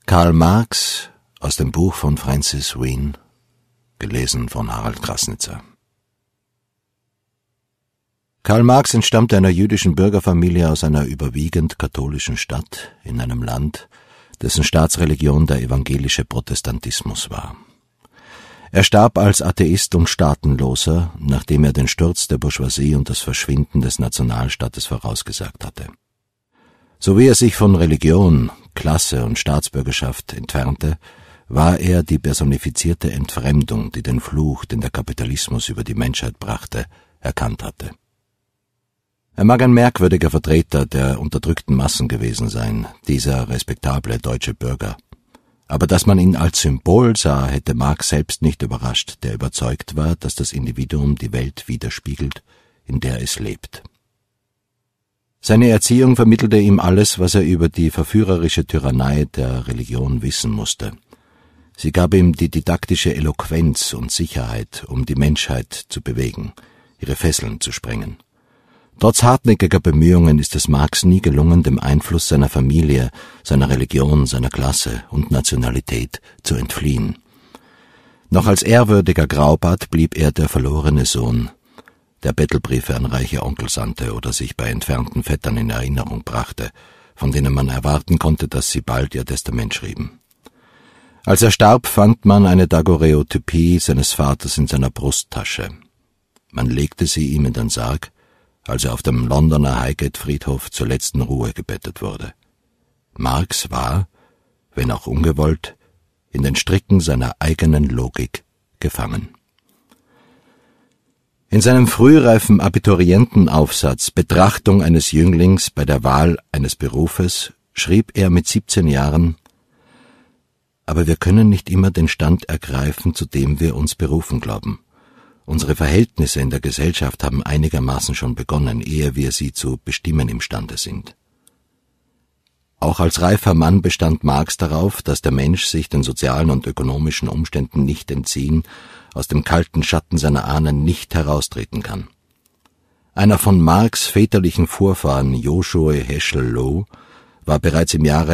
Karl Marx aus dem Buch von Francis Wheen, gelesen von Harald Krasnitzer. Karl Marx entstammte einer jüdischen Bürgerfamilie aus einer überwiegend katholischen Stadt in einem Land, dessen Staatsreligion der evangelische Protestantismus war. Er starb als Atheist und Staatenloser, nachdem er den Sturz der Bourgeoisie und das Verschwinden des Nationalstaates vorausgesagt hatte. So wie er sich von Religion, Klasse und Staatsbürgerschaft entfernte, war er die personifizierte Entfremdung, die den Fluch, den der Kapitalismus über die Menschheit brachte, erkannt hatte. Er mag ein merkwürdiger Vertreter der unterdrückten Massen gewesen sein, dieser respektable deutsche Bürger. Aber dass man ihn als Symbol sah, hätte Marx selbst nicht überrascht, der überzeugt war, dass das Individuum die Welt widerspiegelt, in der es lebt. Seine Erziehung vermittelte ihm alles, was er über die verführerische Tyrannei der Religion wissen musste. Sie gab ihm die didaktische Eloquenz und Sicherheit, um die Menschheit zu bewegen, ihre Fesseln zu sprengen. Trotz hartnäckiger Bemühungen ist es Marx nie gelungen, dem Einfluss seiner Familie, seiner Religion, seiner Klasse und Nationalität zu entfliehen. Noch als ehrwürdiger Graubart blieb er der verlorene Sohn, der Bettelbriefe an reiche Onkel sandte oder sich bei entfernten Vettern in Erinnerung brachte, von denen man erwarten konnte, dass sie bald ihr Testament schrieben. Als er starb, fand man eine Daguerreotypie seines Vaters in seiner Brusttasche. Man legte sie ihm in den Sarg, als er auf dem Londoner Highgate-Friedhof zur letzten Ruhe gebettet wurde. Marx war, wenn auch ungewollt, in den Stricken seiner eigenen Logik gefangen. In seinem frühreifen Abiturientenaufsatz »Betrachtung eines Jünglings bei der Wahl eines Berufes« schrieb er mit 17 Jahren: »Aber wir können nicht immer den Stand ergreifen, zu dem wir uns berufen glauben. Unsere Verhältnisse in der Gesellschaft haben einigermaßen schon begonnen, ehe wir sie zu bestimmen imstande sind.« Auch als reifer Mann bestand Marx darauf, dass der Mensch sich den sozialen und ökonomischen Umständen nicht entziehen, aus dem kalten Schatten seiner Ahnen nicht heraustreten kann. Einer von Marx' väterlichen Vorfahren, Joshua Heschel Low, war bereits im Jahre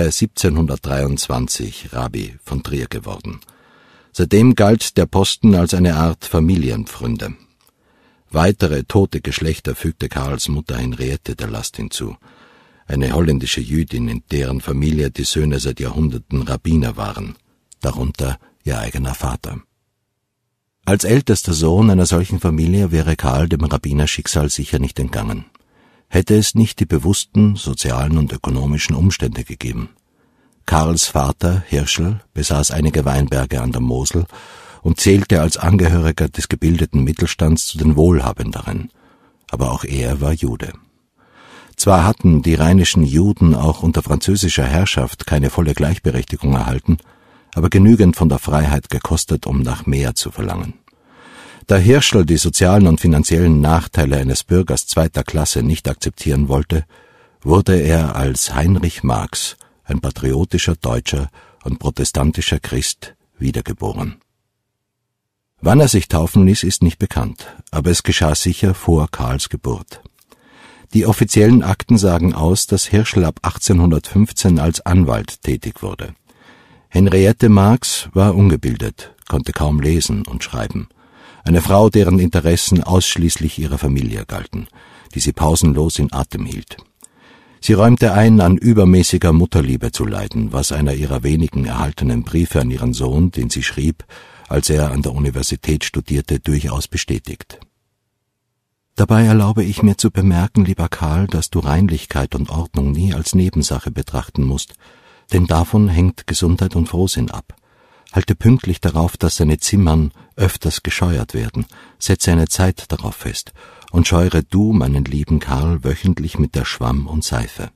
1723 Rabbi von Trier geworden. Seitdem galt der Posten als eine Art Familienpfründe. Weitere tote Geschlechter fügte Karls Mutter Henriette der Last hinzu, eine holländische Jüdin, in deren Familie die Söhne seit Jahrhunderten Rabbiner waren, darunter ihr eigener Vater. Als ältester Sohn einer solchen Familie wäre Karl dem Rabbinerschicksal sicher nicht entgangen. Hätte es nicht die bewussten sozialen und ökonomischen Umstände gegeben. Karls Vater, Hirschel, besaß einige Weinberge an der Mosel und zählte als Angehöriger des gebildeten Mittelstands zu den Wohlhabenderen, aber auch er war Jude. Zwar hatten die rheinischen Juden auch unter französischer Herrschaft keine volle Gleichberechtigung erhalten, aber genügend von der Freiheit gekostet, um nach mehr zu verlangen. Da Hirschel die sozialen und finanziellen Nachteile eines Bürgers zweiter Klasse nicht akzeptieren wollte, wurde er als Heinrich Marx, ein patriotischer Deutscher und protestantischer Christ, wiedergeboren. Wann er sich taufen ließ, ist nicht bekannt, aber es geschah sicher vor Karls Geburt. Die offiziellen Akten sagen aus, dass Hirschel ab 1815 als Anwalt tätig wurde. Henriette Marx war ungebildet, konnte kaum lesen und schreiben. Eine Frau, deren Interessen ausschließlich ihrer Familie galten, die sie pausenlos in Atem hielt. Sie räumte ein, an übermäßiger Mutterliebe zu leiden, was einer ihrer wenigen erhaltenen Briefe an ihren Sohn, den sie schrieb, als er an der Universität studierte, durchaus bestätigt. »Dabei erlaube ich mir zu bemerken, lieber Karl, dass du Reinlichkeit und Ordnung nie als Nebensache betrachten musst, denn davon hängt Gesundheit und Frohsinn ab. Halte pünktlich darauf, dass deine Zimmern öfters gescheuert werden, setze eine Zeit darauf fest und scheure du meinen lieben Karl wöchentlich mit der Schwamm und Seife.«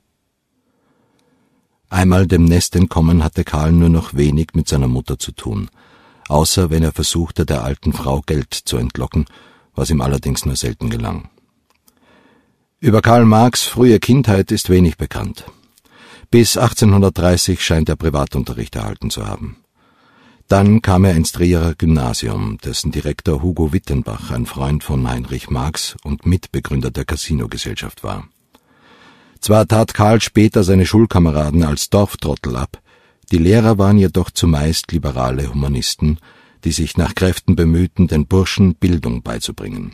Einmal dem Nest entkommen hatte Karl nur noch wenig mit seiner Mutter zu tun, außer wenn er versuchte, der alten Frau Geld zu entlocken, was ihm allerdings nur selten gelang. Über Karl Marx' frühe Kindheit ist wenig bekannt. Bis 1830 scheint er Privatunterricht erhalten zu haben. Dann kam er ins Trierer Gymnasium, dessen Direktor Hugo Wittenbach ein Freund von Heinrich Marx und Mitbegründer der Casino-Gesellschaft war. Zwar tat Karl später seine Schulkameraden als Dorftrottel ab, Die Lehrer waren jedoch zumeist liberale Humanisten, die sich nach Kräften bemühten, den Burschen Bildung beizubringen.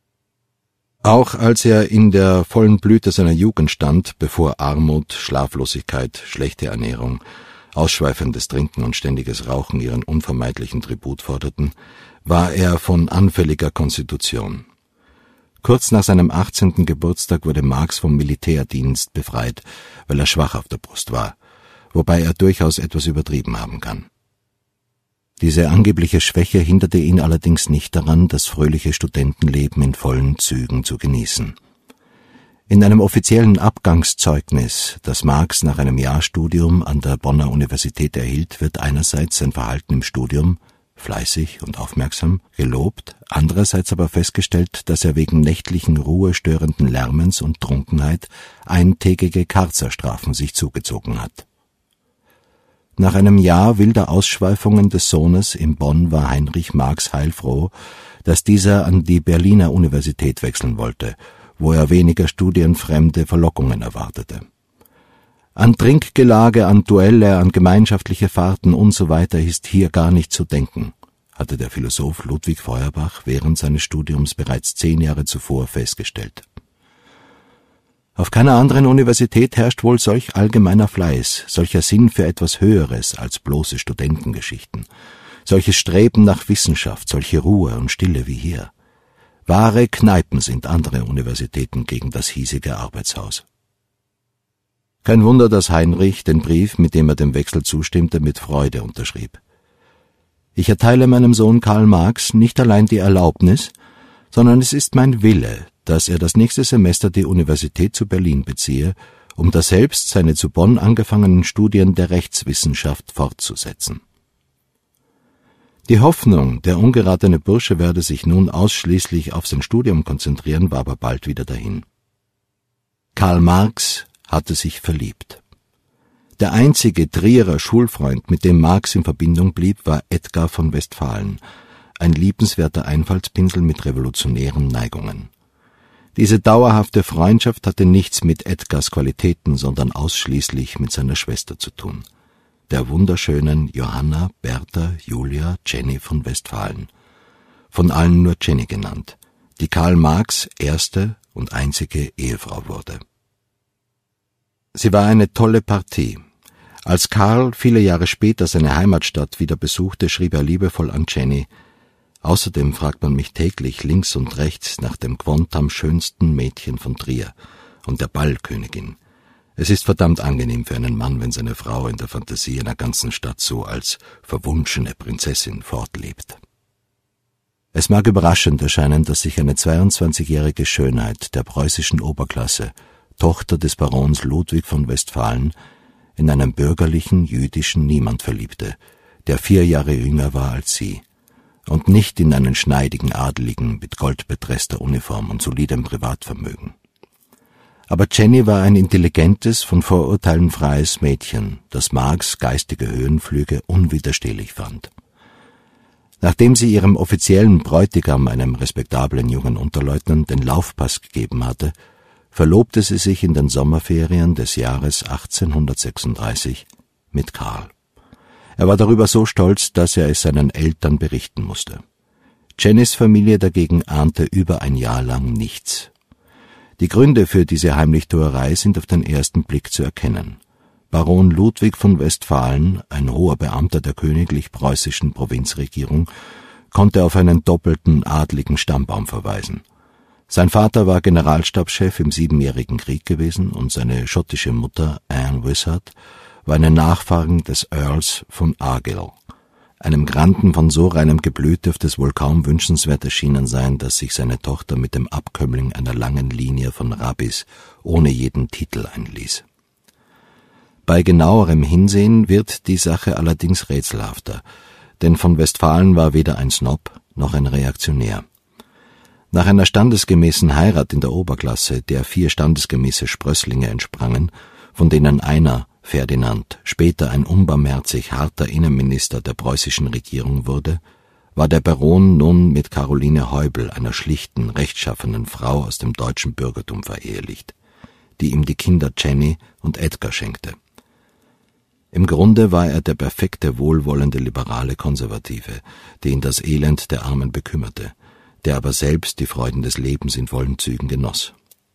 Auch als er in der vollen Blüte seiner Jugend stand, bevor Armut, Schlaflosigkeit, schlechte Ernährung, ausschweifendes Trinken und ständiges Rauchen ihren unvermeidlichen Tribut forderten, war er von anfälliger Konstitution. Kurz nach seinem 18. Geburtstag wurde Marx vom Militärdienst befreit, weil er schwach auf der Brust war, wobei er durchaus etwas übertrieben haben kann. Diese angebliche Schwäche hinderte ihn allerdings nicht daran, das fröhliche Studentenleben in vollen Zügen zu genießen. In einem offiziellen Abgangszeugnis, das Marx nach einem Jahr Studium an der Bonner Universität erhielt, wird einerseits sein Verhalten im Studium, fleißig und aufmerksam, gelobt, andererseits aber festgestellt, dass er wegen nächtlichen ruhestörenden Lärmens und Trunkenheit eintägige Karzerstrafen sich zugezogen hat. Nach einem Jahr wilder Ausschweifungen des Sohnes in Bonn war Heinrich Marx heilfroh, dass dieser an die Berliner Universität wechseln wollte, wo er weniger studienfremde Verlockungen erwartete. An Trinkgelage, an Duelle, an gemeinschaftliche Fahrten usw. ist hier gar nicht zu denken, hatte der Philosoph Ludwig Feuerbach während seines Studiums bereits 10 Jahre zuvor festgestellt. Auf keiner anderen Universität herrscht wohl solch allgemeiner Fleiß, solcher Sinn für etwas Höheres als bloße Studentengeschichten, solches Streben nach Wissenschaft, solche Ruhe und Stille wie hier. Wahre Kneipen sind andere Universitäten gegen das hiesige Arbeitshaus. Kein Wunder, dass Heinrich den Brief, mit dem er dem Wechsel zustimmte, mit Freude unterschrieb. Ich erteile meinem Sohn Karl Marx nicht allein die Erlaubnis, sondern es ist mein Wille, dass er das nächste Semester die Universität zu Berlin beziehe, um daselbst seine zu Bonn angefangenen Studien der Rechtswissenschaft fortzusetzen. Die Hoffnung, der ungeratene Bursche werde sich nun ausschließlich auf sein Studium konzentrieren, war aber bald wieder dahin. Karl Marx hatte sich verliebt. Der einzige Trierer Schulfreund, mit dem Marx in Verbindung blieb, war Edgar von Westphalen, ein liebenswerter Einfallspinsel mit revolutionären Neigungen. Diese dauerhafte Freundschaft hatte nichts mit Edgars Qualitäten, sondern ausschließlich mit seiner Schwester zu tun, der wunderschönen Johanna, Bertha, Julia, Jenny von Westphalen, von allen nur Jenny genannt, die Karl Marx' erste und einzige Ehefrau wurde. Sie war eine tolle Partie. Als Karl viele Jahre später seine Heimatstadt wieder besuchte, schrieb er liebevoll an Jenny: Außerdem fragt man mich täglich links und rechts nach dem quantam schönsten Mädchen von Trier und der Ballkönigin. Es ist verdammt angenehm für einen Mann, wenn seine Frau in der Fantasie einer ganzen Stadt so als verwunschene Prinzessin fortlebt. Es mag überraschend erscheinen, dass sich eine 22-jährige Schönheit der preußischen Oberklasse, Tochter des Barons Ludwig von Westphalen, in einen bürgerlichen jüdischen Niemand verliebte, der 4 Jahre jünger war als sie, und nicht in einen schneidigen Adeligen mit goldbetreßter Uniform und solidem Privatvermögen. Aber Jenny war ein intelligentes, von Vorurteilen freies Mädchen, das Marx geistige Höhenflüge unwiderstehlich fand. Nachdem sie ihrem offiziellen Bräutigam, einem respektablen jungen Unterleutnant, den Laufpass gegeben hatte, verlobte sie sich in den Sommerferien des Jahres 1836 mit Karl. Er war darüber so stolz, dass er es seinen Eltern berichten musste. Jennys Familie dagegen ahnte über ein Jahr lang nichts. Die Gründe für diese Heimlichtuerei sind auf den ersten Blick zu erkennen. Baron Ludwig von Westphalen, ein hoher Beamter der königlich-preußischen Provinzregierung, konnte auf einen doppelten adligen Stammbaum verweisen. Sein Vater war Generalstabschef im 7-jährigen Krieg gewesen und seine schottische Mutter, Anne Wishart, war eine Nachfahrin des Earls von Argyll, einem Granden von so reinem Geblüt dürfte es wohl kaum wünschenswert erschienen sein, dass sich seine Tochter mit dem Abkömmling einer langen Linie von Rabbis ohne jeden Titel einließ. Bei genauerem Hinsehen wird die Sache allerdings rätselhafter, denn von Westphalen war weder ein Snob noch ein Reaktionär. Nach einer standesgemäßen Heirat in der Oberklasse, der 4 standesgemäße Sprösslinge entsprangen, von denen einer, Ferdinand, später ein unbarmherzig harter Innenminister der preußischen Regierung wurde, war der Baron nun mit Caroline Heubel, einer schlichten, rechtschaffenen Frau aus dem deutschen Bürgertum verehelicht, die ihm die Kinder Jenny und Edgar schenkte. Im Grunde war er der perfekte, wohlwollende, liberale Konservative, den das Elend der Armen bekümmerte, der aber selbst die Freuden des Lebens in vollen Zügen genoss.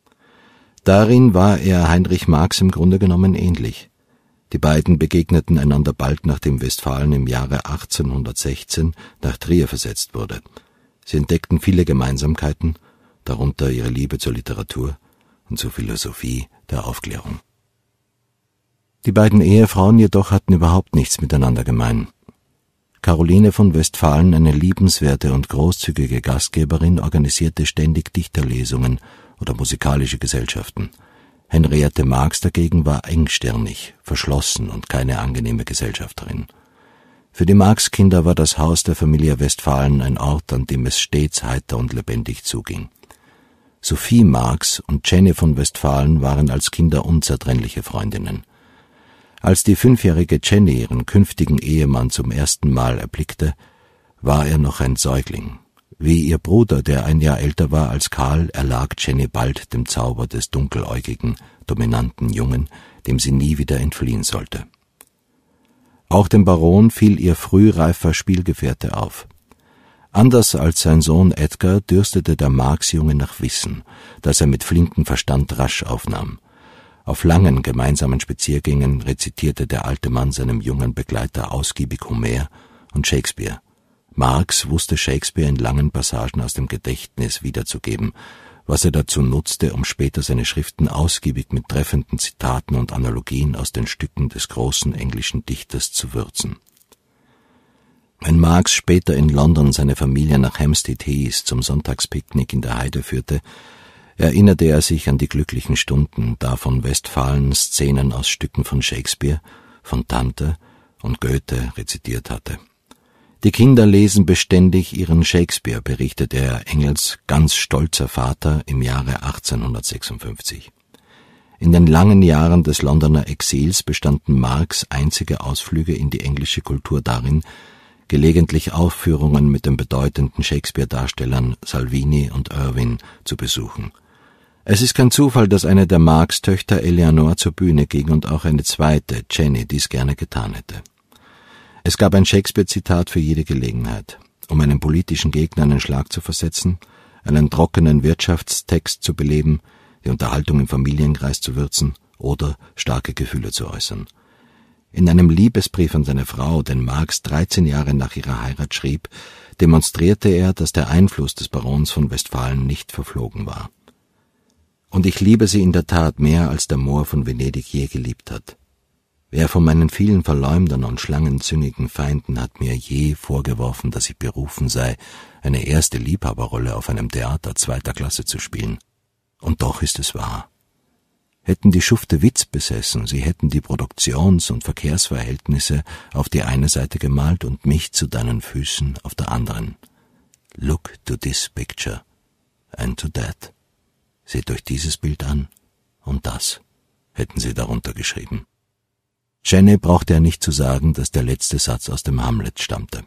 Darin war er Heinrich Marx im Grunde genommen ähnlich. Die beiden begegneten einander bald, nachdem Westphalen im Jahre 1816 nach Trier versetzt wurde. Sie entdeckten viele Gemeinsamkeiten, darunter ihre Liebe zur Literatur und zur Philosophie der Aufklärung. Die beiden Ehefrauen jedoch hatten überhaupt nichts miteinander gemein. Caroline von Westphalen, eine liebenswerte und großzügige Gastgeberin, organisierte ständig Dichterlesungen oder musikalische Gesellschaften. Henriette Marx dagegen war engstirnig, verschlossen und keine angenehme Gesellschafterin. Für die Marx-Kinder war das Haus der Familie Westphalen ein Ort, an dem es stets heiter und lebendig zuging. Sophie Marx und Jenny von Westphalen waren als Kinder unzertrennliche Freundinnen. Als die 5-jährige Jenny ihren künftigen Ehemann zum ersten Mal erblickte, war er noch ein Säugling. Wie ihr Bruder, der ein Jahr älter war als Karl, erlag Jenny bald dem Zauber des dunkeläugigen, dominanten Jungen, dem sie nie wieder entfliehen sollte. Auch dem Baron fiel ihr frühreifer Spielgefährte auf. Anders als sein Sohn Edgar dürstete der Marx-Junge nach Wissen, das er mit flinkem Verstand rasch aufnahm. Auf langen gemeinsamen Spaziergängen rezitierte der alte Mann seinem jungen Begleiter ausgiebig Homer und Shakespeare. Marx wusste Shakespeare in langen Passagen aus dem Gedächtnis wiederzugeben, was er dazu nutzte, um später seine Schriften ausgiebig mit treffenden Zitaten und Analogien aus den Stücken des großen englischen Dichters zu würzen. Wenn Marx später in London seine Familie nach Hampstead Heath zum Sonntagspicknick in der Heide führte, erinnerte er sich an die glücklichen Stunden, da von Westphalen Szenen aus Stücken von Shakespeare, von Tante und Goethe rezitiert hatte. Die Kinder lesen beständig ihren Shakespeare, berichtete er Engels ganz stolzer Vater im Jahre 1856. In den langen Jahren des Londoner Exils bestanden Marx' einzige Ausflüge in die englische Kultur darin, gelegentlich Aufführungen mit den bedeutenden Shakespeare-Darstellern Salvini und Irving zu besuchen. Es ist kein Zufall, dass eine der Marx-Töchter Eleanor zur Bühne ging und auch eine zweite, Jenny, dies gerne getan hätte. Es gab ein Shakespeare-Zitat für jede Gelegenheit, um einem politischen Gegner einen Schlag zu versetzen, einen trockenen Wirtschaftstext zu beleben, die Unterhaltung im Familienkreis zu würzen oder starke Gefühle zu äußern. In einem Liebesbrief an seine Frau, den Marx 13 Jahre nach ihrer Heirat schrieb, demonstrierte er, dass der Einfluss des Barons von Westphalen nicht verflogen war. Und ich liebe sie in der Tat mehr, als der Moor von Venedig je geliebt hat. Wer von meinen vielen Verleumdern und schlangenzüngigen Feinden hat mir je vorgeworfen, dass ich berufen sei, eine erste Liebhaberrolle auf einem Theater 2. Klasse zu spielen. Und doch ist es wahr. Hätten die Schufte Witz besessen, sie hätten die Produktions- und Verkehrsverhältnisse auf die eine Seite gemalt und mich zu deinen Füßen auf der anderen. Look to this picture and to that. Seht euch dieses Bild an und das, hätten sie darunter geschrieben. Jenny brauchte ja nicht zu sagen, dass der letzte Satz aus dem Hamlet stammte.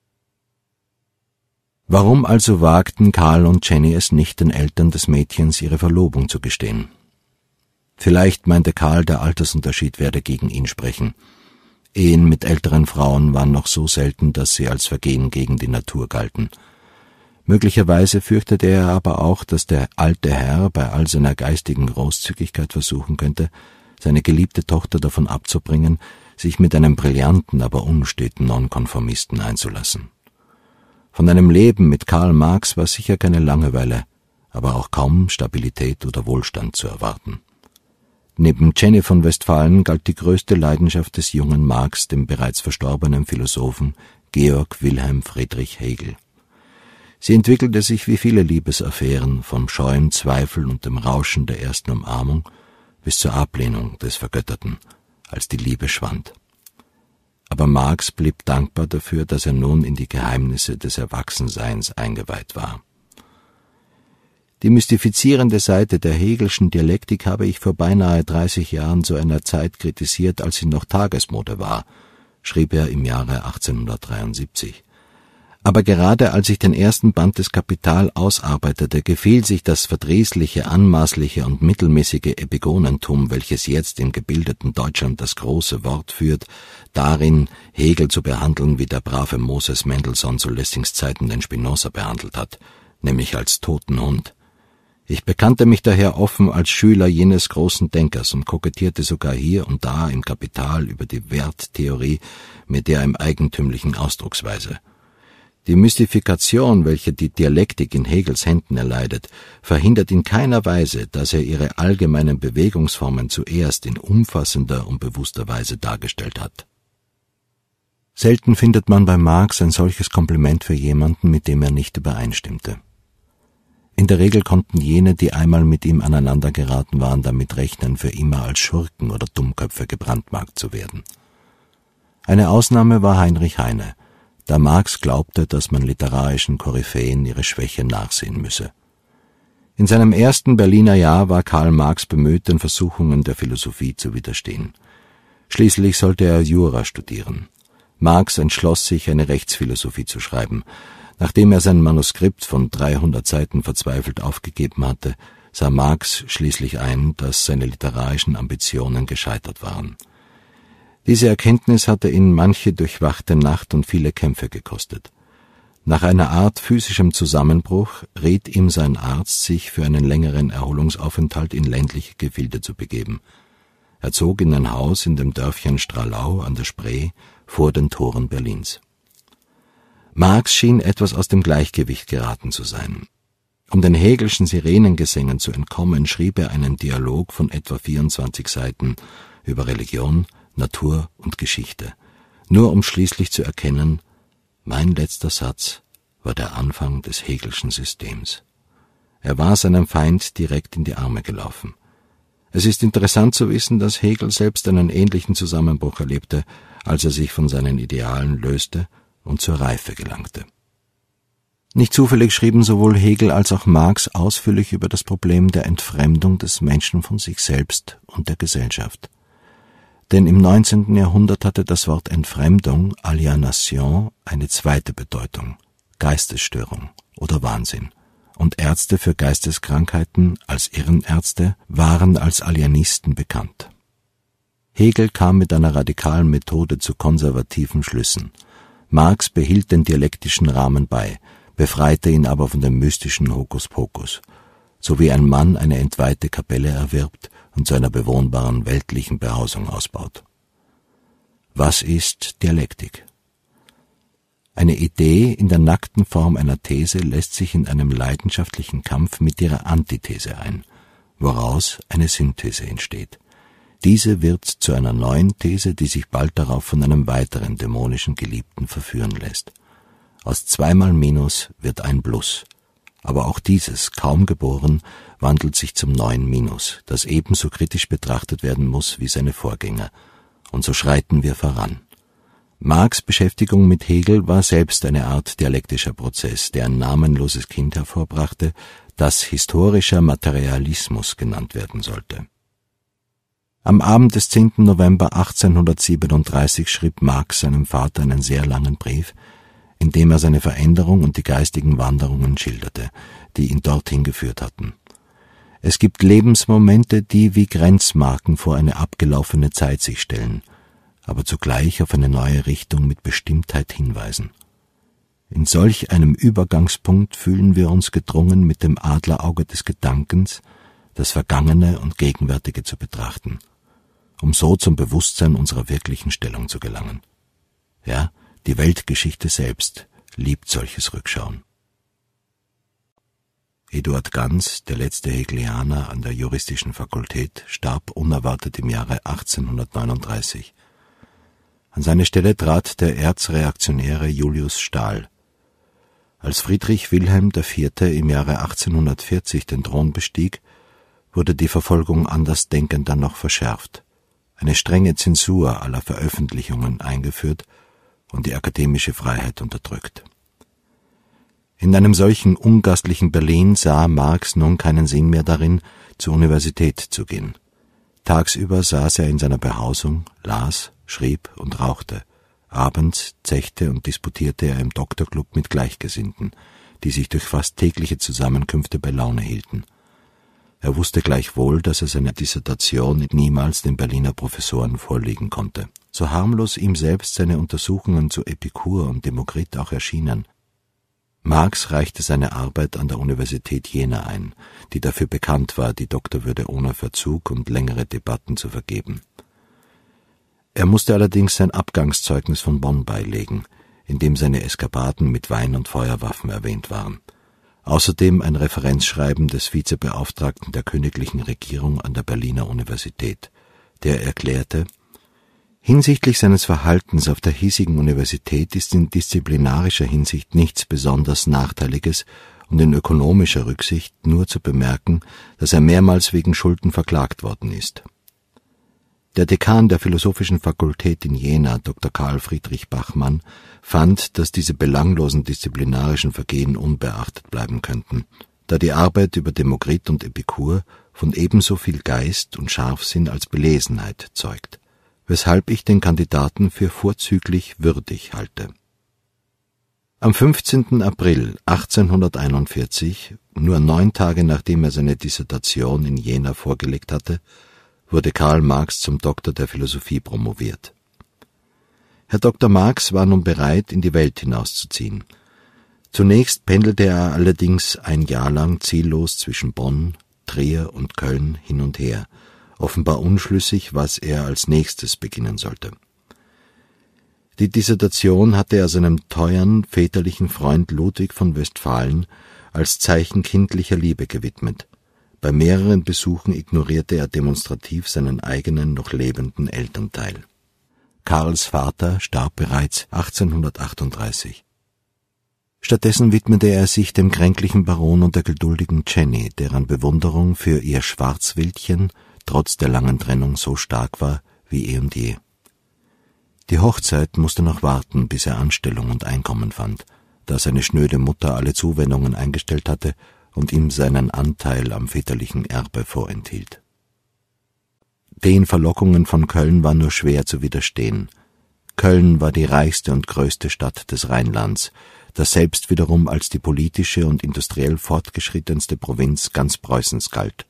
Warum also wagten Karl und Jenny es nicht, den Eltern des Mädchens ihre Verlobung zu gestehen? Vielleicht meinte Karl, der Altersunterschied werde gegen ihn sprechen. Ehen mit älteren Frauen waren noch so selten, dass sie als Vergehen gegen die Natur galten. Möglicherweise fürchtete er aber auch, dass der alte Herr bei all seiner geistigen Großzügigkeit versuchen könnte, seine geliebte Tochter davon abzubringen, sich mit einem brillanten, aber unsteten Nonkonformisten einzulassen. Von einem Leben mit Karl Marx war sicher keine Langeweile, aber auch kaum Stabilität oder Wohlstand zu erwarten. Neben Jenny von Westphalen galt die größte Leidenschaft des jungen Marx dem bereits verstorbenen Philosophen Georg Wilhelm Friedrich Hegel. Sie entwickelte sich wie viele Liebesaffären vom scheuen Zweifel und dem Rauschen der ersten Umarmung bis zur Ablehnung des Vergötterten, als die Liebe schwand. Aber Marx blieb dankbar dafür, dass er nun in die Geheimnisse des Erwachsenseins eingeweiht war. Die mystifizierende Seite der Hegelschen Dialektik habe ich vor beinahe 30 Jahren zu einer Zeit kritisiert, als sie noch Tagesmode war, schrieb er im Jahre 1873. Aber gerade als ich den ersten Band des Kapital ausarbeitete, gefiel sich das verdrießliche, anmaßliche und mittelmäßige Epigonentum, welches jetzt im gebildeten Deutschland das große Wort führt, darin, Hegel zu behandeln, wie der brave Moses Mendelssohn zu Lessings Zeiten den Spinoza behandelt hat, nämlich als toten Hund. Ich bekannte mich daher offen als Schüler jenes großen Denkers und kokettierte sogar hier und da im Kapital über die Werttheorie mit der im eigentümlichen Ausdrucksweise. Die Mystifikation, welche die Dialektik in Hegels Händen erleidet, verhindert in keiner Weise, dass er ihre allgemeinen Bewegungsformen zuerst in umfassender und bewusster Weise dargestellt hat. Selten findet man bei Marx ein solches Kompliment für jemanden, mit dem er nicht übereinstimmte. In der Regel konnten jene, die einmal mit ihm aneinander geraten waren, damit rechnen, für immer als Schurken oder Dummköpfe gebrandmarkt zu werden. Eine Ausnahme war Heinrich Heine, da Marx glaubte, dass man literarischen Koryphäen ihre Schwäche nachsehen müsse. In seinem ersten Berliner Jahr war Karl Marx bemüht, den Versuchungen der Philosophie zu widerstehen. Schließlich sollte er Jura studieren. Marx entschloss sich, eine Rechtsphilosophie zu schreiben. Nachdem er sein Manuskript von 300 Seiten verzweifelt aufgegeben hatte, sah Marx schließlich ein, dass seine literarischen Ambitionen gescheitert waren. Diese Erkenntnis hatte ihn manche durchwachte Nacht und viele Kämpfe gekostet. Nach einer Art physischem Zusammenbruch riet ihm sein Arzt, sich für einen längeren Erholungsaufenthalt in ländliche Gefilde zu begeben. Er zog in ein Haus in dem Dörfchen Stralau an der Spree vor den Toren Berlins. Marx schien etwas aus dem Gleichgewicht geraten zu sein. Um den Hegelschen Sirenengesängen zu entkommen, schrieb er einen Dialog von etwa 24 Seiten über Religion, Natur und Geschichte, nur um schließlich zu erkennen, mein letzter Satz war der Anfang des Hegelschen Systems. Er war seinem Feind direkt in die Arme gelaufen. Es ist interessant zu wissen, dass Hegel selbst einen ähnlichen Zusammenbruch erlebte, als er sich von seinen Idealen löste und zur Reife gelangte. Nicht zufällig schrieben sowohl Hegel als auch Marx ausführlich über das Problem der Entfremdung des Menschen von sich selbst und der Gesellschaft. Denn im 19. Jahrhundert hatte das Wort Entfremdung, Alienation, eine zweite Bedeutung, Geistesstörung oder Wahnsinn. Und Ärzte für Geisteskrankheiten als Irrenärzte waren als Alienisten bekannt. Hegel kam mit einer radikalen Methode zu konservativen Schlüssen. Marx behielt den dialektischen Rahmen bei, befreite ihn aber von dem mystischen Hokuspokus, so wie ein Mann eine entweihte Kapelle erwirbt und zu einer bewohnbaren weltlichen Behausung ausbaut. Was ist Dialektik? Eine Idee in der nackten Form einer These lässt sich in einem leidenschaftlichen Kampf mit ihrer Antithese ein, woraus eine Synthese entsteht. Diese wird zu einer neuen These, die sich bald darauf von einem weiteren dämonischen Geliebten verführen lässt. Aus 2 mal Minus wird ein Plus. Aber auch dieses, kaum geboren, wandelt sich zum neuen Minus, das ebenso kritisch betrachtet werden muss wie seine Vorgänger. Und so schreiten wir voran. Marx' Beschäftigung mit Hegel war selbst eine Art dialektischer Prozess, der ein namenloses Kind hervorbrachte, das historischer Materialismus genannt werden sollte. Am Abend des 10. November 1837 schrieb Marx seinem Vater einen sehr langen Brief, in dem er seine Veränderung und die geistigen Wanderungen schilderte, die ihn dorthin geführt hatten. Es gibt Lebensmomente, die wie Grenzmarken vor eine abgelaufene Zeit sich stellen, aber zugleich auf eine neue Richtung mit Bestimmtheit hinweisen. In solch einem Übergangspunkt fühlen wir uns gedrungen, mit dem Adlerauge des Gedankens das Vergangene und Gegenwärtige zu betrachten, um so zum Bewusstsein unserer wirklichen Stellung zu gelangen. Ja, die Weltgeschichte selbst liebt solches Rückschauen. Eduard Ganz, der letzte Hegelianer an der Juristischen Fakultät, starb unerwartet im Jahre 1839. An seine Stelle trat der erzreaktionäre Julius Stahl. Als Friedrich Wilhelm IV. Im Jahre 1840 den Thron bestieg, wurde die Verfolgung Andersdenkender noch verschärft, eine strenge Zensur aller Veröffentlichungen eingeführt und die akademische Freiheit unterdrückt. In einem solchen ungastlichen Berlin sah Marx nun keinen Sinn mehr darin, zur Universität zu gehen. Tagsüber saß er in seiner Behausung, las, schrieb und rauchte, Abends zechte und disputierte er im Doktorclub mit Gleichgesinnten, die sich durch fast tägliche Zusammenkünfte bei Laune hielten. Er wusste gleichwohl, dass er seine Dissertation niemals den Berliner Professoren vorlegen konnte. So harmlos ihm selbst seine Untersuchungen zu Epikur und Demokrit auch erschienen. Marx reichte seine Arbeit an der Universität Jena ein, die dafür bekannt war, die Doktorwürde ohne Verzug und längere Debatten zu vergeben. Er musste allerdings sein Abgangszeugnis von Bonn beilegen, in dem seine Eskapaden mit Wein und Feuerwaffen erwähnt waren. Außerdem ein Referenzschreiben des Vizebeauftragten der königlichen Regierung an der Berliner Universität, der erklärte: Hinsichtlich seines Verhaltens auf der hiesigen Universität ist in disziplinarischer Hinsicht nichts besonders Nachteiliges und in ökonomischer Rücksicht nur zu bemerken, dass er mehrmals wegen Schulden verklagt worden ist. Der Dekan der Philosophischen Fakultät in Jena, Dr. Karl Friedrich Bachmann, fand, dass diese belanglosen disziplinarischen Vergehen unbeachtet bleiben könnten, da die Arbeit über Demokrit und Epikur von ebenso viel Geist und Scharfsinn als Belesenheit zeugt, weshalb ich den Kandidaten für vorzüglich würdig halte. Am 15. April 1841, nur 9 Tage nachdem er seine Dissertation in Jena vorgelegt hatte, wurde Karl Marx zum Doktor der Philosophie promoviert. Herr Dr. Marx war nun bereit, in die Welt hinauszuziehen. Zunächst pendelte er allerdings ein Jahr lang ziellos zwischen Bonn, Trier und Köln hin und her, offenbar unschlüssig, was er als nächstes beginnen sollte. Die Dissertation hatte er seinem teuren, väterlichen Freund Ludwig von Westphalen als Zeichen kindlicher Liebe gewidmet. Bei mehreren Besuchen ignorierte er demonstrativ seinen eigenen noch lebenden Elternteil. Karls Vater starb bereits 1838. Stattdessen widmete er sich dem kränklichen Baron und der geduldigen Jenny, deren Bewunderung für ihr Schwarzwildchen trotz der langen Trennung so stark war wie eh und je. Die Hochzeit musste noch warten, bis er Anstellung und Einkommen fand, da seine schnöde Mutter alle Zuwendungen eingestellt hatte und ihm seinen Anteil am väterlichen Erbe vorenthielt. Den Verlockungen von Köln war nur schwer zu widerstehen. Köln war die reichste und größte Stadt des Rheinlands, das selbst wiederum als die politische und industriell fortgeschrittenste Provinz ganz Preußens galt.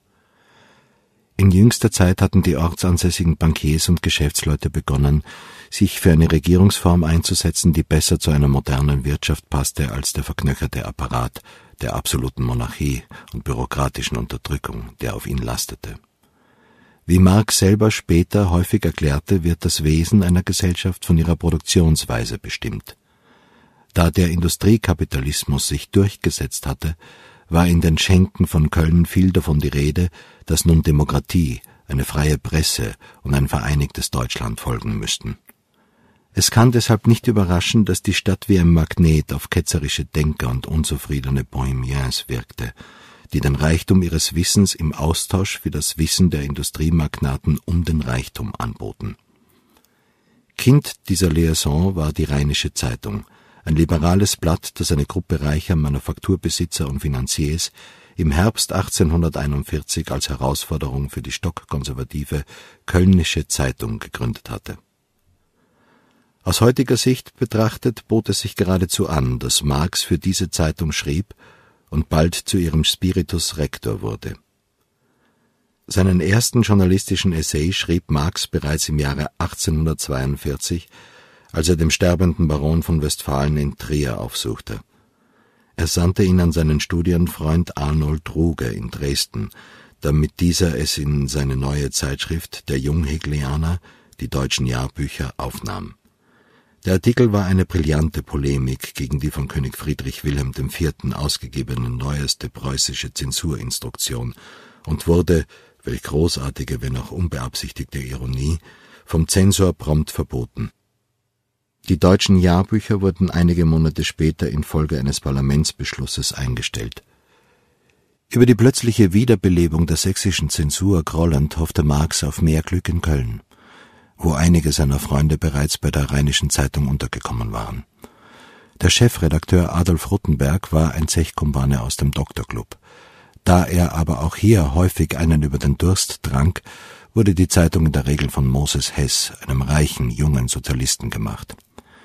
In jüngster Zeit hatten die ortsansässigen Bankiers und Geschäftsleute begonnen, sich für eine Regierungsform einzusetzen, die besser zu einer modernen Wirtschaft passte als der verknöcherte Apparat der absoluten Monarchie und bürokratischen Unterdrückung, der auf ihn lastete. Wie Marx selber später häufig erklärte, wird das Wesen einer Gesellschaft von ihrer Produktionsweise bestimmt. Da der Industriekapitalismus sich durchgesetzt hatte, war in den Schenken von Köln viel davon die Rede, dass nun Demokratie, eine freie Presse und ein vereinigtes Deutschland folgen müssten. Es kann deshalb nicht überraschen, dass die Stadt wie ein Magnet auf ketzerische Denker und unzufriedene Bohemiens wirkte, die den Reichtum ihres Wissens im Austausch für das Wissen der Industriemagnaten um den Reichtum anboten. Kind dieser Liaison war die Rheinische Zeitung, ein liberales Blatt, das eine Gruppe reicher Manufakturbesitzer und Finanziers im Herbst 1841 als Herausforderung für die stockkonservative Kölnische Zeitung gegründet hatte. Aus heutiger Sicht betrachtet bot es sich geradezu an, dass Marx für diese Zeitung schrieb und bald zu ihrem Spiritus Rector wurde. Seinen ersten journalistischen Essay schrieb Marx bereits im Jahre 1842, als er den sterbenden Baron von Westphalen in Trier aufsuchte. Er sandte ihn an seinen Studienfreund Arnold Ruge in Dresden, damit dieser es in seine neue Zeitschrift Der Junghegelianer, die deutschen Jahrbücher, aufnahm. Der Artikel war eine brillante Polemik gegen die von König Friedrich Wilhelm IV. Ausgegebene neueste preußische Zensurinstruktion und wurde, welch großartige, wenn auch unbeabsichtigte Ironie, vom Zensor prompt verboten. Die deutschen Jahrbücher wurden einige Monate später infolge eines Parlamentsbeschlusses eingestellt. Über die plötzliche Wiederbelebung der sächsischen Zensur grollend hoffte Marx auf mehr Glück in Köln, wo einige seiner Freunde bereits bei der Rheinischen Zeitung untergekommen waren. Der Chefredakteur Adolf Ruttenberg war ein Zechkumpane aus dem Doktorclub. Da er aber auch hier häufig einen über den Durst trank, wurde die Zeitung in der Regel von Moses Hess, einem reichen, jungen Sozialisten, gemacht.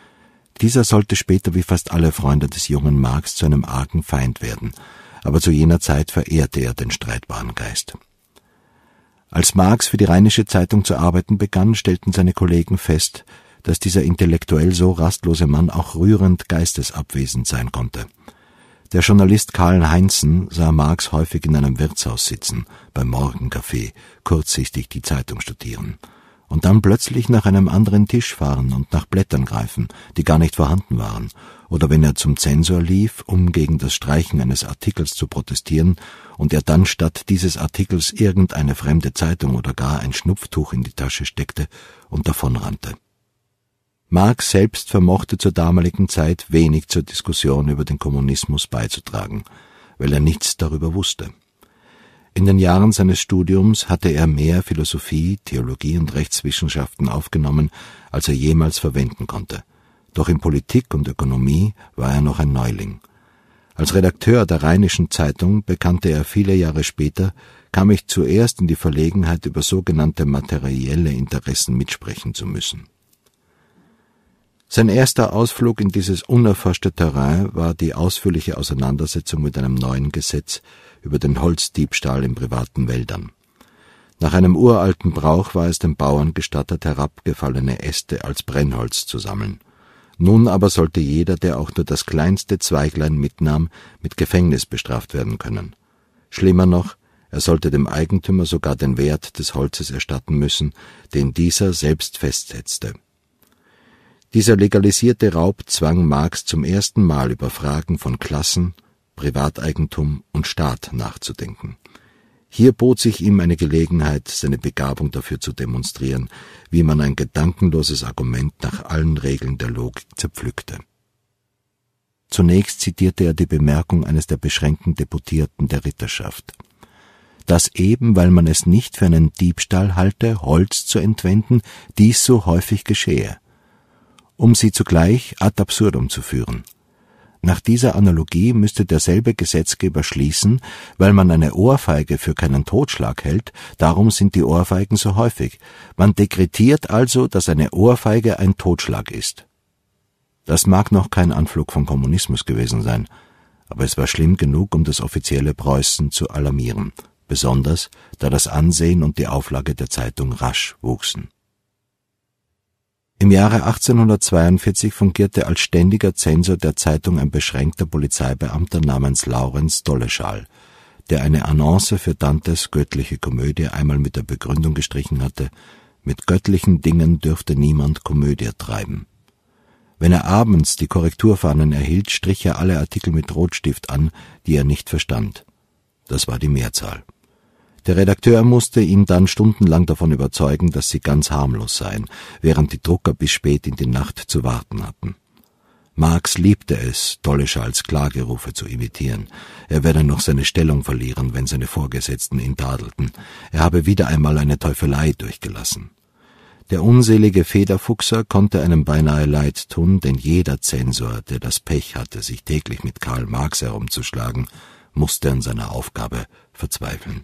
Dieser sollte später wie fast alle Freunde des jungen Marx zu einem argen Feind werden, aber zu jener Zeit verehrte er den streitbaren Geist. Als Marx für die Rheinische Zeitung zu arbeiten begann, stellten seine Kollegen fest, dass dieser intellektuell so rastlose Mann auch rührend geistesabwesend sein konnte. Der Journalist Karl Heinzen sah Marx häufig in einem Wirtshaus sitzen, beim Morgenkaffee, kurzsichtig die Zeitung studieren, und dann plötzlich nach einem anderen Tisch fahren und nach Blättern greifen, die gar nicht vorhanden waren, oder wenn er zum Zensor lief, um gegen das Streichen eines Artikels zu protestieren, und er dann statt dieses Artikels irgendeine fremde Zeitung oder gar ein Schnupftuch in die Tasche steckte und davonrannte. Marx selbst vermochte zur damaligen Zeit wenig zur Diskussion über den Kommunismus beizutragen, weil er nichts darüber wusste. In den Jahren seines Studiums hatte er mehr Philosophie, Theologie und Rechtswissenschaften aufgenommen, als er jemals verwenden konnte. Doch in Politik und Ökonomie war er noch ein Neuling. Als Redakteur der Rheinischen Zeitung, bekannte er viele Jahre später, kam ich zuerst in die Verlegenheit, über sogenannte materielle Interessen mitsprechen zu müssen. Sein erster Ausflug in dieses unerforschte Terrain war die ausführliche Auseinandersetzung mit einem neuen Gesetz über den Holzdiebstahl in privaten Wäldern. Nach einem uralten Brauch war es den Bauern gestattet, herabgefallene Äste als Brennholz zu sammeln. Nun aber sollte jeder, der auch nur das kleinste Zweiglein mitnahm, mit Gefängnis bestraft werden können. Schlimmer noch, er sollte dem Eigentümer sogar den Wert des Holzes erstatten müssen, den dieser selbst festsetzte. Dieser legalisierte Raub zwang Marx zum ersten Mal über Fragen von Klassen, Privateigentum und Staat nachzudenken. Hier bot sich ihm eine Gelegenheit, seine Begabung dafür zu demonstrieren, wie man ein gedankenloses Argument nach allen Regeln der Logik zerpflückte. Zunächst zitierte er die Bemerkung eines der beschränkten Deputierten der Ritterschaft. Dass eben, weil man es nicht für einen Diebstahl halte, Holz zu entwenden, dies so häufig geschehe, um sie zugleich ad absurdum zu führen. Nach dieser Analogie müsste derselbe Gesetzgeber schließen, weil man eine Ohrfeige für keinen Totschlag hält, darum sind die Ohrfeigen so häufig. Man dekretiert also, dass eine Ohrfeige ein Totschlag ist. Das mag noch kein Anflug von Kommunismus gewesen sein, aber es war schlimm genug, um das offizielle Preußen zu alarmieren, besonders da das Ansehen und die Auflage der Zeitung rasch wuchsen. Im Jahre 1842 fungierte als ständiger Zensor der Zeitung ein beschränkter Polizeibeamter namens Laurenz Dolleschal, der eine Annonce für Dantes Göttliche Komödie einmal mit der Begründung gestrichen hatte, mit göttlichen Dingen dürfte niemand Komödie treiben. Wenn er abends die Korrekturfahnen erhielt, strich er alle Artikel mit Rotstift an, die er nicht verstand. Das war die Mehrzahl. Der Redakteur musste ihn dann stundenlang davon überzeugen, dass sie ganz harmlos seien, während die Drucker bis spät in die Nacht zu warten hatten. Marx liebte es, Dolleschals Klagerufe zu imitieren. Er werde noch seine Stellung verlieren, wenn seine Vorgesetzten ihn tadelten. Er habe wieder einmal eine Teufelei durchgelassen. Der unselige Federfuchser konnte einem beinahe leid tun, denn jeder Zensor, der das Pech hatte, sich täglich mit Karl Marx herumzuschlagen, musste an seiner Aufgabe verzweifeln.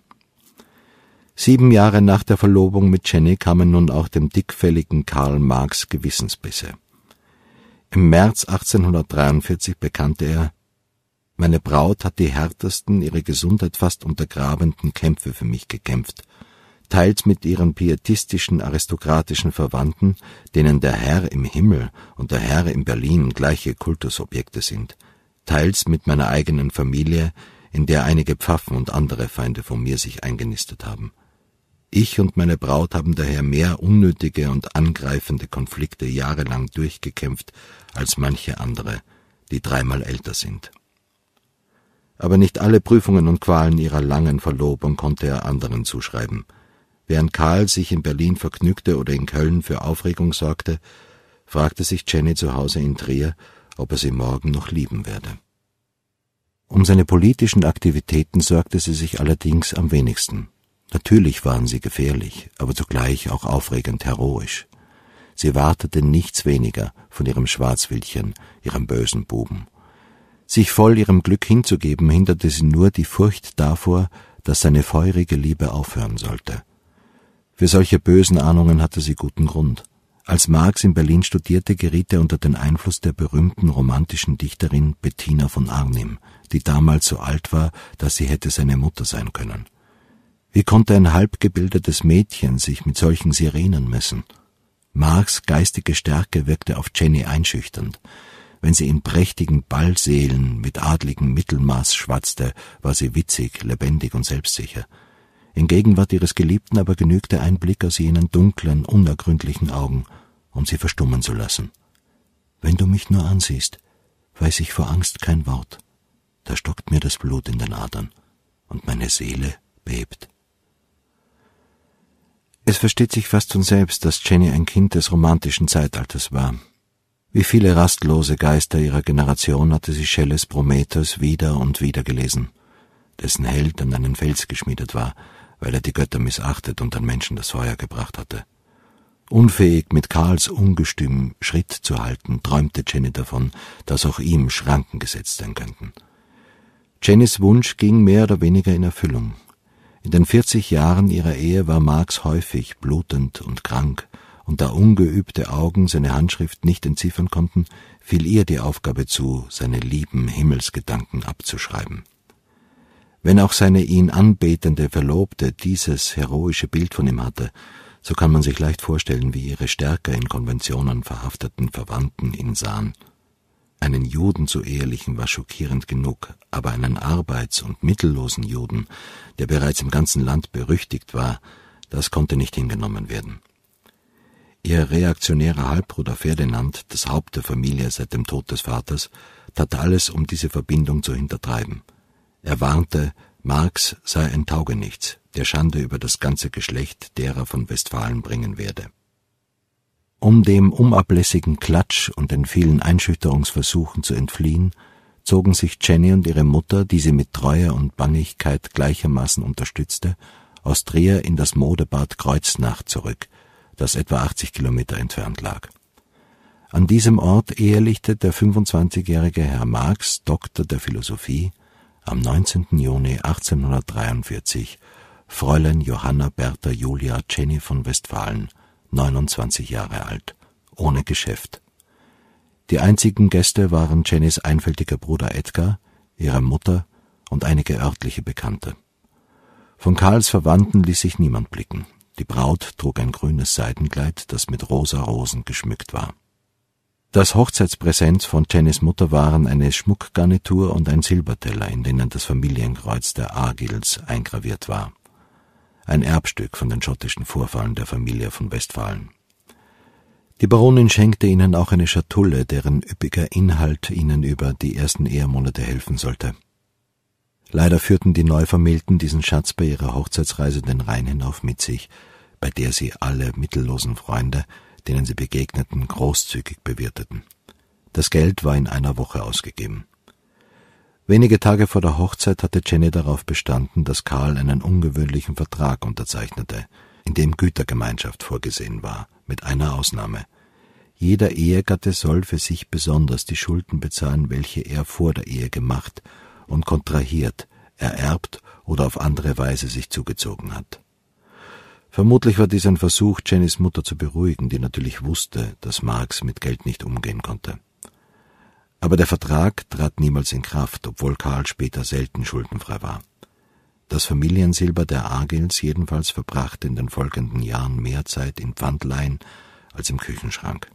7 Jahre nach der Verlobung mit Jenny kamen nun auch dem dickfälligen Karl Marx Gewissensbisse. Im März 1843 bekannte er: Meine Braut hat die härtesten, ihre Gesundheit fast untergrabenden Kämpfe für mich gekämpft, teils mit ihren pietistischen, aristokratischen Verwandten, denen der Herr im Himmel und der Herr in Berlin gleiche Kultusobjekte sind, teils mit meiner eigenen Familie, in der einige Pfaffen und andere Feinde von mir sich eingenistet haben. Ich und meine Braut haben daher mehr unnötige und angreifende Konflikte jahrelang durchgekämpft als manche andere, die 3-mal älter sind. Aber nicht alle Prüfungen und Qualen ihrer langen Verlobung konnte er anderen zuschreiben. Während Karl sich in Berlin vergnügte oder in Köln für Aufregung sorgte, fragte sich Jenny zu Hause in Trier, ob er sie morgen noch lieben werde. Um seine politischen Aktivitäten sorgte sie sich allerdings am wenigsten. Natürlich waren sie gefährlich, aber zugleich auch aufregend heroisch. Sie wartete nichts weniger von ihrem Schwarzwildchen, ihrem bösen Buben. Sich voll ihrem Glück hinzugeben, hinderte sie nur die Furcht davor, dass seine feurige Liebe aufhören sollte. Für solche bösen Ahnungen hatte sie guten Grund. Als Marx in Berlin studierte, geriet er unter den Einfluss der berühmten romantischen Dichterin Bettina von Arnim, die damals so alt war, dass sie hätte seine Mutter sein können. Wie konnte ein halbgebildetes Mädchen sich mit solchen Sirenen messen? Marx' geistige Stärke wirkte auf Jenny einschüchternd. Wenn sie in prächtigen Ballsälen mit adligem Mittelmaß schwatzte, war sie witzig, lebendig und selbstsicher. In Gegenwart ihres Geliebten aber genügte ein Blick aus jenen dunklen, unergründlichen Augen, um sie verstummen zu lassen. »Wenn du mich nur ansiehst, weiß ich vor Angst kein Wort. Da stockt mir das Blut in den Adern, und meine Seele bebt.« Es versteht sich fast von selbst, dass Jenny ein Kind des romantischen Zeitalters war. Wie viele rastlose Geister ihrer Generation hatte sie Shelleys Prometheus wieder und wieder gelesen, dessen Held an einen Fels geschmiedet war, weil er die Götter missachtet und den Menschen das Feuer gebracht hatte. Unfähig, mit Karls Ungestüm Schritt zu halten, träumte Jenny davon, dass auch ihm Schranken gesetzt sein könnten. Jennys Wunsch ging mehr oder weniger in Erfüllung. In den 40 Jahren ihrer Ehe war Marx häufig blutend und krank, und da ungeübte Augen seine Handschrift nicht entziffern konnten, fiel ihr die Aufgabe zu, seine lieben Himmelsgedanken abzuschreiben. Wenn auch seine ihn anbetende Verlobte dieses heroische Bild von ihm hatte, so kann man sich leicht vorstellen, wie ihre stärker in Konventionen verhafteten Verwandten ihn sahen. Einen Juden zu ehelichen war schockierend genug, aber einen arbeits- und mittellosen Juden, der bereits im ganzen Land berüchtigt war, das konnte nicht hingenommen werden. Ihr reaktionärer Halbbruder Ferdinand, das Haupt der Familie seit dem Tod des Vaters, tat alles, um diese Verbindung zu hintertreiben. Er warnte, Marx sei ein Taugenichts, der Schande über das ganze Geschlecht derer von Westfalen bringen werde. Um dem unablässigen Klatsch und den vielen Einschüchterungsversuchen zu entfliehen, zogen sich Jenny und ihre Mutter, die sie mit Treue und Bangigkeit gleichermaßen unterstützte, aus Trier in das Modebad Kreuznach zurück, das etwa 80 Kilometer entfernt lag. An diesem Ort ehelichte der 25-jährige Herr Marx, Doktor der Philosophie, am 19. Juni 1843 Fräulein Johanna Bertha Julia Jenny von Westfalen, 29 Jahre alt, ohne Geschäft. Die einzigen Gäste waren Jennys einfältiger Bruder Edgar, ihre Mutter und einige örtliche Bekannte. Von Karls Verwandten ließ sich niemand blicken. Die Braut trug ein grünes Seidenkleid, das mit rosa Rosen geschmückt war. Das Hochzeitspräsent von Jennys Mutter waren eine Schmuckgarnitur und ein Silberteller, in denen das Familienkreuz der Agills eingraviert war. Ein Erbstück von den schottischen Vorfahren der Familie von Westfalen. Die Baronin schenkte ihnen auch eine Schatulle, deren üppiger Inhalt ihnen über die ersten Ehemonate helfen sollte. Leider führten die Neuvermählten diesen Schatz bei ihrer Hochzeitsreise den Rhein hinauf mit sich, bei der sie alle mittellosen Freunde, denen sie begegneten, großzügig bewirteten. Das Geld war in einer Woche ausgegeben. Wenige Tage vor der Hochzeit hatte Jenny darauf bestanden, dass Karl einen ungewöhnlichen Vertrag unterzeichnete, in dem Gütergemeinschaft vorgesehen war, mit einer Ausnahme. Jeder Ehegatte soll für sich besonders die Schulden bezahlen, welche er vor der Ehe gemacht und kontrahiert, ererbt oder auf andere Weise sich zugezogen hat. Vermutlich war dies ein Versuch, Jennys Mutter zu beruhigen, die natürlich wusste, dass Marx mit Geld nicht umgehen konnte. Aber der Vertrag trat niemals in Kraft, obwohl Karl später selten schuldenfrei war. Das Familiensilber der Agills jedenfalls verbrachte in den folgenden Jahren mehr Zeit in Pfandleihen als im Küchenschrank.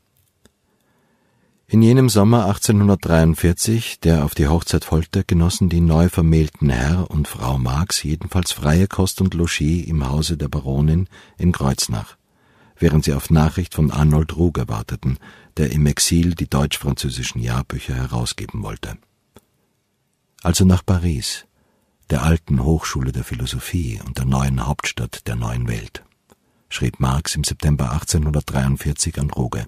In jenem Sommer 1843, der auf die Hochzeit folgte, genossen die neu vermählten Herr und Frau Marx jedenfalls freie Kost und Logis im Hause der Baronin in Kreuznach, während sie auf Nachricht von Arnold Ruger warteten, der im Exil die deutsch-französischen Jahrbücher herausgeben wollte. Also nach Paris, der alten Hochschule der Philosophie und der neuen Hauptstadt der neuen Welt, schrieb Marx im September 1843 an Ruge.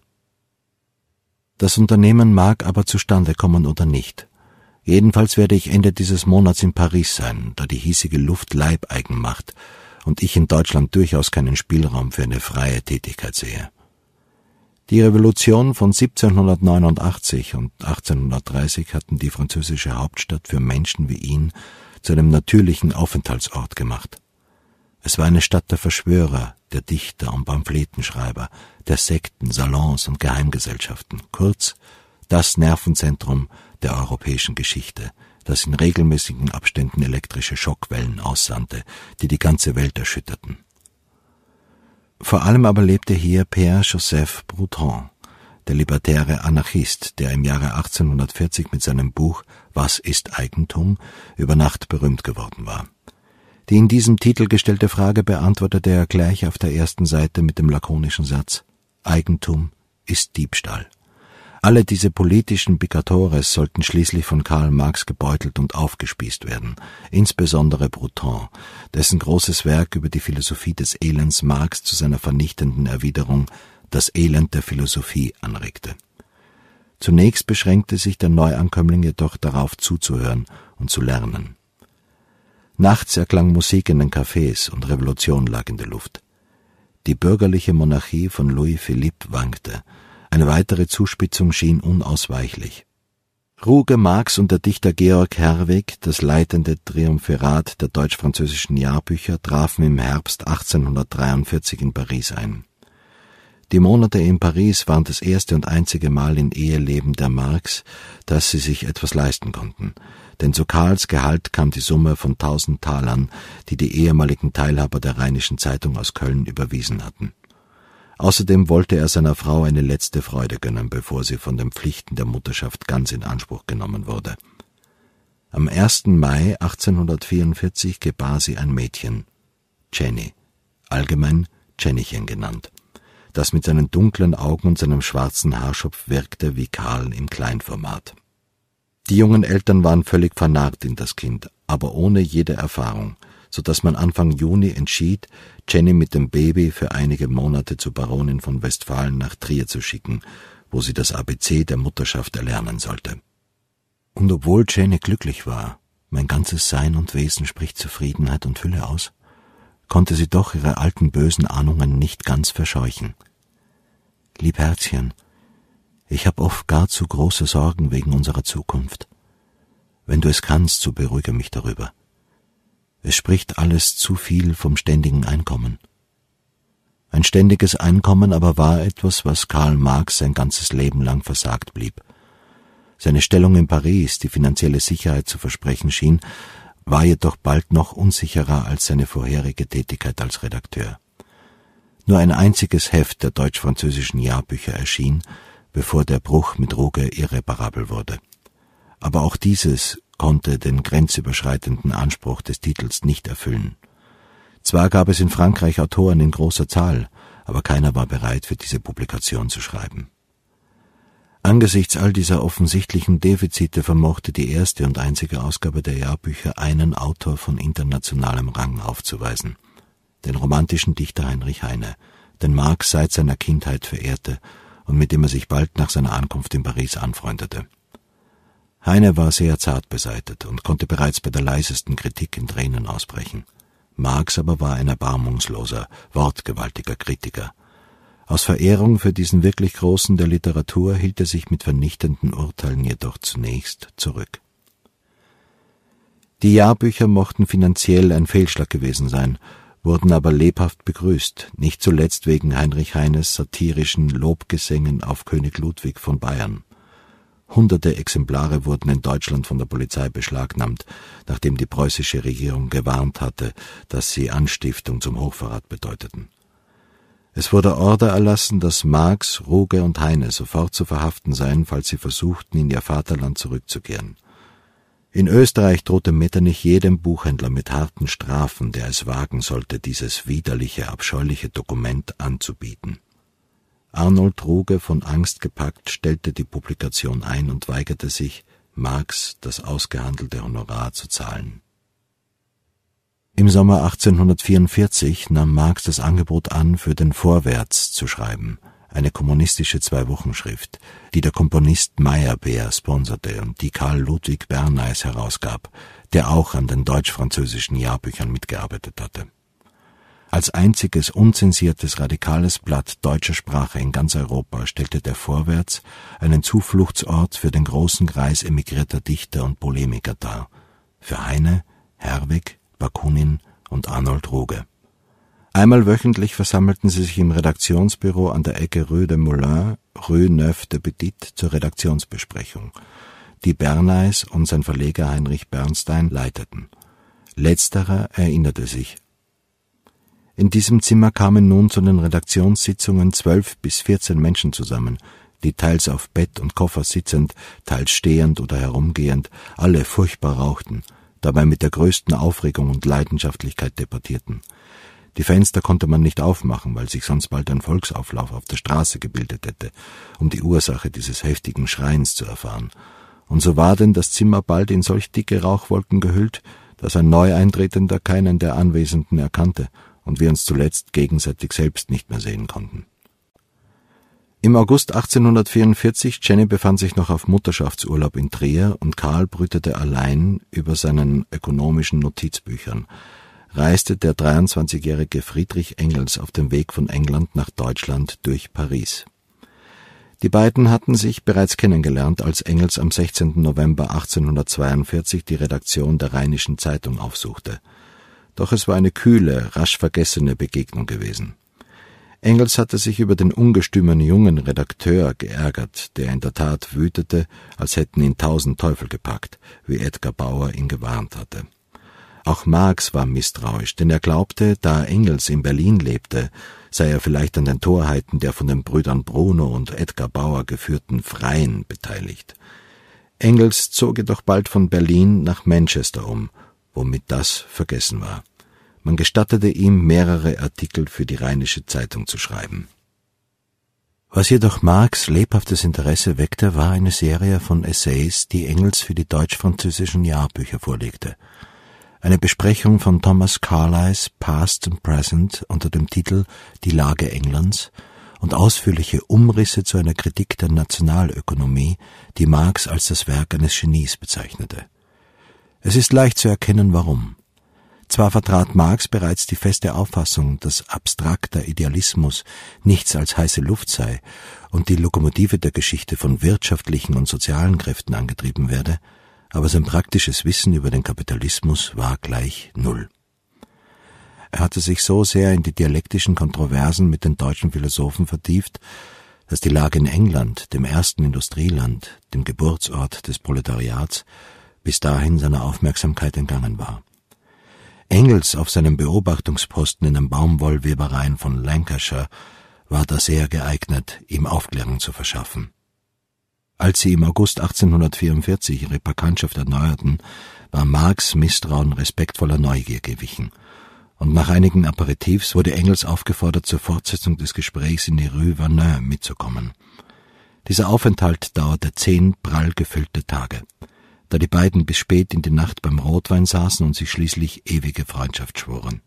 Das Unternehmen mag aber zustande kommen oder nicht. Jedenfalls werde ich Ende dieses Monats in Paris sein, da die hiesige Luft Leibeigen macht und ich in Deutschland durchaus keinen Spielraum für eine freie Tätigkeit sehe. Die Revolution von 1789 und 1830 hatten die französische Hauptstadt für Menschen wie ihn zu einem natürlichen Aufenthaltsort gemacht. Es war eine Stadt der Verschwörer, der Dichter und Pamphletenschreiber, der Sekten, Salons und Geheimgesellschaften. Kurz, das Nervenzentrum der europäischen Geschichte, das in regelmäßigen Abständen elektrische Schockwellen aussandte, die die ganze Welt erschütterten. Vor allem aber lebte hier Pierre Joseph Proudhon, der libertäre Anarchist, der im Jahre 1840 mit seinem Buch »Was ist Eigentum?« über Nacht berühmt geworden war. Die in diesem Titel gestellte Frage beantwortete er gleich auf der ersten Seite mit dem lakonischen Satz: Eigentum ist Diebstahl. Alle diese politischen Picatores sollten schließlich von Karl Marx gebeutelt und aufgespießt werden, insbesondere Proudhon, dessen großes Werk über die Philosophie des Elends Marx zu seiner vernichtenden Erwiderung »Das Elend der Philosophie« anregte. Zunächst beschränkte sich der Neuankömmling jedoch darauf zuzuhören und zu lernen. Nachts erklang Musik in den Cafés und Revolution lag in der Luft. Die bürgerliche Monarchie von Louis Philippe wankte. Eine weitere Zuspitzung schien unausweichlich. Ruge Marx und der Dichter Georg Herwegh, das leitende Triumvirat der deutsch-französischen Jahrbücher, trafen im Herbst 1843 in Paris ein. Die Monate in Paris waren das erste und einzige Mal im Eheleben der Marx, dass sie sich etwas leisten konnten. Denn zu Karls Gehalt kam die Summe von 1000 Talern, die die ehemaligen Teilhaber der Rheinischen Zeitung aus Köln überwiesen hatten. Außerdem wollte er seiner Frau eine letzte Freude gönnen, bevor sie von den Pflichten der Mutterschaft ganz in Anspruch genommen wurde. Am 1. Mai 1844 gebar sie ein Mädchen, Jenny, allgemein Jennychen genannt, das mit seinen dunklen Augen und seinem schwarzen Haarschopf wirkte wie Karl im Kleinformat. Die jungen Eltern waren völlig vernarrt in das Kind, aber ohne jede Erfahrung, so dass man Anfang Juni entschied, Jenny mit dem Baby für einige Monate zur Baronin von Westfalen nach Trier zu schicken, wo sie das ABC der Mutterschaft erlernen sollte. Und obwohl Jenny glücklich war, mein ganzes Sein und Wesen spricht Zufriedenheit und Fülle aus, konnte sie doch ihre alten bösen Ahnungen nicht ganz verscheuchen. Lieb Herzchen, ich habe oft gar zu große Sorgen wegen unserer Zukunft. Wenn du es kannst, so beruhige mich darüber. Es spricht alles zu viel vom ständigen Einkommen. Ein ständiges Einkommen aber war etwas, was Karl Marx sein ganzes Leben lang versagt blieb. Seine Stellung in Paris, die finanzielle Sicherheit zu versprechen schien, war jedoch bald noch unsicherer als seine vorherige Tätigkeit als Redakteur. Nur ein einziges Heft der deutsch-französischen Jahrbücher erschien, bevor der Bruch mit Ruge irreparabel wurde. Aber auch dieses konnte den grenzüberschreitenden Anspruch des Titels nicht erfüllen. Zwar gab es in Frankreich Autoren in großer Zahl, aber keiner war bereit, für diese Publikation zu schreiben. Angesichts all dieser offensichtlichen Defizite vermochte die erste und einzige Ausgabe der Jahrbücher einen Autor von internationalem Rang aufzuweisen, den romantischen Dichter Heinrich Heine, den Marx seit seiner Kindheit verehrte und mit dem er sich bald nach seiner Ankunft in Paris anfreundete. Heine war sehr zart beseitet und konnte bereits bei der leisesten Kritik in Tränen ausbrechen. Marx aber war ein erbarmungsloser, wortgewaltiger Kritiker. Aus Verehrung für diesen wirklich Großen der Literatur hielt er sich mit vernichtenden Urteilen jedoch zunächst zurück. Die Jahrbücher mochten finanziell ein Fehlschlag gewesen sein, wurden aber lebhaft begrüßt, nicht zuletzt wegen Heinrich Heines satirischen Lobgesängen auf König Ludwig von Bayern. Hunderte Exemplare wurden in Deutschland von der Polizei beschlagnahmt, nachdem die preußische Regierung gewarnt hatte, dass sie Anstiftung zum Hochverrat bedeuteten. Es wurde Order erlassen, dass Marx, Ruge und Heine sofort zu verhaften seien, falls sie versuchten, in ihr Vaterland zurückzukehren. In Österreich drohte Metternich jedem Buchhändler mit harten Strafen, der es wagen sollte, dieses widerliche, abscheuliche Dokument anzubieten. Arnold Ruge, von Angst gepackt, stellte die Publikation ein und weigerte sich, Marx das ausgehandelte Honorar zu zahlen. Im Sommer 1844 nahm Marx das Angebot an, für den Vorwärts zu schreiben, eine kommunistische 2-Wochenschrift, die der Komponist Meyerbeer sponserte und die Karl Ludwig Bernays herausgab, der auch an den deutsch-französischen Jahrbüchern mitgearbeitet hatte. Als einziges unzensiertes radikales Blatt deutscher Sprache in ganz Europa stellte der Vorwärts einen Zufluchtsort für den großen Kreis emigrierter Dichter und Polemiker dar, für Heine, Herwegh, Bakunin und Arnold Ruge. Einmal wöchentlich versammelten sie sich im Redaktionsbüro an der Ecke Rue de Moulins, Rue Neuf de Petit zur Redaktionsbesprechung, die Bernays und sein Verleger Heinrich Bernstein leiteten. Letzterer erinnerte sich: In diesem Zimmer kamen nun zu den Redaktionssitzungen 12 bis 14 Menschen zusammen, die teils auf Bett und Koffer sitzend, teils stehend oder herumgehend, alle furchtbar rauchten, dabei mit der größten Aufregung und Leidenschaftlichkeit debattierten. Die Fenster konnte man nicht aufmachen, weil sich sonst bald ein Volksauflauf auf der Straße gebildet hätte, um die Ursache dieses heftigen Schreiens zu erfahren. Und so war denn das Zimmer bald in solch dicke Rauchwolken gehüllt, dass ein Neueintretender keinen der Anwesenden erkannte und wir uns zuletzt gegenseitig selbst nicht mehr sehen konnten. Im August 1844, Jenny befand sich noch auf Mutterschaftsurlaub in Trier und Karl brütete allein über seinen ökonomischen Notizbüchern, reiste der 23-jährige Friedrich Engels auf dem Weg von England nach Deutschland durch Paris. Die beiden hatten sich bereits kennengelernt, als Engels am 16. November 1842 die Redaktion der Rheinischen Zeitung aufsuchte. Doch es war eine kühle, rasch vergessene Begegnung gewesen. Engels hatte sich über den ungestümen jungen Redakteur geärgert, der in der Tat wütete, als hätten ihn 1000 Teufel gepackt, wie Edgar Bauer ihn gewarnt hatte. Auch Marx war misstrauisch, denn er glaubte, da Engels in Berlin lebte, sei er vielleicht an den Torheiten der von den Brüdern Bruno und Edgar Bauer geführten Freien beteiligt. Engels zog jedoch bald von Berlin nach Manchester um, womit das vergessen war. Man gestattete ihm, mehrere Artikel für die Rheinische Zeitung zu schreiben. Was jedoch Marx lebhaftes Interesse weckte, war eine Serie von Essays, die Engels für die deutsch-französischen Jahrbücher vorlegte. Eine Besprechung von Thomas Carlyles Past and Present unter dem Titel »Die Lage Englands« und ausführliche Umrisse zu einer Kritik der Nationalökonomie, die Marx als das Werk eines Genies bezeichnete. Es ist leicht zu erkennen, warum. Zwar vertrat Marx bereits die feste Auffassung, dass abstrakter Idealismus nichts als heiße Luft sei und die Lokomotive der Geschichte von wirtschaftlichen und sozialen Kräften angetrieben werde, aber sein praktisches Wissen über den Kapitalismus war gleich null. Er hatte sich so sehr in die dialektischen Kontroversen mit den deutschen Philosophen vertieft, dass die Lage in England, dem ersten Industrieland, dem Geburtsort des Proletariats, bis dahin seiner Aufmerksamkeit entgangen war. Engels auf seinem Beobachtungsposten in den Baumwollwebereien von Lancashire war da sehr geeignet, ihm Aufklärung zu verschaffen. Als sie im August 1844 ihre Bekanntschaft erneuerten, war Marx' Misstrauen respektvoller Neugier gewichen, und nach einigen Aperitifs wurde Engels aufgefordert, zur Fortsetzung des Gesprächs in die Rue Vernon mitzukommen. Dieser Aufenthalt dauerte 10 prall gefüllte Tage, da die beiden bis spät in die Nacht beim Rotwein saßen und sich schließlich ewige Freundschaft schworen.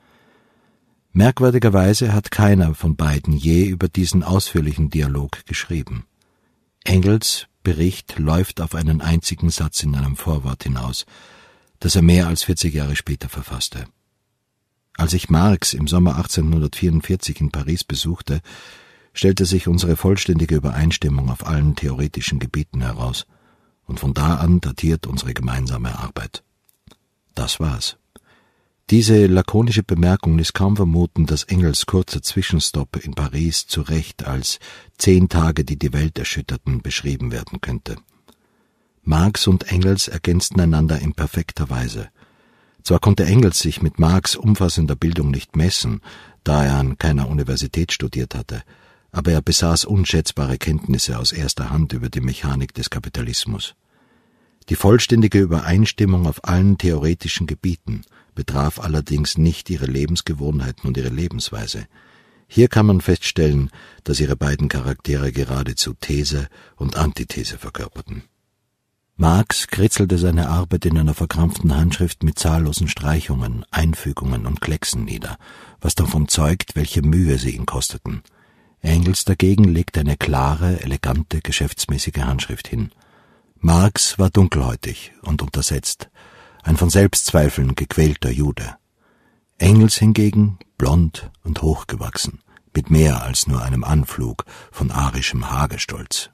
Merkwürdigerweise hat keiner von beiden je über diesen ausführlichen Dialog geschrieben. Engels Bericht läuft auf einen einzigen Satz in einem Vorwort hinaus, das er mehr als 40 Jahre später verfasste. Als ich Marx im Sommer 1844 in Paris besuchte, stellte sich unsere vollständige Übereinstimmung auf allen theoretischen Gebieten heraus, und von da an datiert unsere gemeinsame Arbeit. Das war's. Diese lakonische Bemerkung ließ kaum vermuten, dass Engels kurzer Zwischenstopp in Paris zu Recht als 10 Tage, die die Welt erschütterten, beschrieben werden könnte. Marx und Engels ergänzten einander in perfekter Weise. Zwar konnte Engels sich mit Marx umfassender Bildung nicht messen, da er an keiner Universität studiert hatte, aber er besaß unschätzbare Kenntnisse aus erster Hand über die Mechanik des Kapitalismus. Die vollständige Übereinstimmung auf allen theoretischen Gebieten betraf allerdings nicht ihre Lebensgewohnheiten und ihre Lebensweise. Hier kann man feststellen, dass ihre beiden Charaktere geradezu These und Antithese verkörperten. Marx kritzelte seine Arbeit in einer verkrampften Handschrift mit zahllosen Streichungen, Einfügungen und Klecksen nieder, was davon zeugt, welche Mühe sie ihn kosteten. Engels dagegen legte eine klare, elegante, geschäftsmäßige Handschrift hin. Marx war dunkelhäutig und untersetzt, ein von Selbstzweifeln gequälter Jude. Engels hingegen blond und hochgewachsen, mit mehr als nur einem Anflug von arischem Hagestolz.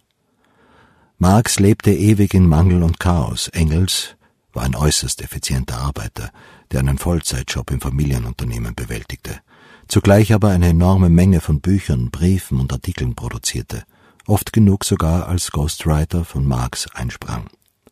Marx lebte ewig in Mangel und Chaos. Engels war ein äußerst effizienter Arbeiter, der einen Vollzeitjob im Familienunternehmen bewältigte. zugleich aber eine enorme Menge von Büchern, Briefen und Artikeln produzierte, oft genug sogar als Ghostwriter von Marx einsprang.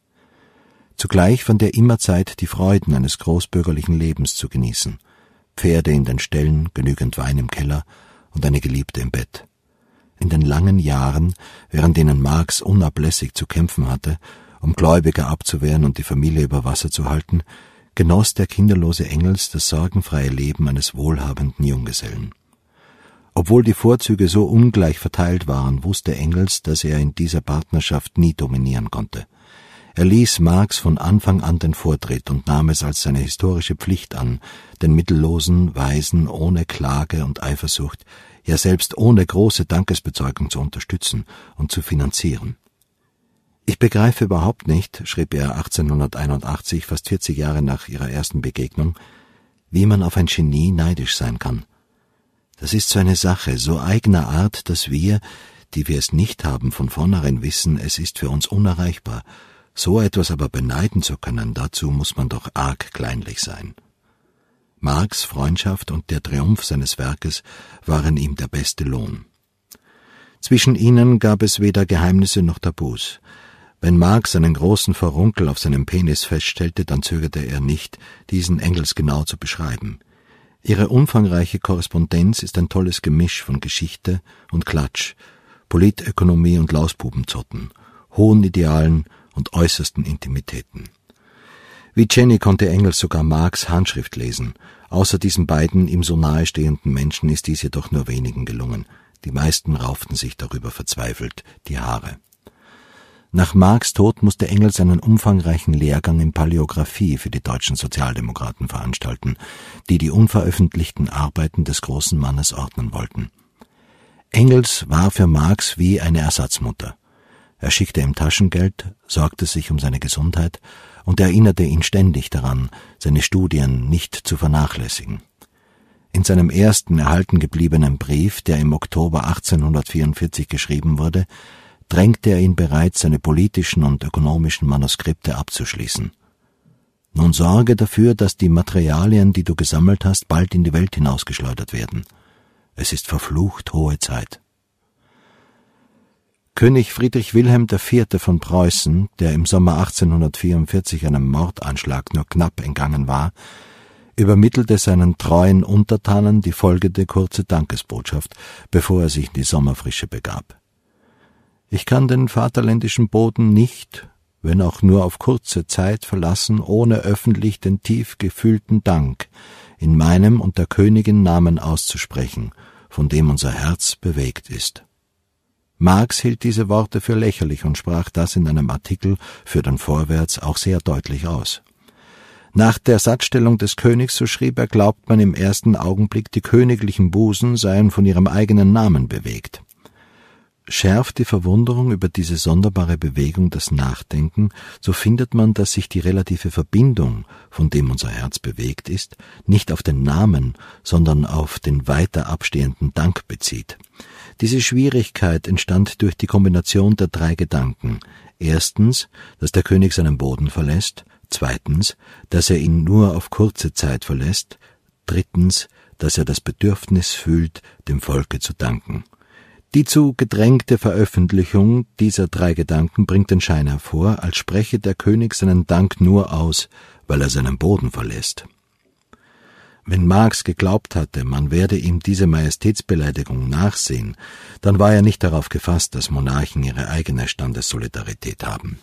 Zugleich fand er immer Zeit, die Freuden eines großbürgerlichen Lebens zu genießen, Pferde in den Ställen, genügend Wein im Keller und eine Geliebte im Bett. In den langen Jahren, während denen Marx unablässig zu kämpfen hatte, um Gläubiger abzuwehren und die Familie über Wasser zu halten, genoss der kinderlose Engels das sorgenfreie Leben eines wohlhabenden Junggesellen. Obwohl die Vorzüge so ungleich verteilt waren, wusste Engels, dass er in dieser Partnerschaft nie dominieren konnte. Er ließ Marx von Anfang an den Vortritt und nahm es als seine historische Pflicht an, den mittellosen, Waisen ohne Klage und Eifersucht, ja selbst ohne große Dankesbezeugung zu unterstützen und zu finanzieren. »Ich begreife überhaupt nicht«, schrieb er 1881, fast 40 Jahre nach ihrer ersten Begegnung, »wie man auf ein Genie neidisch sein kann. Das ist so eine Sache, so eigener Art, dass wir, die wir es nicht haben, von vornherein wissen, es ist für uns unerreichbar. So etwas aber beneiden zu können, dazu muss man doch arg kleinlich sein.« Marx' Freundschaft und der Triumph seines Werkes waren ihm der beste Lohn. Zwischen ihnen gab es weder Geheimnisse noch Tabus. Wenn Marx einen großen Furunkel auf seinem Penis feststellte, dann zögerte er nicht, diesen Engels genau zu beschreiben. Ihre umfangreiche Korrespondenz ist ein tolles Gemisch von Geschichte und Klatsch, Politökonomie und Lausbubenzotten, hohen Idealen und äußersten Intimitäten. Wie Jenny konnte Engels sogar Marx' Handschrift lesen. Außer diesen beiden ihm so nahestehenden Menschen ist dies jedoch nur wenigen gelungen. Die meisten rauften sich darüber verzweifelt die Haare. Nach Marx' Tod musste Engels einen umfangreichen Lehrgang in Paläographie für die deutschen Sozialdemokraten veranstalten, die die unveröffentlichten Arbeiten des großen Mannes ordnen wollten. Engels war für Marx wie eine Ersatzmutter. Er schickte ihm Taschengeld, sorgte sich um seine Gesundheit und erinnerte ihn ständig daran, seine Studien nicht zu vernachlässigen. In seinem ersten erhalten gebliebenen Brief, der im Oktober 1844 geschrieben wurde, drängte er ihn bereits, seine politischen und ökonomischen Manuskripte abzuschließen. »Nun sorge dafür, dass die Materialien, die du gesammelt hast, bald in die Welt hinausgeschleudert werden. Es ist verflucht hohe Zeit.« König Friedrich Wilhelm IV. Von Preußen, der im Sommer 1844 einem Mordanschlag nur knapp entgangen war, übermittelte seinen treuen Untertanen die folgende kurze Dankesbotschaft, bevor er sich in die Sommerfrische begab. »Ich kann den vaterländischen Boden nicht, wenn auch nur auf kurze Zeit, verlassen, ohne öffentlich den tief gefühlten Dank in meinem und der Königin Namen auszusprechen, von dem unser Herz bewegt ist.« Marx hielt diese Worte für lächerlich und sprach das in einem Artikel für den Vorwärts auch sehr deutlich aus. Nach der Satzstellung des Königs, so schrieb er, glaubt man im ersten Augenblick, die königlichen Busen seien von ihrem eigenen Namen bewegt. Schärft die Verwunderung über diese sonderbare Bewegung das Nachdenken, so findet man, dass sich die relative Verbindung, von dem unser Herz bewegt ist, nicht auf den Namen, sondern auf den weiter abstehenden Dank bezieht. Diese Schwierigkeit entstand durch die Kombination der drei Gedanken. Erstens, dass der König seinen Boden verlässt. Zweitens, dass er ihn nur auf kurze Zeit verlässt. Drittens, dass er das Bedürfnis fühlt, dem Volke zu danken. Die zu gedrängte Veröffentlichung dieser drei Gedanken bringt den Schein hervor, als spreche der König seinen Dank nur aus, weil er seinen Boden verlässt. Wenn Marx geglaubt hatte, man werde ihm diese Majestätsbeleidigung nachsehen, dann war er nicht darauf gefasst, dass Monarchen ihre eigene Standessolidarität haben.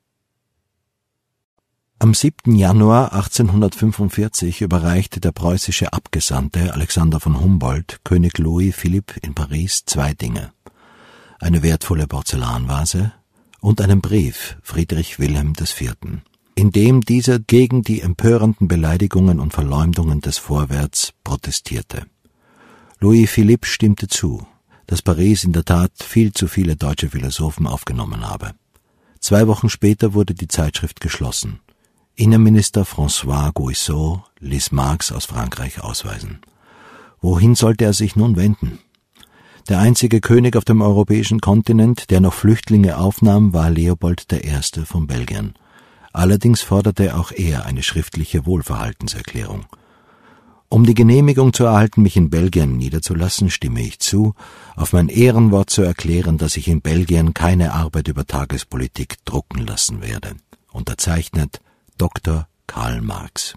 Am 7. Januar 1845 überreichte der preußische Abgesandte Alexander von Humboldt König Louis Philippe in Paris zwei Dinge: eine wertvolle Porzellanvase und einen Brief Friedrich Wilhelm IV., in dem dieser gegen die empörenden Beleidigungen und Verleumdungen des Vorwärts protestierte. Louis Philippe stimmte zu, dass Paris in der Tat viel zu viele deutsche Philosophen aufgenommen habe. 2 Wochen später wurde die Zeitschrift geschlossen. Innenminister François Guizot ließ Marx aus Frankreich ausweisen. Wohin sollte er sich nun wenden? Der einzige König auf dem europäischen Kontinent, der noch Flüchtlinge aufnahm, war Leopold I. von Belgien. Allerdings forderte auch er eine schriftliche Wohlverhaltenserklärung. Um die Genehmigung zu erhalten, mich in Belgien niederzulassen, stimme ich zu, auf mein Ehrenwort zu erklären, dass ich in Belgien keine Arbeit über Tagespolitik drucken lassen werde. Unterzeichnet Dr. Karl Marx.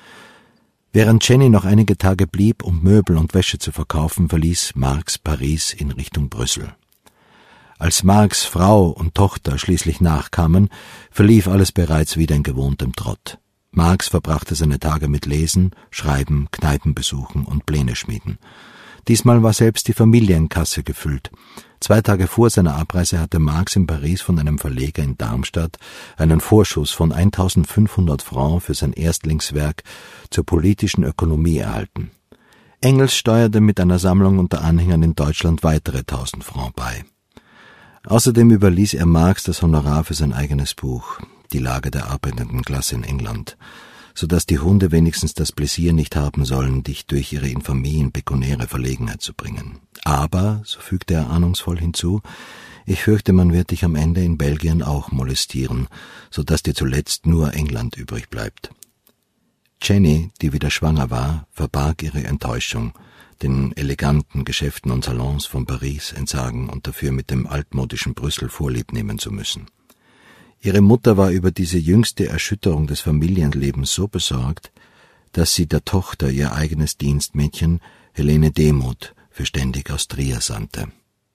Während Jenny noch einige Tage blieb, um Möbel und Wäsche zu verkaufen, verließ Marx Paris in Richtung Brüssel. Als Marx Frau und Tochter schließlich nachkamen, verlief alles bereits wieder in gewohntem Trott. Marx verbrachte seine Tage mit Lesen, Schreiben, Kneipenbesuchen und Pläne schmieden. Diesmal war selbst die Familienkasse gefüllt. 2 Tage vor seiner Abreise hatte Marx in Paris von einem Verleger in Darmstadt einen Vorschuss von 1.500 Francs für sein Erstlingswerk zur politischen Ökonomie erhalten. Engels steuerte mit einer Sammlung unter Anhängern in Deutschland weitere 1.000 Francs bei. Außerdem überließ er Marx das Honorar für sein eigenes Buch, Die Lage der arbeitenden Klasse in England, so dass die Hunde wenigstens das Pläsier nicht haben sollen, dich durch ihre Infamie in pekuniäre Verlegenheit zu bringen. Aber, so fügte er ahnungsvoll hinzu, ich fürchte, man wird dich am Ende in Belgien auch molestieren, so dass dir zuletzt nur England übrig bleibt. Jenny, die wieder schwanger war, verbarg ihre Enttäuschung, den eleganten Geschäften und Salons von Paris entsagen und dafür mit dem altmodischen Brüssel Vorlieb nehmen zu müssen. Ihre Mutter war über diese jüngste Erschütterung des Familienlebens so besorgt, dass sie der Tochter ihr eigenes Dienstmädchen, Helene Demuth, für ständig aus Trier sandte.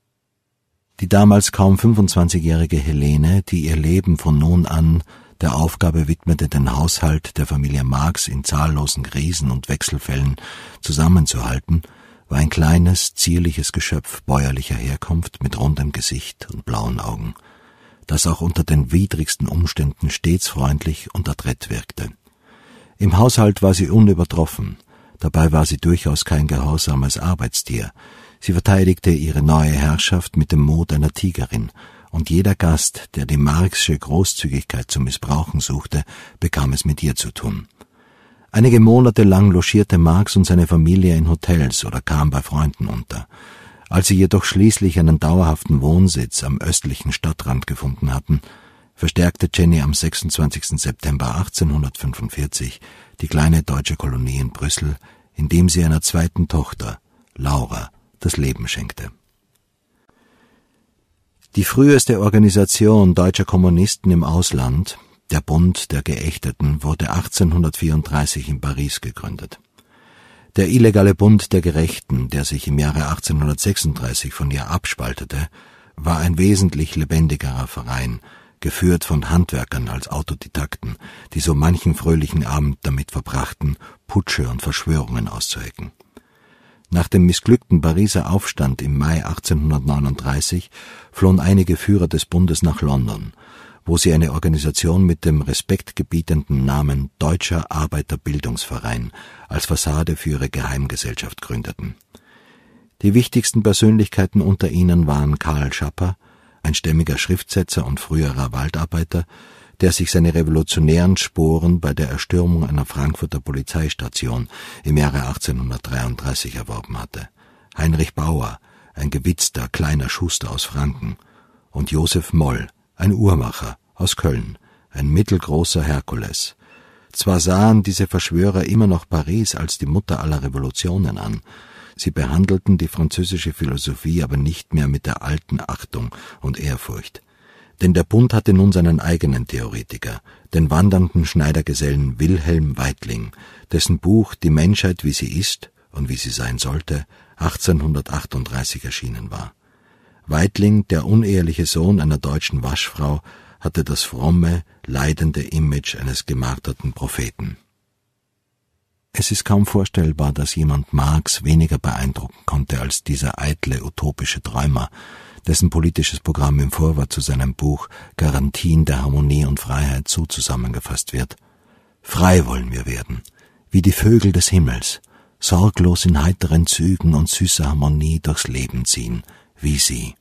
Die damals kaum 25-jährige Helene, die ihr Leben von nun an der Aufgabe widmete, den Haushalt der Familie Marx in zahllosen Krisen und Wechselfällen zusammenzuhalten, war ein kleines, zierliches Geschöpf bäuerlicher Herkunft mit rundem Gesicht und blauen Augen, das auch unter den widrigsten Umständen stets freundlich und adrett wirkte. Im Haushalt war sie unübertroffen, dabei war sie durchaus kein gehorsames Arbeitstier. Sie verteidigte ihre neue Herrschaft mit dem Mut einer Tigerin, und jeder Gast, der die Marxische Großzügigkeit zu missbrauchen suchte, bekam es mit ihr zu tun. Einige Monate lang logierte Marx und seine Familie in Hotels oder kam bei Freunden unter. Als sie jedoch schließlich einen dauerhaften Wohnsitz am östlichen Stadtrand gefunden hatten, verstärkte Jenny am 26. September 1845 die kleine deutsche Kolonie in Brüssel, indem sie einer zweiten Tochter, Laura, das Leben schenkte. Die früheste Organisation deutscher Kommunisten im Ausland, der Bund der Geächteten, wurde 1834 in Paris gegründet. Der illegale Bund der Gerechten, der sich im Jahre 1836 von ihr abspaltete, war ein wesentlich lebendigerer Verein, geführt von Handwerkern als Autodidakten, die so manchen fröhlichen Abend damit verbrachten, Putsche und Verschwörungen auszuhecken. Nach dem missglückten Pariser Aufstand im Mai 1839 flohen einige Führer des Bundes nach London, wo sie eine Organisation mit dem respektgebietenden Namen Deutscher Arbeiterbildungsverein als Fassade für ihre Geheimgesellschaft gründeten. Die wichtigsten Persönlichkeiten unter ihnen waren Karl Schapper, ein stämmiger Schriftsetzer und früherer Waldarbeiter, der sich seine revolutionären Sporen bei der Erstürmung einer Frankfurter Polizeistation im Jahre 1833 erworben hatte, Heinrich Bauer, ein gewitzter kleiner Schuster aus Franken, und Josef Moll, ein Uhrmacher aus Köln, ein mittelgroßer Herkules. Zwar sahen diese Verschwörer immer noch Paris als die Mutter aller Revolutionen an, sie behandelten die französische Philosophie aber nicht mehr mit der alten Achtung und Ehrfurcht. Denn der Bund hatte nun seinen eigenen Theoretiker, den wandernden Schneidergesellen Wilhelm Weitling, dessen Buch »Die Menschheit, wie sie ist und wie sie sein sollte« 1838 erschienen war. Weitling, der uneheliche Sohn einer deutschen Waschfrau, hatte das fromme, leidende Image eines gemarterten Propheten. Es ist kaum vorstellbar, dass jemand Marx weniger beeindrucken konnte als dieser eitle, utopische Träumer, dessen politisches Programm im Vorwort zu seinem Buch »Garantien der Harmonie und Freiheit« so zusammengefasst wird. Frei wollen wir werden, wie die Vögel des Himmels, sorglos in heiteren Zügen und süßer Harmonie durchs Leben ziehen, wie sie.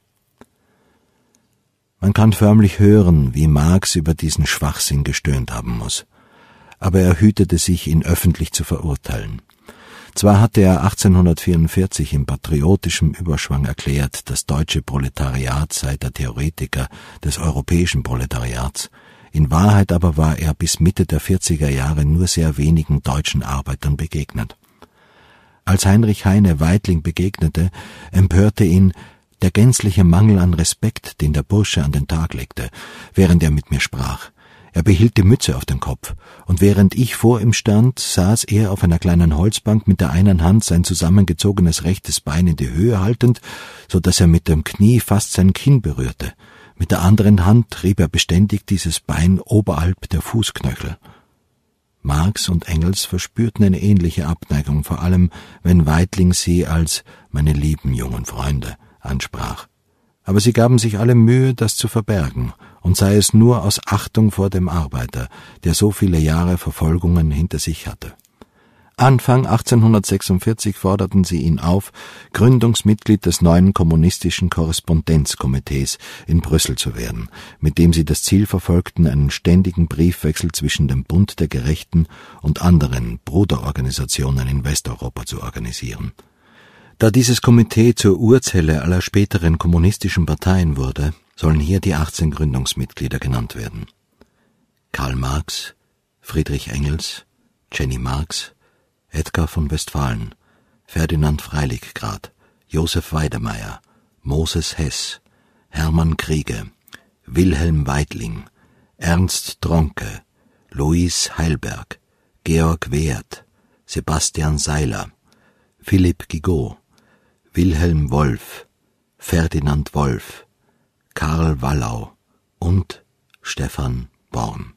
Man kann förmlich hören, wie Marx über diesen Schwachsinn gestöhnt haben muss. Aber er hütete sich, ihn öffentlich zu verurteilen. Zwar hatte er 1844 in patriotischem Überschwang erklärt, das deutsche Proletariat sei der Theoretiker des europäischen Proletariats, in Wahrheit aber war er bis Mitte der 40er Jahre nur sehr wenigen deutschen Arbeitern begegnet. Als Heinrich Heine Weitling begegnete, empörte ihn der gänzliche Mangel an Respekt, den der Bursche an den Tag legte, während er mit mir sprach. Er behielt die Mütze auf dem Kopf, und während ich vor ihm stand, saß er auf einer kleinen Holzbank mit der einen Hand sein zusammengezogenes rechtes Bein in die Höhe haltend, so dass er mit dem Knie fast sein Kinn berührte. Mit der anderen Hand rieb er beständig dieses Bein oberhalb der Fußknöchel. Marx und Engels verspürten eine ähnliche Abneigung, vor allem wenn Weitling sie als »meine lieben jungen Freunde« ansprach. Aber sie gaben sich alle Mühe, das zu verbergen, und sei es nur aus Achtung vor dem Arbeiter, der so viele Jahre Verfolgungen hinter sich hatte. Anfang 1846 forderten sie ihn auf, Gründungsmitglied des neuen kommunistischen Korrespondenzkomitees in Brüssel zu werden, mit dem sie das Ziel verfolgten, einen ständigen Briefwechsel zwischen dem Bund der Gerechten und anderen Bruderorganisationen in Westeuropa zu organisieren. Da dieses Komitee zur Urzelle aller späteren kommunistischen Parteien wurde, sollen hier die 18 Gründungsmitglieder genannt werden. Karl Marx, Friedrich Engels, Jenny Marx, Edgar von Westphalen, Ferdinand Freiligrath, Josef Weidemeyer, Moses Hess, Hermann Kriege, Wilhelm Weitling, Ernst Tronke, Louis Heilberg, Georg Wehrt, Sebastian Seiler, Philipp Gigot, Wilhelm Wolff, Ferdinand Wolff, Karl Wallau und Stefan Born.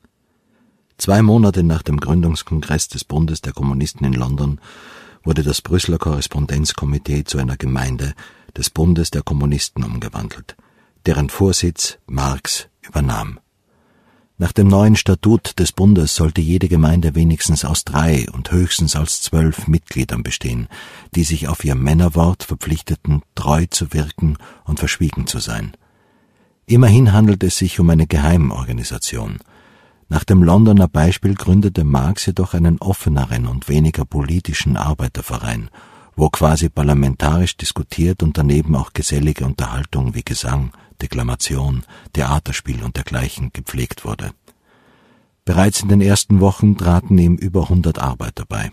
2 Monate nach dem Gründungskongress des Bundes der Kommunisten in London wurde das Brüsseler Korrespondenzkomitee zu einer Gemeinde des Bundes der Kommunisten umgewandelt, deren Vorsitz Marx übernahm. Nach dem neuen Statut des Bundes sollte jede Gemeinde wenigstens aus 3 und höchstens aus 12 Mitgliedern bestehen, die sich auf ihr Männerwort verpflichteten, treu zu wirken und verschwiegen zu sein. Immerhin handelte es sich um eine Geheimorganisation. Nach dem Londoner Beispiel gründete Marx jedoch einen offeneren und weniger politischen Arbeiterverein, wo quasi parlamentarisch diskutiert und daneben auch gesellige Unterhaltung wie Gesang, Deklamation, Theaterspiel und dergleichen gepflegt wurde. Bereits in den ersten Wochen traten ihm über 100 Arbeiter bei.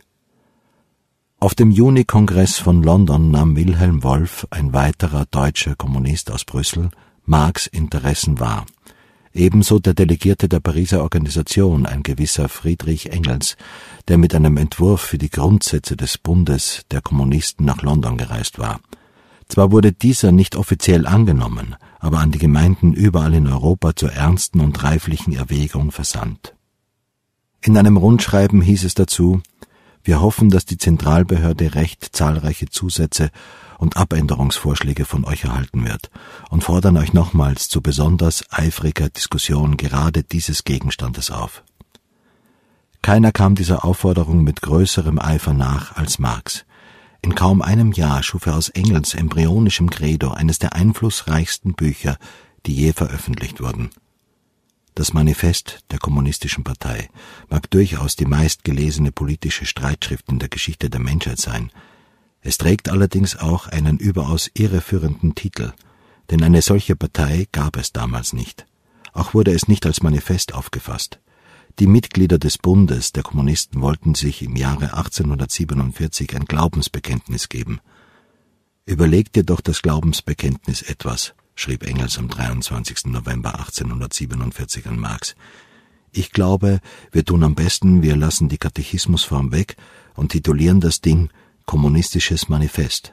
Auf dem Juni-Kongress von London nahm Wilhelm Wolff, ein weiterer deutscher Kommunist aus Brüssel, Marx' Interessen wahr. Ebenso der Delegierte der Pariser Organisation, ein gewisser Friedrich Engels, der mit einem Entwurf für die Grundsätze des Bundes der Kommunisten nach London gereist war. Zwar wurde dieser nicht offiziell angenommen, aber an die Gemeinden überall in Europa zur ernsten und reiflichen Erwägung versandt. In einem Rundschreiben hieß es dazu: Wir hoffen, dass die Zentralbehörde recht zahlreiche Zusätze und Abänderungsvorschläge von euch erhalten wird und fordern euch nochmals zu besonders eifriger Diskussion gerade dieses Gegenstandes auf. Keiner kam dieser Aufforderung mit größerem Eifer nach als Marx. In kaum einem Jahr schuf er aus Engels embryonischem Credo eines der einflussreichsten Bücher, die je veröffentlicht wurden. Das Manifest der Kommunistischen Partei mag durchaus die meistgelesene politische Streitschrift in der Geschichte der Menschheit sein. Es trägt allerdings auch einen überaus irreführenden Titel, denn eine solche Partei gab es damals nicht. Auch wurde es nicht als Manifest aufgefasst. Die Mitglieder des Bundes der Kommunisten wollten sich im Jahre 1847 ein Glaubensbekenntnis geben. »Überleg dir doch das Glaubensbekenntnis etwas«, schrieb Engels am 23. November 1847 an Marx. »Ich glaube, wir tun am besten, wir lassen die Katechismusform weg und titulieren das Ding Kommunistisches Manifest.«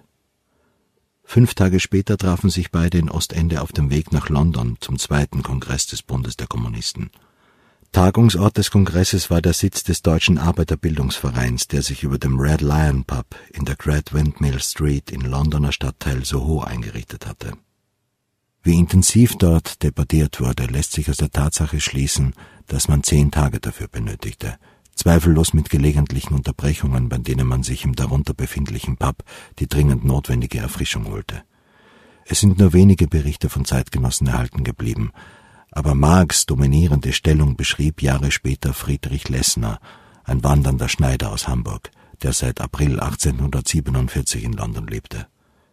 5 Tage später trafen sich beide in Ostende auf dem Weg nach London zum 2. Kongress des Bundes der Kommunisten. Tagungsort des Kongresses war der Sitz des Deutschen Arbeiterbildungsvereins, der sich über dem Red Lion Pub in der Great Windmill Street im Londoner Stadtteil Soho eingerichtet hatte. Wie intensiv dort debattiert wurde, lässt sich aus der Tatsache schließen, dass man 10 Tage dafür benötigte, zweifellos mit gelegentlichen Unterbrechungen, bei denen man sich im darunter befindlichen Pub die dringend notwendige Erfrischung holte. Es sind nur wenige Berichte von Zeitgenossen erhalten geblieben, aber Marx' dominierende Stellung beschrieb Jahre später Friedrich Lessner, ein wandernder Schneider aus Hamburg, der seit April 1847 in London lebte.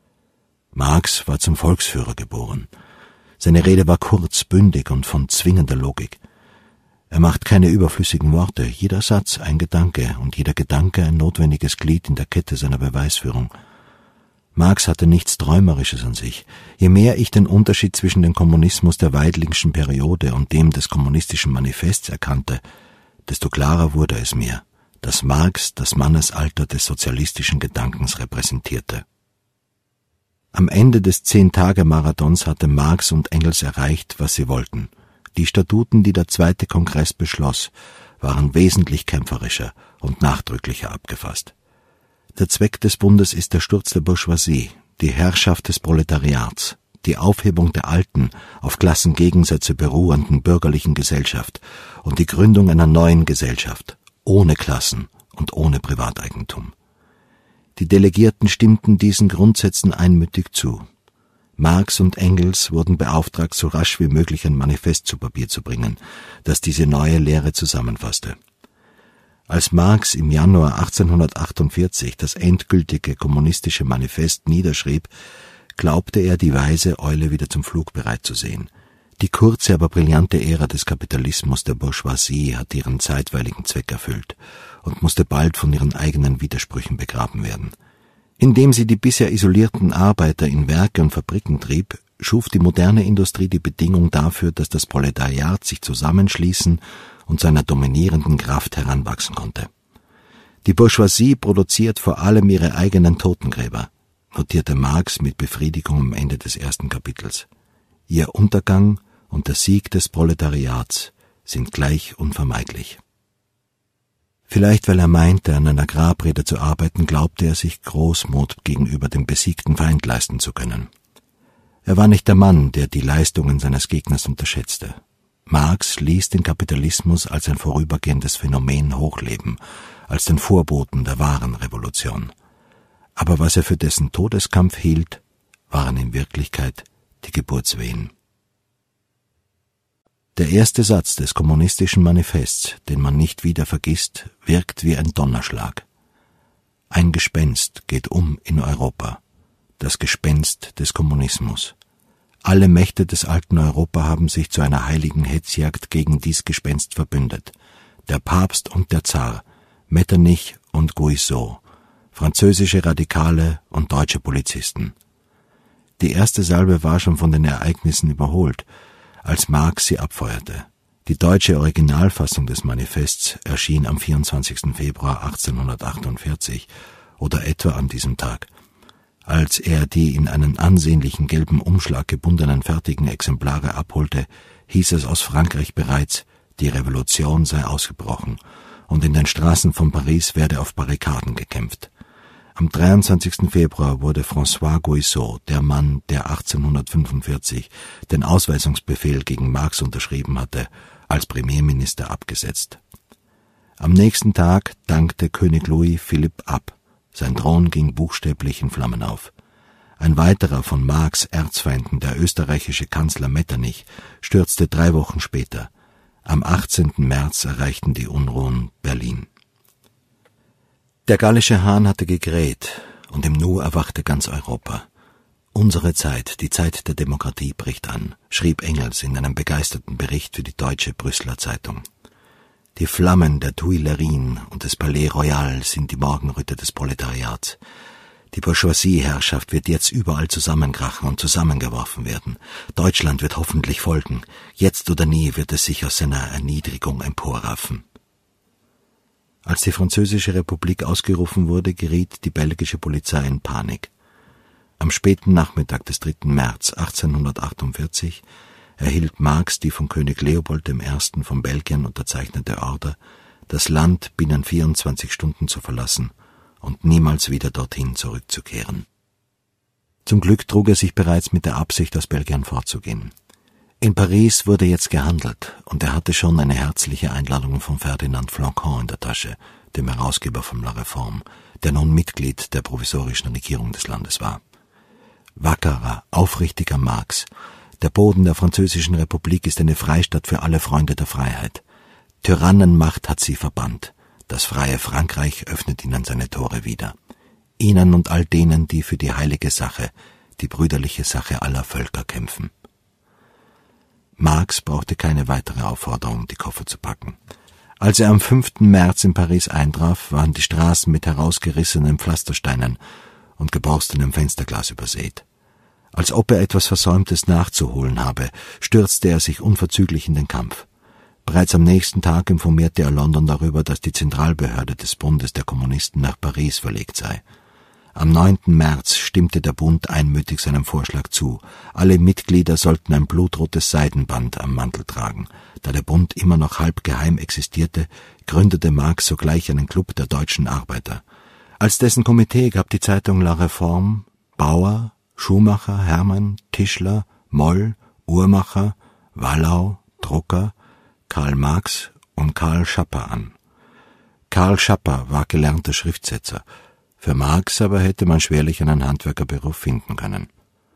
Marx war zum Volksführer geboren. Seine Rede war kurz, bündig und von zwingender Logik. Er macht keine überflüssigen Worte, jeder Satz ein Gedanke und jeder Gedanke ein notwendiges Glied in der Kette seiner Beweisführung. Marx hatte nichts Träumerisches an sich. Je mehr ich den Unterschied zwischen dem Kommunismus der Weidlingschen Periode und dem des kommunistischen Manifests erkannte, desto klarer wurde es mir, dass Marx das Mannesalter des sozialistischen Gedankens repräsentierte. Am Ende des 10-Tage-Marathons hatte Marx und Engels erreicht, was sie wollten. Die Statuten, die der Zweite Kongress beschloss, waren wesentlich kämpferischer und nachdrücklicher abgefasst. Der Zweck des Bundes ist der Sturz der Bourgeoisie, die Herrschaft des Proletariats, die Aufhebung der alten, auf Klassengegensätze beruhenden bürgerlichen Gesellschaft und die Gründung einer neuen Gesellschaft, ohne Klassen und ohne Privateigentum. Die Delegierten stimmten diesen Grundsätzen einmütig zu. Marx und Engels wurden beauftragt, so rasch wie möglich ein Manifest zu Papier zu bringen, das diese neue Lehre zusammenfasste. Als Marx im Januar 1848 das endgültige kommunistische Manifest niederschrieb, glaubte er, die weise Eule wieder zum Flug bereit zu sehen. Die kurze, aber brillante Ära des Kapitalismus der Bourgeoisie hatte ihren zeitweiligen Zweck erfüllt und musste bald von ihren eigenen Widersprüchen begraben werden. Indem sie die bisher isolierten Arbeiter in Werke und Fabriken trieb, schuf die moderne Industrie die Bedingung dafür, dass das Proletariat sich zusammenschließen und zu einer dominierenden Kraft heranwachsen konnte. Die Bourgeoisie produziert vor allem ihre eigenen Totengräber, notierte Marx mit Befriedigung am Ende des ersten Kapitels. Ihr Untergang und der Sieg des Proletariats sind gleich unvermeidlich. Vielleicht weil er meinte, an einer Grabrede zu arbeiten, glaubte er sich Großmut gegenüber dem besiegten Feind leisten zu können. Er war nicht der Mann, der die Leistungen seines Gegners unterschätzte. Marx ließ den Kapitalismus als ein vorübergehendes Phänomen hochleben, als den Vorboten der wahren Revolution. Aber was er für dessen Todeskampf hielt, waren in Wirklichkeit die Geburtswehen. Der erste Satz des kommunistischen Manifests, den man nicht wieder vergisst, wirkt wie ein Donnerschlag. Ein Gespenst geht um in Europa, das Gespenst des Kommunismus. Alle Mächte des alten Europa haben sich zu einer heiligen Hetzjagd gegen dies Gespenst verbündet. Der Papst und der Zar, Metternich und Guizot, französische Radikale und deutsche Polizisten. Die erste Salve war schon von den Ereignissen überholt, als Marx sie abfeuerte. Die deutsche Originalfassung des Manifests erschien am 24. Februar 1848 oder etwa an diesem Tag. Als er die in einen ansehnlichen gelben Umschlag gebundenen fertigen Exemplare abholte, hieß es aus Frankreich bereits, die Revolution sei ausgebrochen und in den Straßen von Paris werde auf Barrikaden gekämpft. Am 23. Februar wurde François Guizot, der Mann, der 1845 den Ausweisungsbefehl gegen Marx unterschrieben hatte, als Premierminister abgesetzt. Am nächsten Tag dankte König Louis Philipp ab. Sein Thron ging buchstäblich in Flammen auf. Ein weiterer von Marx' Erzfeinden, der österreichische Kanzler Metternich, stürzte 3 Wochen später. Am 18. März erreichten die Unruhen Berlin. Der gallische Hahn hatte gekräht, und im Nu erwachte ganz Europa. Unsere Zeit, die Zeit der Demokratie, bricht an, schrieb Engels in einem begeisterten Bericht für die Deutsche Brüsseler Zeitung. Die Flammen der Tuilerien und des Palais Royal sind die Morgenröte des Proletariats. Die Bourgeoisie-Herrschaft wird jetzt überall zusammenkrachen und zusammengeworfen werden. Deutschland wird hoffentlich folgen. Jetzt oder nie wird es sich aus seiner Erniedrigung emporraffen. Als die Französische Republik ausgerufen wurde, geriet die belgische Polizei in Panik. Am späten Nachmittag des 3. März 1848 erhielt Marx die von König Leopold I. von Belgien unterzeichnete Order, das Land binnen 24 Stunden zu verlassen und niemals wieder dorthin zurückzukehren. Zum Glück trug er sich bereits mit der Absicht, aus Belgien fortzugehen. In Paris wurde jetzt gehandelt, und er hatte schon eine herzliche Einladung von Ferdinand Flocon in der Tasche, dem Herausgeber von La Réforme, der nun Mitglied der provisorischen Regierung des Landes war. Wackerer, aufrichtiger Marx, der Boden der Französischen Republik ist eine Freistatt für alle Freunde der Freiheit. Tyrannenmacht hat sie verbannt. Das freie Frankreich öffnet ihnen seine Tore wieder. Ihnen und all denen, die für die heilige Sache, die brüderliche Sache aller Völker kämpfen. Marx brauchte keine weitere Aufforderung, die Koffer zu packen. Als er am 5. März in Paris eintraf, waren die Straßen mit herausgerissenen Pflastersteinen und geborstenem Fensterglas übersät. Als ob er etwas Versäumtes nachzuholen habe, stürzte er sich unverzüglich in den Kampf. Bereits am nächsten Tag informierte er London darüber, dass die Zentralbehörde des Bundes der Kommunisten nach Paris verlegt sei. Am 9. März stimmte der Bund einmütig seinem Vorschlag zu. Alle Mitglieder sollten ein blutrotes Seidenband am Mantel tragen. Da der Bund immer noch halb geheim existierte, gründete Marx sogleich einen Club der deutschen Arbeiter. Als dessen Komitee gab die Zeitung La Réforme Bauer, Schuhmacher, Hermann, Tischler, Moll, Uhrmacher, Wallau, Drucker, Karl Marx und Karl Schapper an. Karl Schapper war gelernter Schriftsetzer. Für Marx aber hätte man schwerlich einen Handwerkerberuf finden können.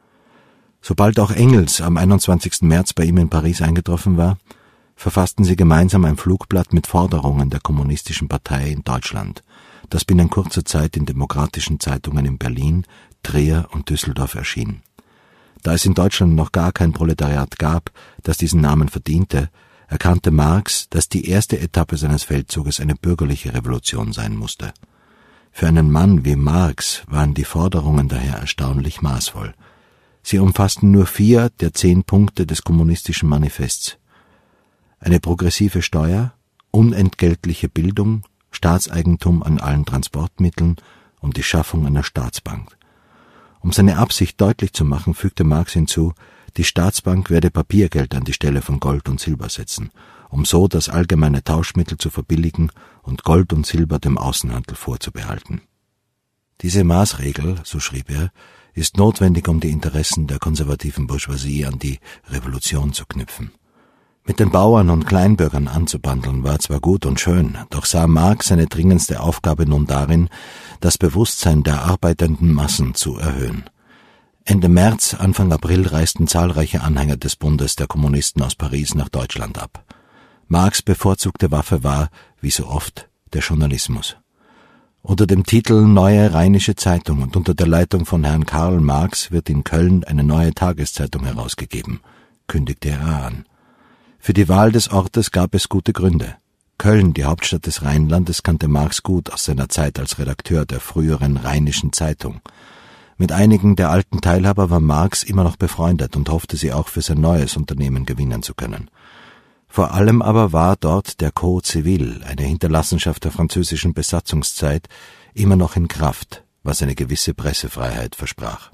Sobald auch Engels am 21. März bei ihm in Paris eingetroffen war, verfassten sie gemeinsam ein Flugblatt mit Forderungen der Kommunistischen Partei in Deutschland, das binnen kurzer Zeit in demokratischen Zeitungen in Berlin, Trier und Düsseldorf erschien. Da es in Deutschland noch gar kein Proletariat gab, das diesen Namen verdiente, erkannte Marx, dass die erste Etappe seines Feldzuges eine bürgerliche Revolution sein musste. Für einen Mann wie Marx waren die Forderungen daher erstaunlich maßvoll. Sie umfassten nur 4 der 10 Punkte des kommunistischen Manifests. Eine progressive Steuer, unentgeltliche Bildung, Staatseigentum an allen Transportmitteln und die Schaffung einer Staatsbank. Um seine Absicht deutlich zu machen, fügte Marx hinzu, die Staatsbank werde Papiergeld an die Stelle von Gold und Silber setzen, um so das allgemeine Tauschmittel zu verbilligen und Gold und Silber dem Außenhandel vorzubehalten. Diese Maßregel, so schrieb er, ist notwendig, um die Interessen der konservativen Bourgeoisie an die Revolution zu knüpfen. Mit den Bauern und Kleinbürgern anzubandeln war zwar gut und schön, doch sah Marx seine dringendste Aufgabe nun darin, das Bewusstsein der arbeitenden Massen zu erhöhen. Ende März, Anfang April reisten zahlreiche Anhänger des Bundes der Kommunisten aus Paris nach Deutschland ab. Marx' bevorzugte Waffe war, wie so oft, der Journalismus. Unter dem Titel Neue Rheinische Zeitung und unter der Leitung von Herrn Karl Marx wird in Köln eine neue Tageszeitung herausgegeben, kündigte er an. Für die Wahl des Ortes gab es gute Gründe. Köln, die Hauptstadt des Rheinlandes, kannte Marx gut aus seiner Zeit als Redakteur der früheren Rheinischen Zeitung. Mit einigen der alten Teilhaber war Marx immer noch befreundet und hoffte, sie auch für sein neues Unternehmen gewinnen zu können. Vor allem aber war dort der Code Civil, eine Hinterlassenschaft der französischen Besatzungszeit, immer noch in Kraft, was eine gewisse Pressefreiheit versprach.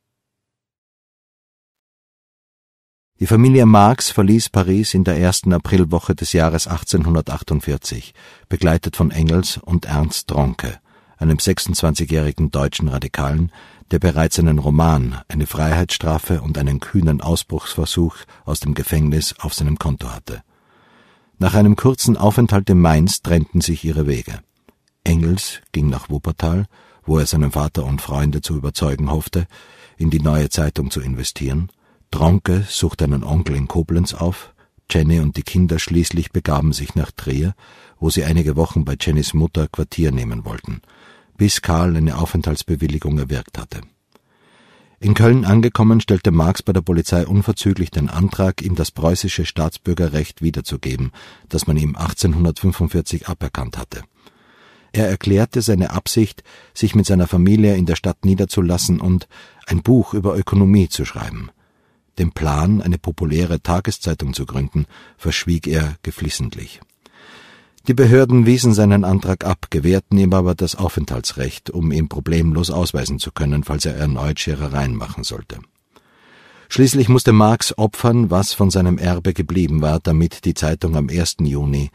Die Familie Marx verließ Paris in der ersten Aprilwoche des Jahres 1848, begleitet von Engels und Ernst Tronke, einem 26-jährigen deutschen Radikalen, der bereits einen Roman, eine Freiheitsstrafe und einen kühnen Ausbruchsversuch aus dem Gefängnis auf seinem Konto hatte. Nach einem kurzen Aufenthalt in Mainz trennten sich ihre Wege. Engels ging nach Wuppertal, wo er seinen Vater und Freunde zu überzeugen hoffte, in die neue Zeitung zu investieren. Tronke suchte einen Onkel in Koblenz auf, Jenny und die Kinder schließlich begaben sich nach Trier, wo sie einige Wochen bei Jennys Mutter Quartier nehmen wollten, bis Karl eine Aufenthaltsbewilligung erwirkt hatte. In Köln angekommen, stellte Marx bei der Polizei unverzüglich den Antrag, ihm das preußische Staatsbürgerrecht wiederzugeben, das man ihm 1845 aberkannt hatte. Er erklärte seine Absicht, sich mit seiner Familie in der Stadt niederzulassen und ein Buch über Ökonomie zu schreiben. Den Plan, eine populäre Tageszeitung zu gründen, verschwieg er geflissentlich. Die Behörden wiesen seinen Antrag ab, gewährten ihm aber das Aufenthaltsrecht, um ihn problemlos ausweisen zu können, falls er erneut Scherereien machen sollte. Schließlich musste Marx opfern, was von seinem Erbe geblieben war, damit die Zeitung am 1. Juni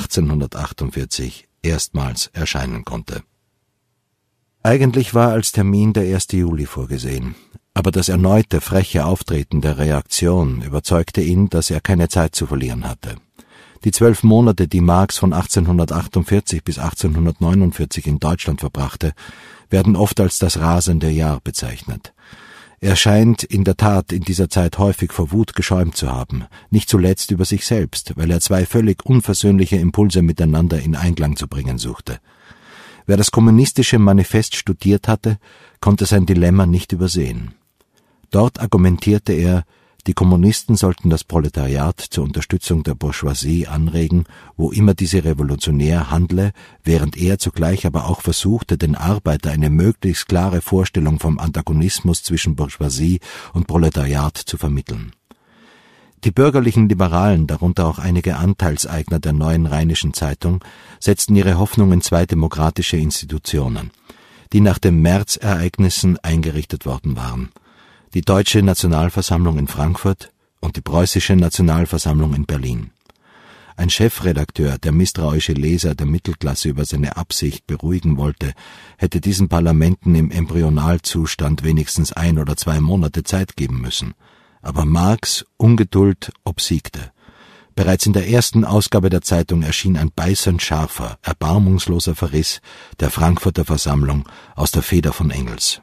1848 erstmals erscheinen konnte. Eigentlich war als Termin der 1. Juli vorgesehen. Aber das erneute freche Auftreten der Reaktion überzeugte ihn, dass er keine Zeit zu verlieren hatte. Die 12 Monate, die Marx von 1848 bis 1849 in Deutschland verbrachte, werden oft als das rasende Jahr bezeichnet. Er scheint in der Tat in dieser Zeit häufig vor Wut geschäumt zu haben, nicht zuletzt über sich selbst, weil er 2 völlig unversöhnliche Impulse miteinander in Einklang zu bringen suchte. Wer das kommunistische Manifest studiert hatte, konnte sein Dilemma nicht übersehen. Dort argumentierte er, Die Kommunisten sollten das Proletariat zur Unterstützung der Bourgeoisie anregen, wo immer diese revolutionär handle, während er zugleich aber auch versuchte, den Arbeiter eine möglichst klare Vorstellung vom Antagonismus zwischen Bourgeoisie und Proletariat zu vermitteln. Die bürgerlichen Liberalen, darunter auch einige Anteilseigner der Neuen Rheinischen Zeitung, setzten ihre Hoffnung in zwei demokratische Institutionen, die nach den März-Ereignissen eingerichtet worden waren: die Deutsche Nationalversammlung in Frankfurt und die Preußische Nationalversammlung in Berlin. Ein Chefredakteur, der misstrauische Leser der Mittelklasse über seine Absicht beruhigen wollte, hätte diesen Parlamenten im Embryonalzustand wenigstens 1 oder 2 Monate Zeit geben müssen. Aber Marx' Ungeduld obsiegte. Bereits in der ersten Ausgabe der Zeitung erschien ein beißend scharfer, erbarmungsloser Verriss der Frankfurter Versammlung aus der Feder von Engels.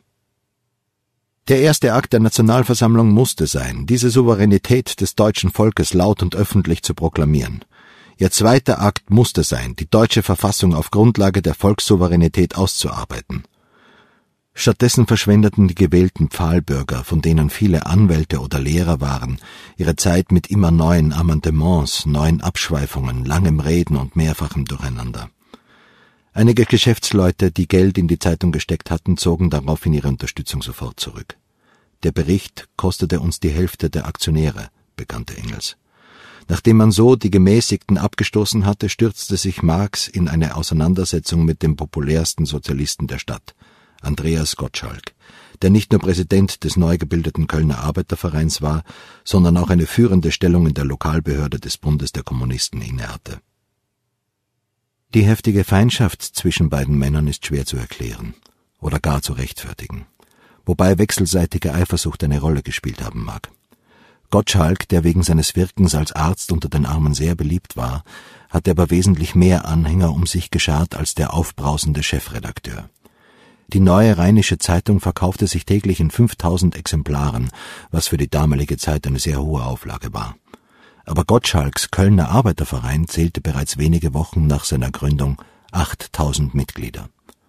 Der erste Akt der Nationalversammlung musste sein, diese Souveränität des deutschen Volkes laut und öffentlich zu proklamieren. Ihr zweiter Akt musste sein, die deutsche Verfassung auf Grundlage der Volkssouveränität auszuarbeiten. Stattdessen verschwendeten die gewählten Pfahlbürger, von denen viele Anwälte oder Lehrer waren, ihre Zeit mit immer neuen Amendements, neuen Abschweifungen, langem Reden und mehrfachem Durcheinander. Einige Geschäftsleute, die Geld in die Zeitung gesteckt hatten, zogen daraufhin ihre Unterstützung sofort zurück. Der Bericht kostete uns die Hälfte der Aktionäre, bekannte Engels. Nachdem man so die Gemäßigten abgestoßen hatte, stürzte sich Marx in eine Auseinandersetzung mit dem populärsten Sozialisten der Stadt, Andreas Gottschalk, der nicht nur Präsident des neu gebildeten Kölner Arbeitervereins war, sondern auch eine führende Stellung in der Lokalbehörde des Bundes der Kommunisten innehatte. Die heftige Feindschaft zwischen beiden Männern ist schwer zu erklären oder gar zu rechtfertigen, wobei wechselseitige Eifersucht eine Rolle gespielt haben mag. Gottschalk, der wegen seines Wirkens als Arzt unter den Armen sehr beliebt war, hatte aber wesentlich mehr Anhänger um sich geschart als der aufbrausende Chefredakteur. Die Neue Rheinische Zeitung verkaufte sich täglich in 5000 Exemplaren, was für die damalige Zeit eine sehr hohe Auflage war. Aber Gottschalks Kölner Arbeiterverein zählte bereits wenige Wochen nach seiner Gründung 8000 Mitglieder.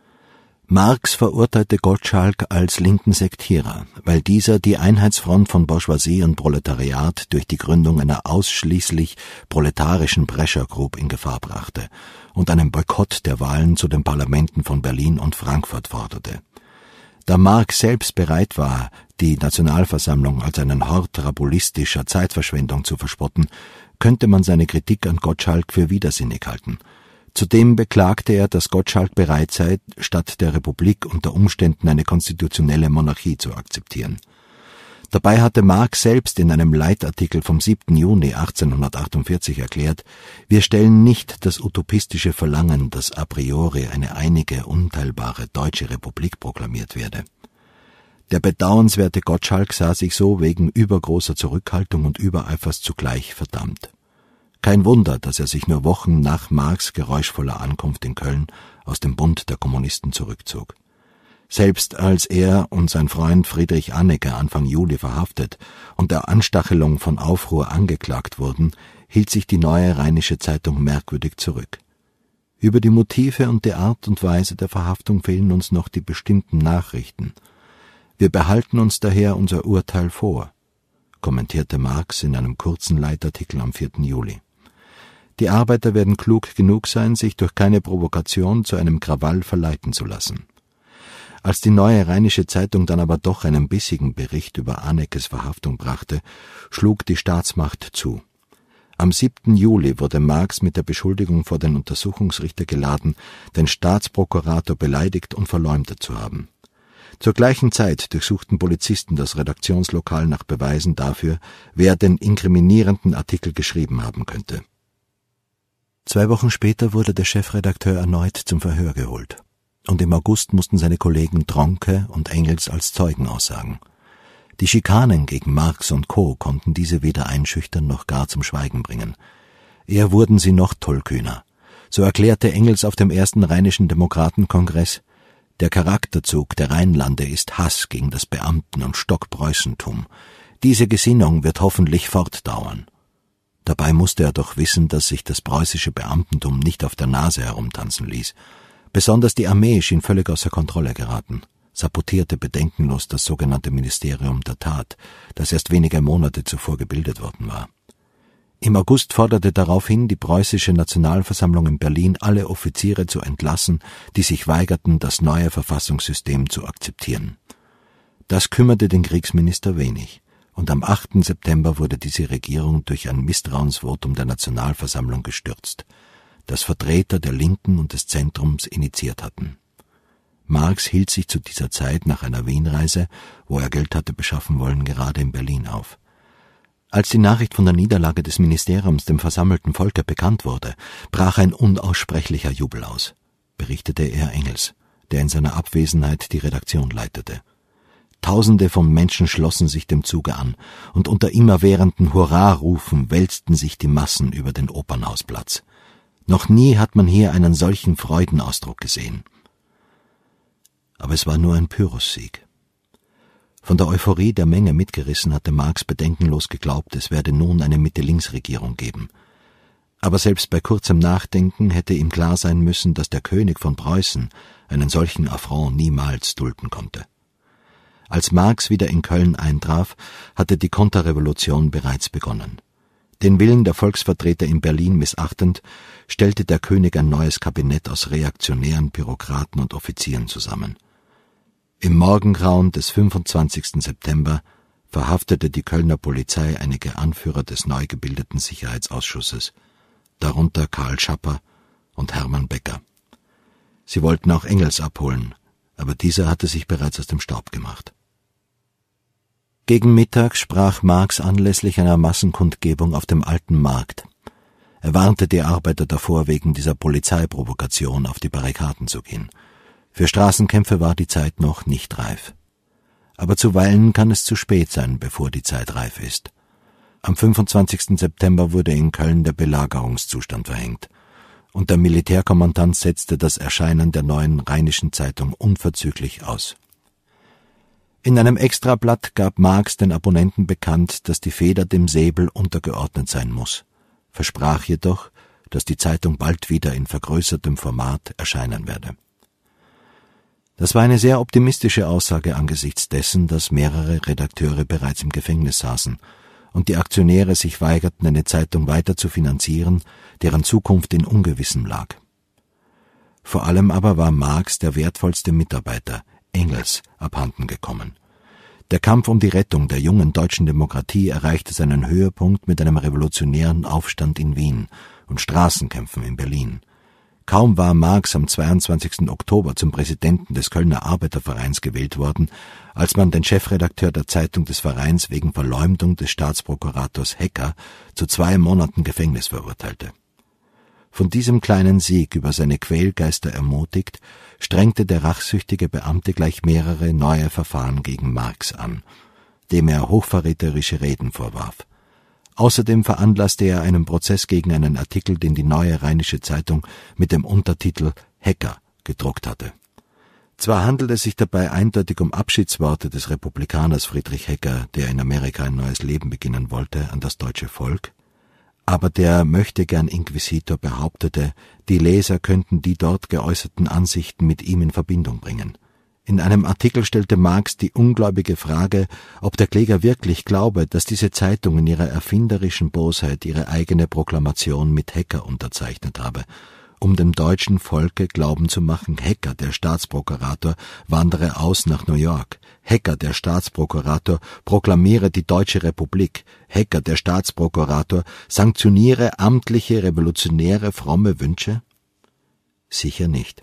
Marx verurteilte Gottschalk als linken Sektierer, weil dieser die Einheitsfront von Bourgeoisie und Proletariat durch die Gründung einer ausschließlich proletarischen Pressure Group in Gefahr brachte und einen Boykott der Wahlen zu den Parlamenten von Berlin und Frankfurt forderte. Da Marx selbst bereit war, die Nationalversammlung als einen Hort rabulistischer Zeitverschwendung zu verspotten, könnte man seine Kritik an Gottschalk für widersinnig halten. Zudem beklagte er, dass Gottschalk bereit sei, statt der Republik unter Umständen eine konstitutionelle Monarchie zu akzeptieren. Dabei hatte Marx selbst in einem Leitartikel vom 7. Juni 1848 erklärt, wir stellen nicht das utopistische Verlangen, dass a priori eine einige, unteilbare deutsche Republik proklamiert werde. Der bedauernswerte Gottschalk sah sich so wegen übergroßer Zurückhaltung und Übereifers zugleich verdammt. Kein Wunder, dass er sich nur Wochen nach Marx' geräuschvoller Ankunft in Köln aus dem Bund der Kommunisten zurückzog. Selbst als er und sein Freund Friedrich Annegger Anfang Juli verhaftet und der Anstachelung von Aufruhr angeklagt wurden, hielt sich die Neue Rheinische Zeitung merkwürdig zurück. Über die Motive und die Art und Weise der Verhaftung fehlen uns noch die bestimmten Nachrichten. Wir behalten uns daher unser Urteil vor, kommentierte Marx in einem kurzen Leitartikel am 4. Juli. Die Arbeiter werden klug genug sein, sich durch keine Provokation zu einem Krawall verleiten zu lassen. Als die Neue Rheinische Zeitung dann aber doch einen bissigen Bericht über Anneckes Verhaftung brachte, schlug die Staatsmacht zu. Am 7. Juli wurde Marx mit der Beschuldigung vor den Untersuchungsrichter geladen, den Staatsprokurator beleidigt und verleumdet zu haben. Zur gleichen Zeit durchsuchten Polizisten das Redaktionslokal nach Beweisen dafür, wer den inkriminierenden Artikel geschrieben haben könnte. 2 Wochen später wurde der Chefredakteur erneut zum Verhör geholt. Und im August mussten seine Kollegen Tronke und Engels als Zeugen aussagen. Die Schikanen gegen Marx und Co. konnten diese weder einschüchtern noch gar zum Schweigen bringen. Eher wurden sie noch tollkühner. So erklärte Engels auf dem ersten Rheinischen Demokratenkongress: Der Charakterzug der Rheinlande ist Hass gegen das Beamten- und Stockpreußentum. Diese Gesinnung wird hoffentlich fortdauern. Dabei musste er doch wissen, dass sich das preußische Beamtentum nicht auf der Nase herumtanzen ließ. Besonders die Armee schien völlig außer Kontrolle geraten. sabotierte bedenkenlos das sogenannte Ministerium der Tat, das erst wenige Monate zuvor gebildet worden war. Im August forderte daraufhin die preußische Nationalversammlung in Berlin alle Offiziere zu entlassen, die sich weigerten, das neue Verfassungssystem zu akzeptieren. Das kümmerte den Kriegsminister wenig, und am 8. September wurde diese Regierung durch ein Misstrauensvotum der Nationalversammlung gestürzt, das Vertreter der Linken und des Zentrums initiiert hatten. Marx hielt sich zu dieser Zeit nach einer Wienreise, wo er Geld hatte beschaffen wollen, gerade in Berlin auf. Als die Nachricht von der Niederlage des Ministeriums dem versammelten Volke bekannt wurde, brach ein unaussprechlicher Jubel aus, berichtete er Engels, der in seiner Abwesenheit die Redaktion leitete. Tausende von Menschen schlossen sich dem Zuge an, und unter immerwährenden Hurrarufen wälzten sich die Massen über den Opernhausplatz. Noch nie hat man hier einen solchen Freudenausdruck gesehen. Aber es war nur ein Pyrrhussieg. Von der Euphorie der Menge mitgerissen hatte Marx bedenkenlos geglaubt, es werde nun eine Mitte-Links-Regierung geben. Aber selbst bei kurzem Nachdenken hätte ihm klar sein müssen, dass der König von Preußen einen solchen Affront niemals dulden konnte. Als Marx wieder in Köln eintraf, hatte die Konterrevolution bereits begonnen. Den Willen der Volksvertreter in Berlin missachtend, stellte der König ein neues Kabinett aus reaktionären Bürokraten und Offizieren zusammen. Im Morgengrauen des 25. September verhaftete die Kölner Polizei einige Anführer des neu gebildeten Sicherheitsausschusses, darunter Karl Schapper und Hermann Becker. Sie wollten auch Engels abholen, aber dieser hatte sich bereits aus dem Staub gemacht. Gegen Mittag sprach Marx anlässlich einer Massenkundgebung auf dem Alten Markt. Er warnte die Arbeiter davor, wegen dieser Polizeiprovokation auf die Barrikaden zu gehen. Für Straßenkämpfe war die Zeit noch nicht reif. Aber zuweilen kann es zu spät sein, bevor die Zeit reif ist. Am 25. September wurde in Köln der Belagerungszustand verhängt, und der Militärkommandant setzte das Erscheinen der neuen Rheinischen Zeitung unverzüglich aus. In einem Extrablatt gab Marx den Abonnenten bekannt, dass die Feder dem Säbel untergeordnet sein muss, versprach jedoch, dass die Zeitung bald wieder in vergrößertem Format erscheinen werde. Das war eine sehr optimistische Aussage angesichts dessen, dass mehrere Redakteure bereits im Gefängnis saßen und die Aktionäre sich weigerten, eine Zeitung weiter zu finanzieren, deren Zukunft in Ungewissem lag. Vor allem aber war Marx der wertvollste Mitarbeiter, Engels, abhanden gekommen. Der Kampf um die Rettung der jungen deutschen Demokratie erreichte seinen Höhepunkt mit einem revolutionären Aufstand in Wien und Straßenkämpfen in Berlin. Kaum war Marx am 22. Oktober zum Präsidenten des Kölner Arbeitervereins gewählt worden, als man den Chefredakteur der Zeitung des Vereins wegen Verleumdung des Staatsprokurators Hecker zu 2 Monaten Gefängnis verurteilte. Von diesem kleinen Sieg über seine Quälgeister ermutigt, strengte der rachsüchtige Beamte gleich mehrere neue Verfahren gegen Marx an, dem er hochverräterische Reden vorwarf. Außerdem veranlasste er einen Prozess gegen einen Artikel, den die Neue Rheinische Zeitung mit dem Untertitel »Hecker« gedruckt hatte. Zwar handelt es sich dabei eindeutig um Abschiedsworte des Republikaners Friedrich Hecker, der in Amerika ein neues Leben beginnen wollte, an das deutsche Volk, aber der Möchtegern-Inquisitor behauptete, die Leser könnten die dort geäußerten Ansichten mit ihm in Verbindung bringen. In einem Artikel stellte Marx die ungläubige Frage, ob der Kläger wirklich glaube, dass diese Zeitung in ihrer erfinderischen Bosheit ihre eigene Proklamation mit Hecker unterzeichnet habe, um dem deutschen Volke glauben zu machen, Hecker, der Staatsprokurator, wandere aus nach New York, Hecker, der Staatsprokurator, proklamiere die Deutsche Republik, Hecker, der Staatsprokurator, sanktioniere amtliche, revolutionäre, fromme Wünsche? Sicher nicht.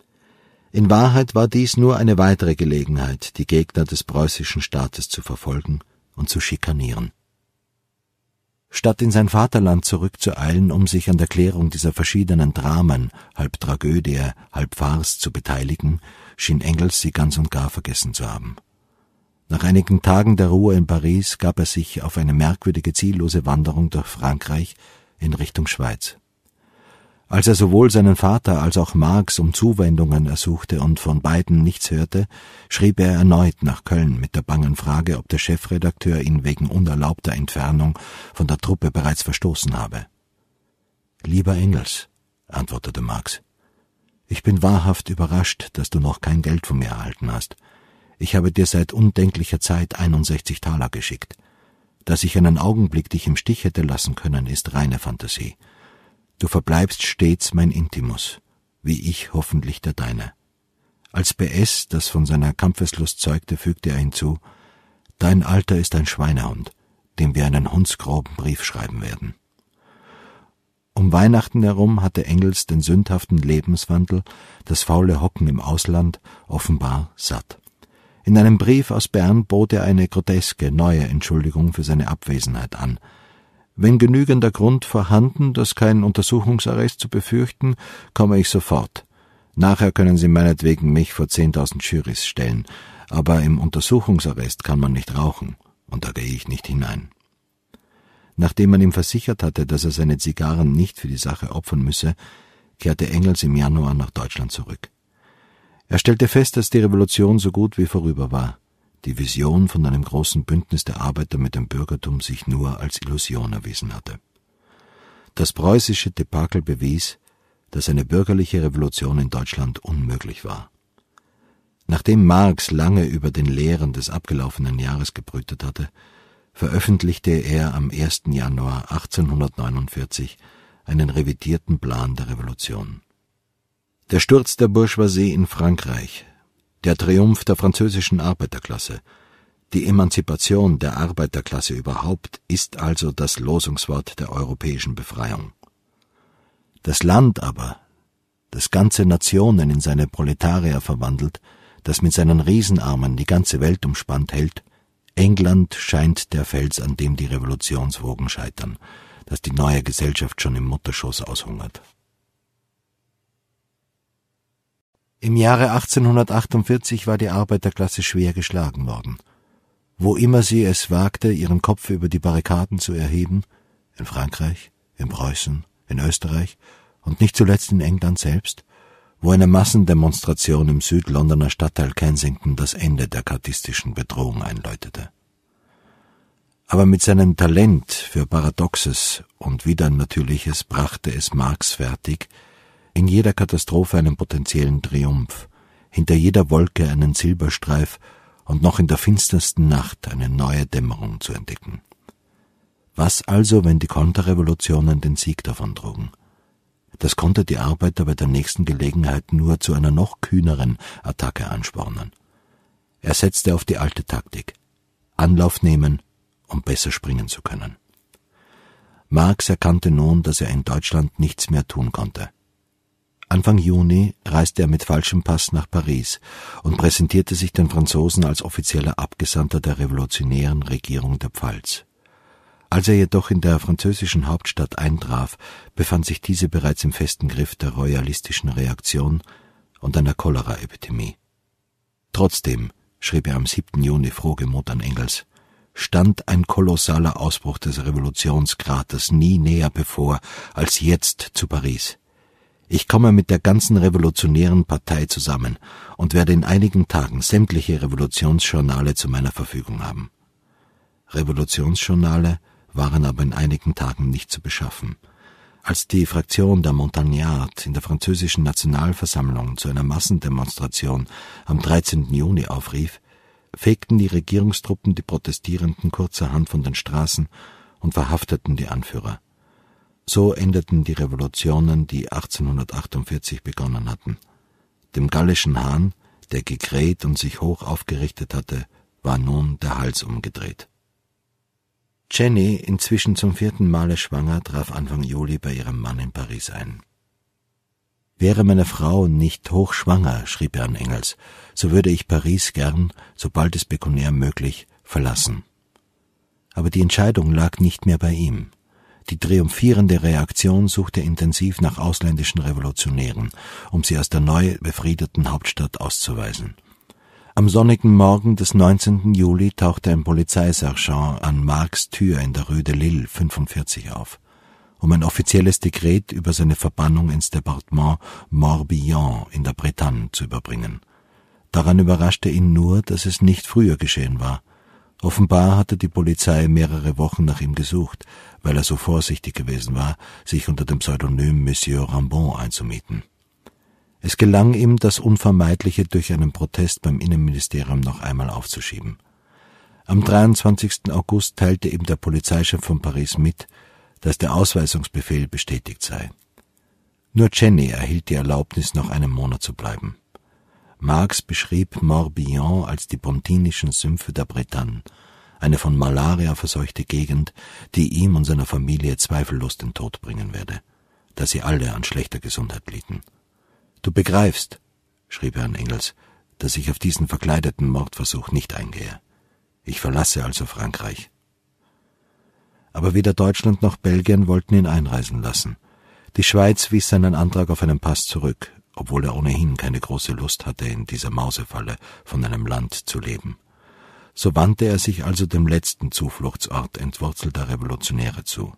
In Wahrheit war dies nur eine weitere Gelegenheit, die Gegner des preußischen Staates zu verfolgen und zu schikanieren. Statt in sein Vaterland zurückzueilen, um sich an der Klärung dieser verschiedenen Dramen, halb Tragödie, halb Farce, zu beteiligen, schien Engels sie ganz und gar vergessen zu haben. Nach einigen Tagen der Ruhe in Paris gab er sich auf eine merkwürdige, ziellose Wanderung durch Frankreich in Richtung Schweiz. Als er sowohl seinen Vater als auch Marx um Zuwendungen ersuchte und von beiden nichts hörte, schrieb er erneut nach Köln mit der bangen Frage, ob der Chefredakteur ihn wegen unerlaubter Entfernung von der Truppe bereits verstoßen habe. »Lieber Engels«, antwortete Marx, »ich bin wahrhaft überrascht, dass du noch kein Geld von mir erhalten hast. Ich habe dir seit undenklicher Zeit 61 Taler geschickt. Dass ich einen Augenblick dich im Stich hätte lassen können, ist reine Fantasie. Du verbleibst stets mein Intimus, wie ich hoffentlich der deine. Als PS, das von seiner Kampfeslust zeugte, fügte er hinzu: Dein Alter ist ein Schweinehund, dem wir einen hundsgroben Brief schreiben werden. Um Weihnachten herum hatte Engels den sündhaften Lebenswandel, das faule Hocken im Ausland, offenbar satt. In einem Brief aus Bern bot er eine groteske, neue Entschuldigung für seine Abwesenheit an. Wenn genügender Grund vorhanden, dass kein Untersuchungsarrest zu befürchten, komme ich sofort. Nachher können Sie meinetwegen mich vor 10.000 Jurys stellen, aber im Untersuchungsarrest kann man nicht rauchen, und da gehe ich nicht hinein. Nachdem man ihm versichert hatte, dass er seine Zigarren nicht für die Sache opfern müsse, kehrte Engels im Januar nach Deutschland zurück. Er stellte fest, dass die Revolution so gut wie vorüber war. Die Vision von einem großen Bündnis der Arbeiter mit dem Bürgertum sich nur als Illusion erwiesen hatte. Das preußische Debakel bewies, dass eine bürgerliche Revolution in Deutschland unmöglich war. Nachdem Marx lange über den Lehren des abgelaufenen Jahres gebrütet hatte, veröffentlichte er am 1. Januar 1849 einen revidierten Plan der Revolution. Der Sturz der Bourgeoisie in Frankreich, der Triumph der französischen Arbeiterklasse, die Emanzipation der Arbeiterklasse überhaupt ist also das Losungswort der europäischen Befreiung. Das Land aber, das ganze Nationen in seine Proletarier verwandelt, das mit seinen Riesenarmen die ganze Welt umspannt hält, England scheint der Fels, an dem die Revolutionswogen scheitern, dass die neue Gesellschaft schon im Mutterschoß aushungert. Im Jahre 1848 war die Arbeiterklasse schwer geschlagen worden. Wo immer sie es wagte, ihren Kopf über die Barrikaden zu erheben, in Frankreich, in Preußen, in Österreich und nicht zuletzt in England selbst, wo eine Massendemonstration im Südlondoner Stadtteil Kensington das Ende der chartistischen Bedrohung einläutete. Aber mit seinem Talent für Paradoxes und Widernatürliches brachte es Marx fertig, in jeder Katastrophe einen potenziellen Triumph, hinter jeder Wolke einen Silberstreif und noch in der finstersten Nacht eine neue Dämmerung zu entdecken. Was also, wenn die Konterrevolutionen den Sieg davontrugen? Das konnte die Arbeiter bei der nächsten Gelegenheit nur zu einer noch kühneren Attacke anspornen. Er setzte auf die alte Taktik: Anlauf nehmen, um besser springen zu können. Marx erkannte nun, dass er in Deutschland nichts mehr tun konnte. Anfang Juni reiste er mit falschem Pass nach Paris und präsentierte sich den Franzosen als offizieller Abgesandter der revolutionären Regierung der Pfalz. Als er jedoch in der französischen Hauptstadt eintraf, befand sich diese bereits im festen Griff der royalistischen Reaktion und einer Cholera-Epidemie. Trotzdem, schrieb er am 7. Juni frohgemut an Engels, stand ein kolossaler Ausbruch des Revolutionskraters nie näher bevor als jetzt zu Paris. Ich komme mit der ganzen revolutionären Partei zusammen und werde in einigen Tagen sämtliche Revolutionsjournale zu meiner Verfügung haben. Revolutionsjournale waren aber in einigen Tagen nicht zu beschaffen. Als die Fraktion der Montagnard in der französischen Nationalversammlung zu einer Massendemonstration am 13. Juni aufrief, fegten die Regierungstruppen die Protestierenden kurzerhand von den Straßen und verhafteten die Anführer. So endeten die Revolutionen, die 1848 begonnen hatten. Dem gallischen Hahn, der gekräht und sich hoch aufgerichtet hatte, war nun der Hals umgedreht. Jenny, inzwischen zum 4. Male schwanger, traf Anfang Juli bei ihrem Mann in Paris ein. Wäre meine Frau nicht hochschwanger, schrieb er an Engels, so würde ich Paris gern, sobald es pekuniär möglich, verlassen. Aber die Entscheidung lag nicht mehr bei ihm. Die triumphierende Reaktion suchte intensiv nach ausländischen Revolutionären, um sie aus der neu befriedeten Hauptstadt auszuweisen. Am sonnigen Morgen des 19. Juli tauchte ein Polizeisergeant an Marx' Tür in der Rue de Lille 45 auf, um ein offizielles Dekret über seine Verbannung ins Departement Morbihan in der Bretagne zu überbringen. Daran überraschte ihn nur, dass es nicht früher geschehen war. Offenbar hatte die Polizei mehrere Wochen nach ihm gesucht, weil er so vorsichtig gewesen war, sich unter dem Pseudonym Monsieur Rambon einzumieten. Es gelang ihm, das Unvermeidliche durch einen Protest beim Innenministerium noch einmal aufzuschieben. Am 23. August teilte ihm der Polizeichef von Paris mit, dass der Ausweisungsbefehl bestätigt sei. Nur Jenny erhielt die Erlaubnis, noch einen Monat zu bleiben. Marx beschrieb Morbihan als die pontinischen Sümpfe der Bretagne, eine von Malaria verseuchte Gegend, die ihm und seiner Familie zweifellos den Tod bringen werde, da sie alle an schlechter Gesundheit lieten. »Du begreifst«, schrieb er an Engels, »dass ich auf diesen verkleideten Mordversuch nicht eingehe. Ich verlasse also Frankreich.« Aber weder Deutschland noch Belgien wollten ihn einreisen lassen. Die Schweiz wies seinen Antrag auf einen Pass zurück, obwohl er ohnehin keine große Lust hatte, in dieser Mausefalle von einem Land zu leben. So wandte er sich also dem letzten Zufluchtsort entwurzelter Revolutionäre zu.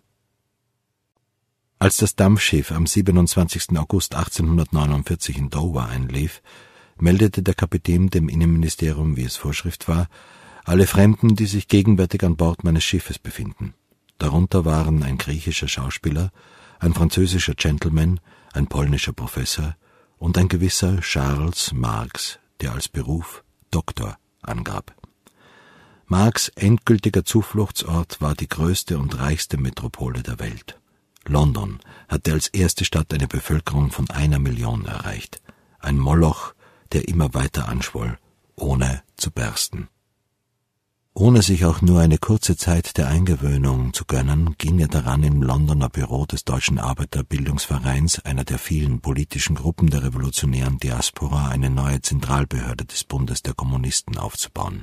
Als das Dampfschiff am 27. August 1849 in Dover einlief, meldete der Kapitän dem Innenministerium, wie es Vorschrift war, alle Fremden, die sich gegenwärtig an Bord meines Schiffes befinden. Darunter waren ein griechischer Schauspieler, ein französischer Gentleman, ein polnischer Professor und ein gewisser Charles Marx, der als Beruf Doktor angab. Marx' endgültiger Zufluchtsort war die größte und reichste Metropole der Welt. London hatte als erste Stadt eine Bevölkerung von 1 Million erreicht. Ein Moloch, der immer weiter anschwoll, ohne zu bersten. Ohne sich auch nur eine kurze Zeit der Eingewöhnung zu gönnen, ging er daran, im Londoner Büro des Deutschen Arbeiterbildungsvereins, einer der vielen politischen Gruppen der revolutionären Diaspora, eine neue Zentralbehörde des Bundes der Kommunisten aufzubauen.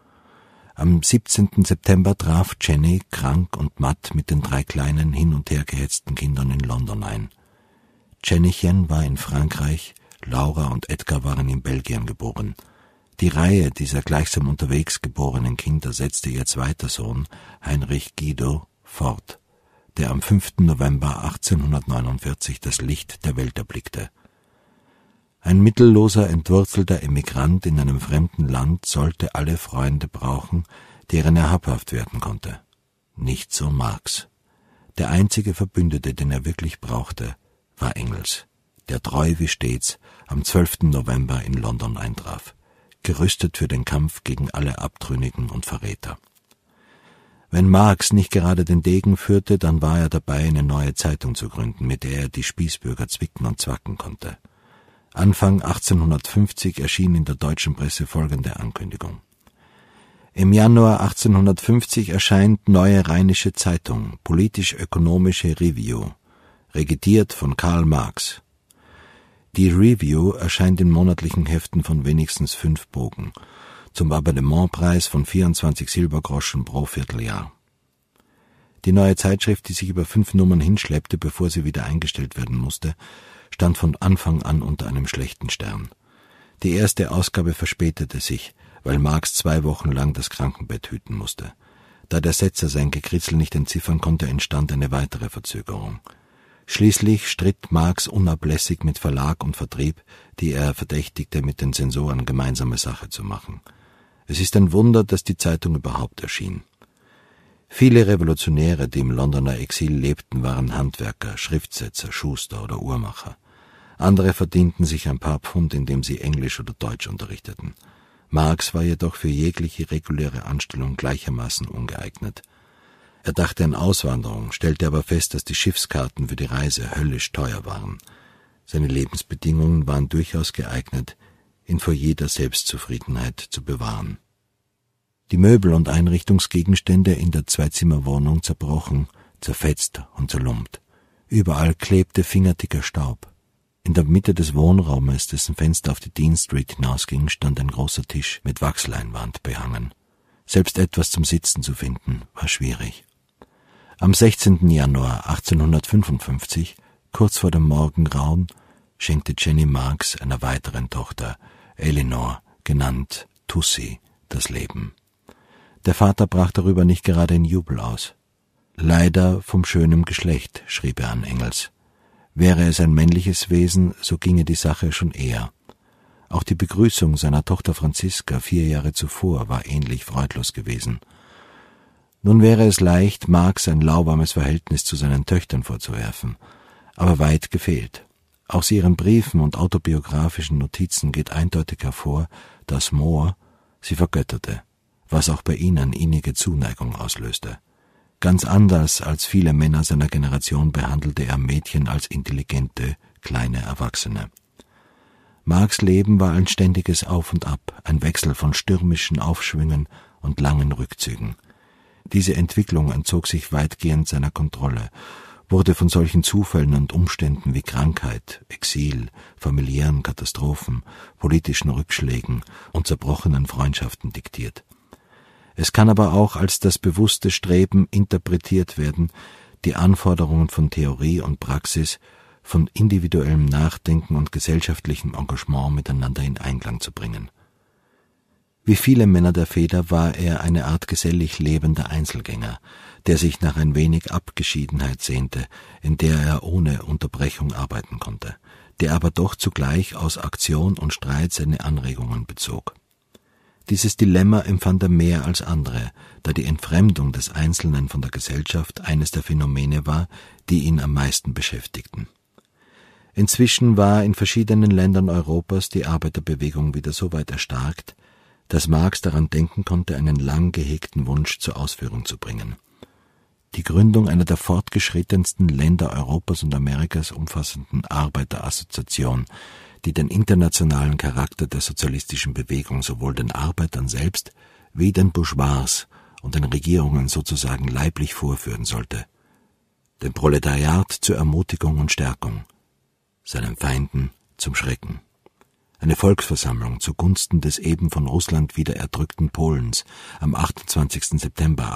Am 17. September traf Jenny, krank und matt, mit den 3 kleinen, hin und her gehetzten Kindern in London ein. Jennychen war in Frankreich, Laura und Edgar waren in Belgien geboren. Die Reihe dieser gleichsam unterwegs geborenen Kinder setzte ihr zweiter Sohn, Heinrich Guido, fort, der am 5. November 1849 das Licht der Welt erblickte. Ein mittelloser, entwurzelter Emigrant in einem fremden Land sollte alle Freunde brauchen, deren er habhaft werden konnte. Nicht so Marx. Der einzige Verbündete, den er wirklich brauchte, war Engels, der treu wie stets am 12. November in London eintraf, gerüstet für den Kampf gegen alle Abtrünnigen und Verräter. Wenn Marx nicht gerade den Degen führte, dann war er dabei, eine neue Zeitung zu gründen, mit der er die Spießbürger zwicken und zwacken konnte. Anfang 1850 erschien in der deutschen Presse folgende Ankündigung. Im Januar 1850 erscheint Neue Rheinische Zeitung, politisch-ökonomische Review, redigiert von Karl Marx. Die Review erscheint in monatlichen Heften von wenigstens 5 Bogen, zum Abonnementpreis von 24 Silbergroschen pro Vierteljahr. Die neue Zeitschrift, die sich über 5 Nummern hinschleppte, bevor sie wieder eingestellt werden musste, stand von Anfang an unter einem schlechten Stern. Die erste Ausgabe verspätete sich, weil Marx 2 Wochen lang das Krankenbett hüten musste. Da der Setzer sein Gekritzel nicht entziffern konnte, entstand eine weitere Verzögerung. Schließlich stritt Marx unablässig mit Verlag und Vertrieb, die er verdächtigte, mit den Zensoren gemeinsame Sache zu machen. Es ist ein Wunder, dass die Zeitung überhaupt erschien. Viele Revolutionäre, die im Londoner Exil lebten, waren Handwerker, Schriftsetzer, Schuster oder Uhrmacher. Andere verdienten sich ein paar Pfund, indem sie Englisch oder Deutsch unterrichteten. Marx war jedoch für jegliche reguläre Anstellung gleichermaßen ungeeignet. Er dachte an Auswanderung, stellte aber fest, dass die Schiffskarten für die Reise höllisch teuer waren. Seine Lebensbedingungen waren durchaus geeignet, ihn vor jeder Selbstzufriedenheit zu bewahren. Die Möbel und Einrichtungsgegenstände in der 2-Zimmer-Wohnung zerbrochen, zerfetzt und zerlumpt. Überall klebte fingerdicker Staub. In der Mitte des Wohnraumes, dessen Fenster auf die Dean Street hinausging, stand ein großer Tisch mit Wachsleinwand behangen. Selbst etwas zum Sitzen zu finden, war schwierig. Am 16. Januar 1855, kurz vor dem Morgengrauen, schenkte Jenny Marx einer weiteren Tochter, Elinor, genannt Tussi, das Leben. Der Vater brach darüber nicht gerade in Jubel aus. »Leider vom schönen Geschlecht«, schrieb er an Engels. Wäre es ein männliches Wesen, so ginge die Sache schon eher. Auch die Begrüßung seiner Tochter Franziska 4 Jahre zuvor war ähnlich freudlos gewesen. Nun wäre es leicht, Marx ein lauwarmes Verhältnis zu seinen Töchtern vorzuwerfen, aber weit gefehlt. Aus ihren Briefen und autobiografischen Notizen geht eindeutig hervor, dass Moore sie vergötterte, was auch bei ihnen innige Zuneigung auslöste. Ganz anders als viele Männer seiner Generation behandelte er Mädchen als intelligente, kleine Erwachsene. Marks Leben war ein ständiges Auf und Ab, ein Wechsel von stürmischen Aufschwüngen und langen Rückzügen. Diese Entwicklung entzog sich weitgehend seiner Kontrolle, wurde von solchen Zufällen und Umständen wie Krankheit, Exil, familiären Katastrophen, politischen Rückschlägen und zerbrochenen Freundschaften diktiert. Es kann aber auch als das bewusste Streben interpretiert werden, die Anforderungen von Theorie und Praxis, von individuellem Nachdenken und gesellschaftlichem Engagement miteinander in Einklang zu bringen. Wie viele Männer der Feder war er eine Art gesellig lebender Einzelgänger, der sich nach ein wenig Abgeschiedenheit sehnte, in der er ohne Unterbrechung arbeiten konnte, der aber doch zugleich aus Aktion und Streit seine Anregungen bezog. Dieses Dilemma empfand er mehr als andere, da die Entfremdung des Einzelnen von der Gesellschaft eines der Phänomene war, die ihn am meisten beschäftigten. Inzwischen war in verschiedenen Ländern Europas die Arbeiterbewegung wieder so weit erstarkt, dass Marx daran denken konnte, einen lang gehegten Wunsch zur Ausführung zu bringen. Die Gründung einer der fortgeschrittensten Länder Europas und Amerikas umfassenden Arbeiterassoziation, die den internationalen Charakter der sozialistischen Bewegung sowohl den Arbeitern selbst wie den Bourgeois und den Regierungen sozusagen leiblich vorführen sollte. Dem Proletariat zur Ermutigung und Stärkung, seinen Feinden zum Schrecken. Eine Volksversammlung zugunsten des eben von Russland wieder erdrückten Polens am 28. September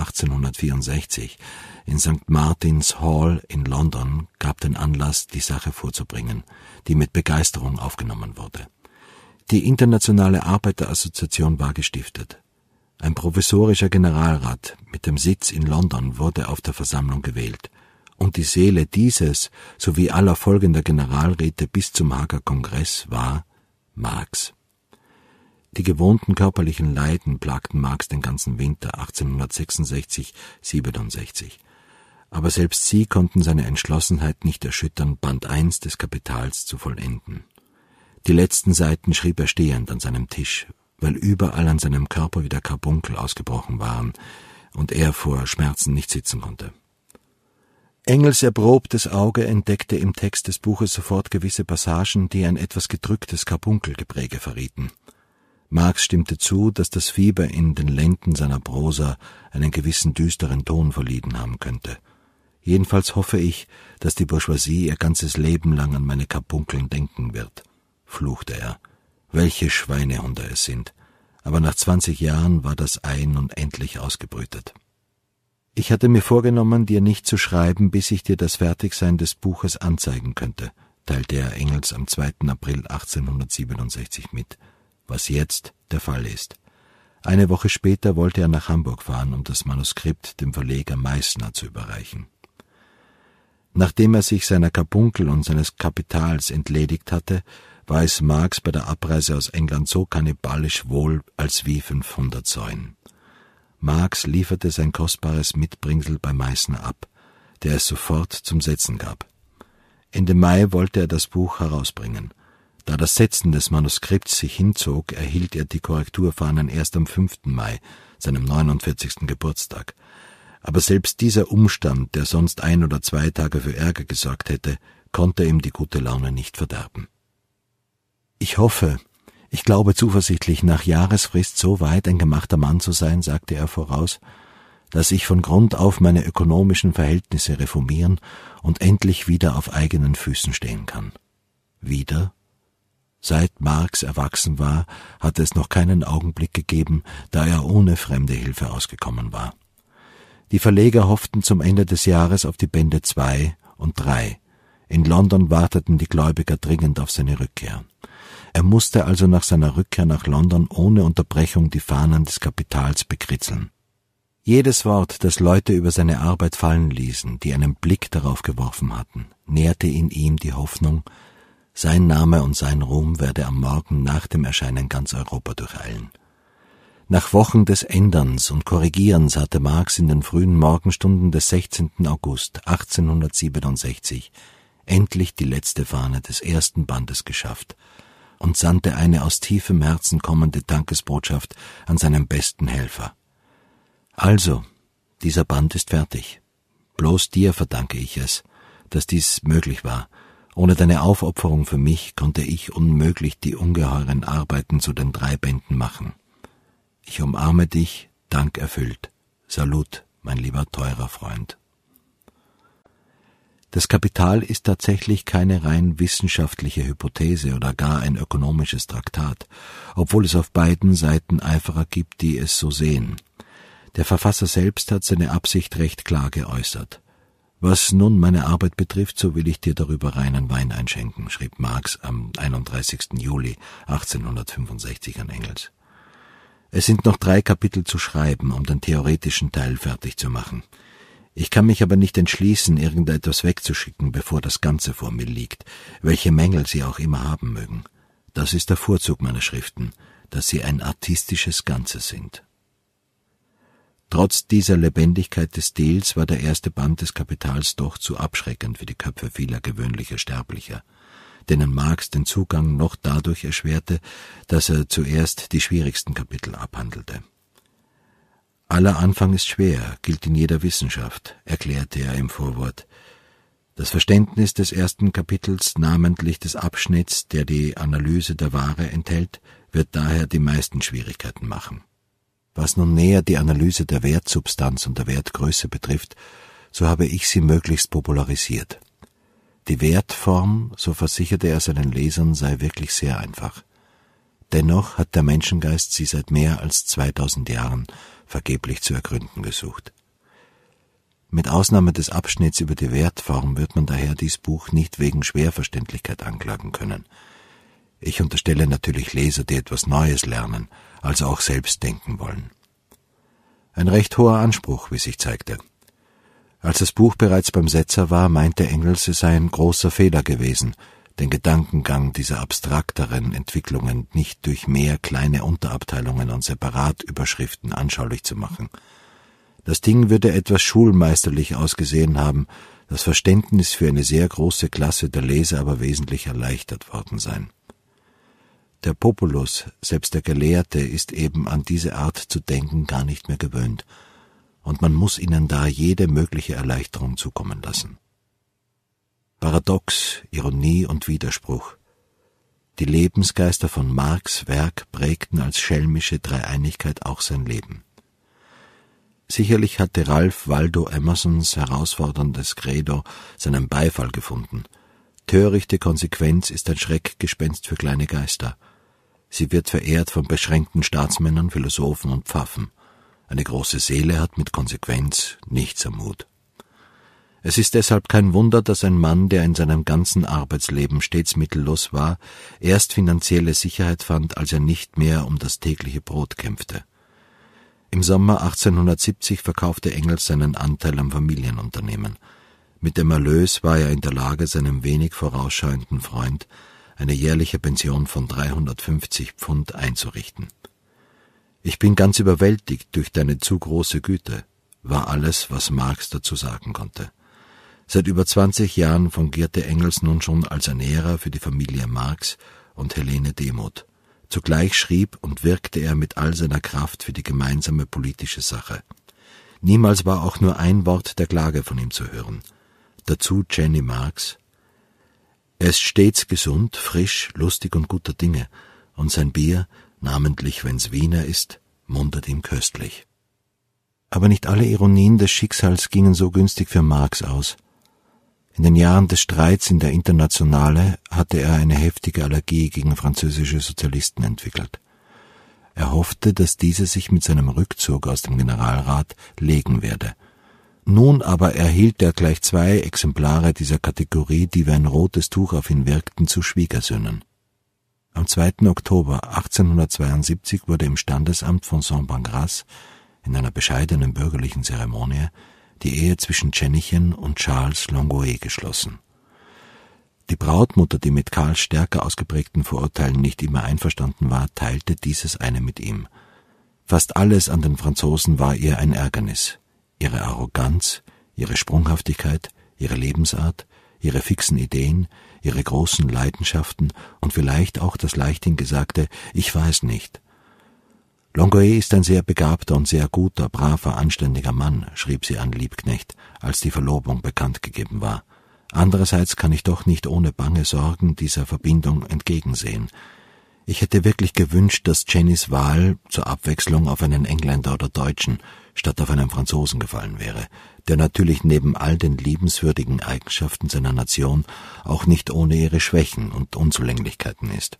1864 in St. Martin's Hall in London gab den Anlass, die Sache vorzubringen, die mit Begeisterung aufgenommen wurde. Die Internationale Arbeiterassoziation war gestiftet. Ein provisorischer Generalrat mit dem Sitz in London wurde auf der Versammlung gewählt, und die Seele dieses sowie aller folgender Generalräte bis zum Haager Kongress war Marx. Die gewohnten körperlichen Leiden plagten Marx den ganzen Winter 1866/67. Aber selbst sie konnten seine Entschlossenheit nicht erschüttern, Band 1 des Kapitals zu vollenden. Die letzten Seiten schrieb er stehend an seinem Tisch, weil überall an seinem Körper wieder Karbunkel ausgebrochen waren und er vor Schmerzen nicht sitzen konnte. Engels erprobtes Auge entdeckte im Text des Buches sofort gewisse Passagen, die ein etwas gedrücktes Karbunkelgepräge verrieten. Marx stimmte zu, dass das Fieber in den Lenden seiner Prosa einen gewissen düsteren Ton verliehen haben könnte. Jedenfalls hoffe ich, dass die Bourgeoisie ihr ganzes Leben lang an meine Karbunkeln denken wird, fluchte er. Welche Schweinehunde es sind. Aber nach 20 Jahren war das Ei nun endlich ausgebrütet. Ich hatte mir vorgenommen, dir nicht zu schreiben, bis ich dir das Fertigsein des Buches anzeigen könnte, teilte er Engels am 2. April 1867 mit, was jetzt der Fall ist. Eine Woche später wollte er nach Hamburg fahren, um das Manuskript dem Verleger Meissner zu überreichen. Nachdem er sich seiner Karbunkel und seines Kapitals entledigt hatte, war es Marx bei der Abreise aus England so kannibalisch wohl als wie 500 Säuen. Marx lieferte sein kostbares Mitbringsel bei Meissner ab, der es sofort zum Setzen gab. Ende Mai wollte er das Buch herausbringen. Da das Setzen des Manuskripts sich hinzog, erhielt er die Korrekturfahnen erst am 5. Mai, seinem 49. Geburtstag. Aber selbst dieser Umstand, der sonst 1 oder 2 Tage für Ärger gesorgt hätte, konnte ihm die gute Laune nicht verderben. Ich glaube zuversichtlich, nach Jahresfrist so weit ein gemachter Mann zu sein, sagte er voraus, dass ich von Grund auf meine ökonomischen Verhältnisse reformieren und endlich wieder auf eigenen Füßen stehen kann. Wieder? Seit Marx erwachsen war, hatte es noch keinen Augenblick gegeben, da er ohne fremde Hilfe ausgekommen war. Die Verleger hofften zum Ende des Jahres auf die Bände 2 und 3. In London warteten die Gläubiger dringend auf seine Rückkehr. Er musste also nach seiner Rückkehr nach London ohne Unterbrechung die Fahnen des Kapitals bekritzeln. Jedes Wort, das Leute über seine Arbeit fallen ließen, die einen Blick darauf geworfen hatten, nährte in ihm die Hoffnung, sein Name und sein Ruhm werde am Morgen nach dem Erscheinen ganz Europa durcheilen. Nach Wochen des Änderns und Korrigierens hatte Marx in den frühen Morgenstunden des 16. August 1867 endlich die letzte Fahne des ersten Bandes geschafft und sandte eine aus tiefem Herzen kommende Dankesbotschaft an seinen besten Helfer. Also, dieser Band ist fertig. Bloß dir verdanke ich es, dass dies möglich war. Ohne deine Aufopferung für mich konnte ich unmöglich die ungeheuren Arbeiten zu den 3 Bänden machen. Ich umarme dich, dankerfüllt. Salut, mein lieber teurer Freund. Das Kapital ist tatsächlich keine rein wissenschaftliche Hypothese oder gar ein ökonomisches Traktat, obwohl es auf beiden Seiten Eiferer gibt, die es so sehen. Der Verfasser selbst hat seine Absicht recht klar geäußert. Was nun meine Arbeit betrifft, so will ich dir darüber reinen Wein einschenken, schrieb Marx am 31. Juli 1865 an Engels. Es sind noch 3 Kapitel zu schreiben, um den theoretischen Teil fertig zu machen. Ich kann mich aber nicht entschließen, irgendetwas wegzuschicken, bevor das Ganze vor mir liegt, welche Mängel sie auch immer haben mögen. Das ist der Vorzug meiner Schriften, dass sie ein artistisches Ganze sind. Trotz dieser Lebendigkeit des Stils war der erste Band des Kapitals doch zu abschreckend für die Köpfe vieler gewöhnlicher Sterblicher, denen Marx den Zugang noch dadurch erschwerte, dass er zuerst die schwierigsten Kapitel abhandelte. Aller Anfang ist schwer, gilt in jeder Wissenschaft, erklärte er im Vorwort. Das Verständnis des ersten Kapitels, namentlich des Abschnitts, der die Analyse der Ware enthält, wird daher die meisten Schwierigkeiten machen. Was nun näher die Analyse der Wertsubstanz und der Wertgröße betrifft, so habe ich sie möglichst popularisiert. Die Wertform, so versicherte er seinen Lesern, sei wirklich sehr einfach. Dennoch hat der Menschengeist sie seit mehr als 2000 Jahren vergeblich zu ergründen gesucht. Mit Ausnahme des Abschnitts über die Wertform wird man daher dies Buch nicht wegen Schwerverständlichkeit anklagen können. Ich unterstelle natürlich Leser, die etwas Neues lernen, also auch selbst denken wollen. Ein recht hoher Anspruch, wie sich zeigte. Als das Buch bereits beim Setzer war, meinte Engels, es sei ein großer Fehler gewesen, den Gedankengang dieser abstrakteren Entwicklungen nicht durch mehr kleine Unterabteilungen und Separatüberschriften anschaulich zu machen. Das Ding würde etwas schulmeisterlich ausgesehen haben, das Verständnis für eine sehr große Klasse der Leser aber wesentlich erleichtert worden sein. Der Populus, selbst der Gelehrte, ist eben an diese Art zu denken gar nicht mehr gewöhnt, und man muss ihnen da jede mögliche Erleichterung zukommen lassen. Paradox, Ironie und Widerspruch. Die Lebensgeister von Marx' Werk prägten als schelmische Dreieinigkeit auch sein Leben. Sicherlich hatte Ralph Waldo Emersons herausforderndes Credo seinen Beifall gefunden. Törichte Konsequenz ist ein Schreckgespenst für kleine Geister. Sie wird verehrt von beschränkten Staatsmännern, Philosophen und Pfaffen. Eine große Seele hat mit Konsequenz nichts am Hut. Es ist deshalb kein Wunder, dass ein Mann, der in seinem ganzen Arbeitsleben stets mittellos war, erst finanzielle Sicherheit fand, als er nicht mehr um das tägliche Brot kämpfte. Im Sommer 1870 verkaufte Engels seinen Anteil am Familienunternehmen. Mit dem Erlös war er in der Lage, seinem wenig vorausschauenden Freund eine jährliche Pension von 350 Pfund einzurichten. »Ich bin ganz überwältigt durch deine zu große Güte«, war alles, was Marx dazu sagen konnte. Seit über 20 Jahren fungierte Engels nun schon als Ernährer für die Familie Marx und Helene Demuth. Zugleich schrieb und wirkte er mit all seiner Kraft für die gemeinsame politische Sache. Niemals war auch nur ein Wort der Klage von ihm zu hören. Dazu Jenny Marx: Er ist stets gesund, frisch, lustig und guter Dinge, und sein Bier, namentlich wenn's Wiener ist, muntert ihm köstlich. Aber nicht alle Ironien des Schicksals gingen so günstig für Marx aus. In den Jahren des Streits in der Internationale hatte er eine heftige Allergie gegen französische Sozialisten entwickelt. Er hoffte, dass diese sich mit seinem Rückzug aus dem Generalrat legen werde. Nun aber erhielt er gleich 2 Exemplare dieser Kategorie, die wie ein rotes Tuch auf ihn wirkten, zu Schwiegersöhnen. Am 2. Oktober 1872 wurde im Standesamt von Saint-Pancras in einer bescheidenen bürgerlichen Zeremonie die Ehe zwischen Jennychen und Charles Longuet geschlossen. Die Brautmutter, die mit Karls stärker ausgeprägten Vorurteilen nicht immer einverstanden war, teilte dieses eine mit ihm. Fast alles an den Franzosen war ihr ein Ärgernis. Ihre Arroganz, ihre Sprunghaftigkeit, ihre Lebensart, ihre fixen Ideen, ihre großen Leidenschaften und vielleicht auch das leichthin gesagte »Ich weiß nicht«. »Longueuil ist ein sehr begabter und sehr guter, braver, anständiger Mann«, schrieb sie an Liebknecht, als die Verlobung bekannt gegeben war. »Andererseits kann ich doch nicht ohne bange Sorgen dieser Verbindung entgegensehen. Ich hätte wirklich gewünscht, dass Jennys Wahl zur Abwechslung auf einen Engländer oder Deutschen statt auf einen Franzosen gefallen wäre, der natürlich neben all den liebenswürdigen Eigenschaften seiner Nation auch nicht ohne ihre Schwächen und Unzulänglichkeiten ist.«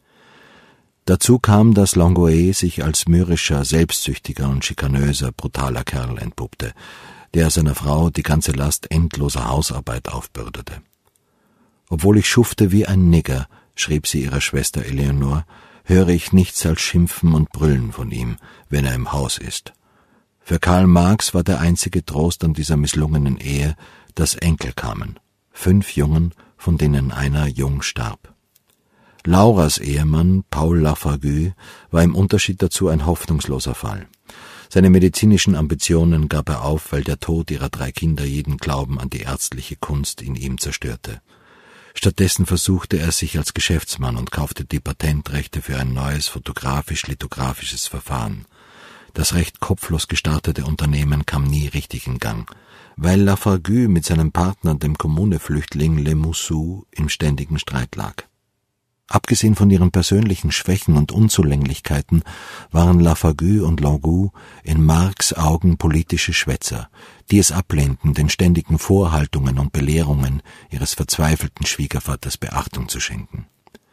Dazu kam, dass Longueuil sich als mürrischer, selbstsüchtiger und schikanöser, brutaler Kerl entpuppte, der seiner Frau die ganze Last endloser Hausarbeit aufbürdete. »Obwohl ich schufte wie ein Nigger«, schrieb sie ihrer Schwester Eleonore, »höre ich nichts als Schimpfen und Brüllen von ihm, wenn er im Haus ist.« Für Karl Marx war der einzige Trost an dieser misslungenen Ehe, dass Enkel kamen, 5 Jungen, von denen einer jung starb. Lauras Ehemann, Paul Lafargue, war im Unterschied dazu ein hoffnungsloser Fall. Seine medizinischen Ambitionen gab er auf, weil der Tod ihrer 3 Kinder jeden Glauben an die ärztliche Kunst in ihm zerstörte. Stattdessen versuchte er sich als Geschäftsmann und kaufte die Patentrechte für ein neues fotografisch-lithografisches Verfahren. Das recht kopflos gestartete Unternehmen kam nie richtig in Gang, weil Lafargue mit seinem Partner, dem Kommuneflüchtling Lemussou, im ständigen Streit lag. Abgesehen von ihren persönlichen Schwächen und Unzulänglichkeiten waren Lafargue und Longueuil in Marx Augen politische Schwätzer, die es ablehnten, den ständigen Vorhaltungen und Belehrungen ihres verzweifelten Schwiegervaters Beachtung zu schenken.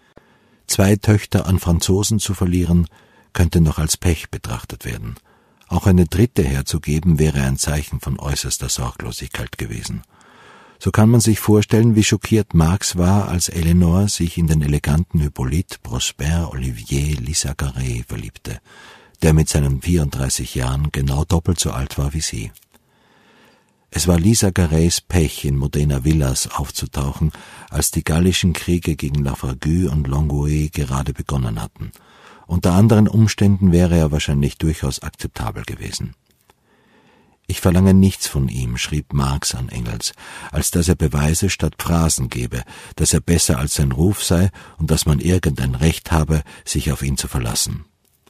2 Töchter an Franzosen zu verlieren, könnte noch als Pech betrachtet werden. Auch eine 3. herzugeben, wäre ein Zeichen von äußerster Sorglosigkeit gewesen. So kann man sich vorstellen, wie schockiert Marx war, als Eleanore sich in den eleganten Hippolyte Prosper Olivier Lisagaray verliebte, der mit seinen 34 Jahren genau doppelt so alt war wie sie. Es war Lisagarays Pech, in Modena Villas aufzutauchen, als die gallischen Kriege gegen Lafargue und Longueuil gerade begonnen hatten. Unter anderen Umständen wäre er wahrscheinlich durchaus akzeptabel gewesen. »Ich verlange nichts von ihm«, schrieb Marx an Engels, »als dass er Beweise statt Phrasen gebe, dass er besser als sein Ruf sei und dass man irgendein Recht habe, sich auf ihn zu verlassen.«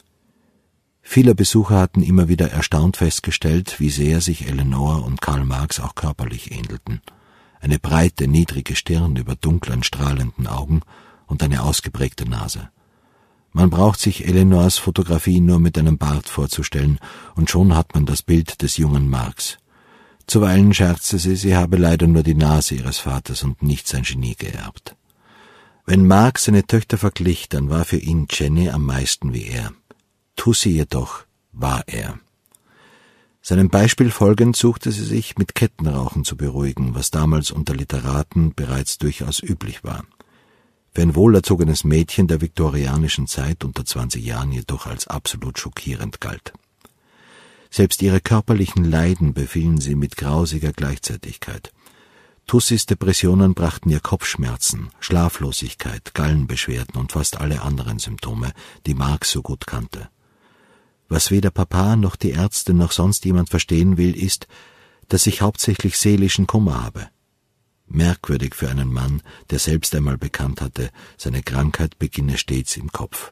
Viele Besucher hatten immer wieder erstaunt festgestellt, wie sehr sich Eleanore und Karl Marx auch körperlich ähnelten. Eine breite, niedrige Stirn über dunklen, strahlenden Augen und eine ausgeprägte Nase. Man braucht sich Eleanores Fotografie nur mit einem Bart vorzustellen, und schon hat man das Bild des jungen Marx. Zuweilen scherzte sie habe leider nur die Nase ihres Vaters und nicht sein Genie geerbt. Wenn Marx seine Töchter verglich, dann war für ihn Jenny am meisten wie er. Tussi jedoch war er. Seinem Beispiel folgend suchte sie sich mit Kettenrauchen zu beruhigen, was damals unter Literaten bereits durchaus üblich war. Für ein wohlerzogenes Mädchen der viktorianischen Zeit unter 20 Jahren jedoch als absolut schockierend galt. Selbst ihre körperlichen Leiden befielen sie mit grausiger Gleichzeitigkeit. Tussis Depressionen brachten ihr Kopfschmerzen, Schlaflosigkeit, Gallenbeschwerden und fast alle anderen Symptome, die Marx so gut kannte. Was weder Papa noch die Ärzte noch sonst jemand verstehen will, ist, dass ich hauptsächlich seelischen Kummer habe. Merkwürdig für einen Mann, der selbst einmal bekannt hatte, seine Krankheit beginne stets im Kopf.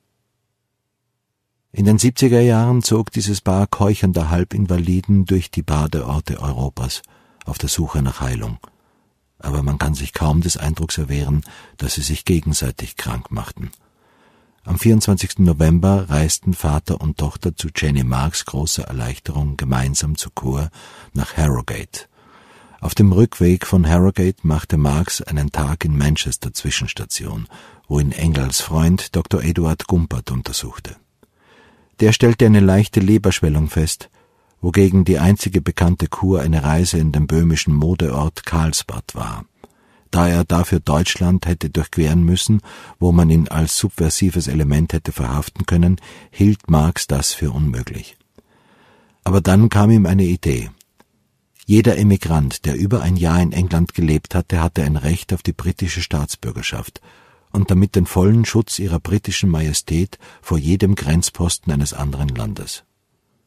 In den 70er Jahren zog dieses Paar keuchender Halbinvaliden durch die Badeorte Europas auf der Suche nach Heilung. Aber man kann sich kaum des Eindrucks erwehren, dass sie sich gegenseitig krank machten. Am 24. November reisten Vater und Tochter zu Jenny Marx' großer Erleichterung gemeinsam zur Kur nach Harrogate. Auf dem Rückweg von Harrogate machte Marx einen Tag in Manchester Zwischenstation, wo ihn Engels Freund Dr. Eduard Gumpert untersuchte. Der stellte eine leichte Leberschwellung fest, wogegen die einzige bekannte Kur eine Reise in den böhmischen Modeort Karlsbad war. Da er dafür Deutschland hätte durchqueren müssen, wo man ihn als subversives Element hätte verhaften können, hielt Marx das für unmöglich. Aber dann kam ihm eine Idee. Jeder Emigrant, der über ein Jahr in England gelebt hatte, hatte ein Recht auf die britische Staatsbürgerschaft und damit den vollen Schutz ihrer britischen Majestät vor jedem Grenzposten eines anderen Landes.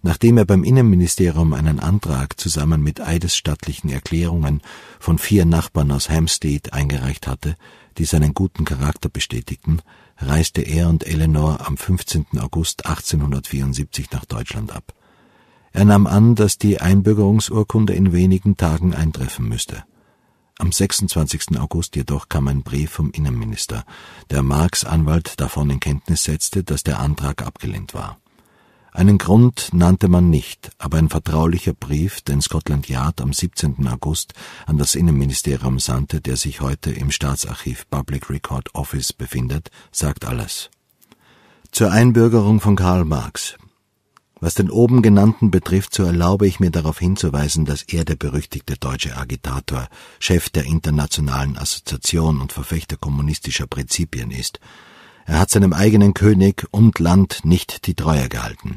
Nachdem er beim Innenministerium einen Antrag zusammen mit eidesstattlichen Erklärungen von 4 Nachbarn aus Hampstead eingereicht hatte, die seinen guten Charakter bestätigten, reiste er und Eleanor am 15. August 1874 nach Deutschland ab. Er nahm an, dass die Einbürgerungsurkunde in wenigen Tagen eintreffen müsste. Am 26. August jedoch kam ein Brief vom Innenminister, der Marks Anwalt davon in Kenntnis setzte, dass der Antrag abgelehnt war. Einen Grund nannte man nicht, aber ein vertraulicher Brief, den Scotland Yard am 17. August an das Innenministerium sandte, der sich heute im Staatsarchiv Public Record Office befindet, sagt alles. Zur Einbürgerung von Karl Marx. Was den oben genannten betrifft, so erlaube ich mir darauf hinzuweisen, dass er der berüchtigte deutsche Agitator, Chef der Internationalen Assoziation und Verfechter kommunistischer Prinzipien ist. Er hat seinem eigenen König und Land nicht die Treue gehalten.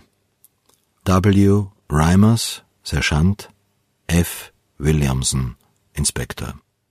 W. Reimers, Sergeant, F. Williamson, Inspektor.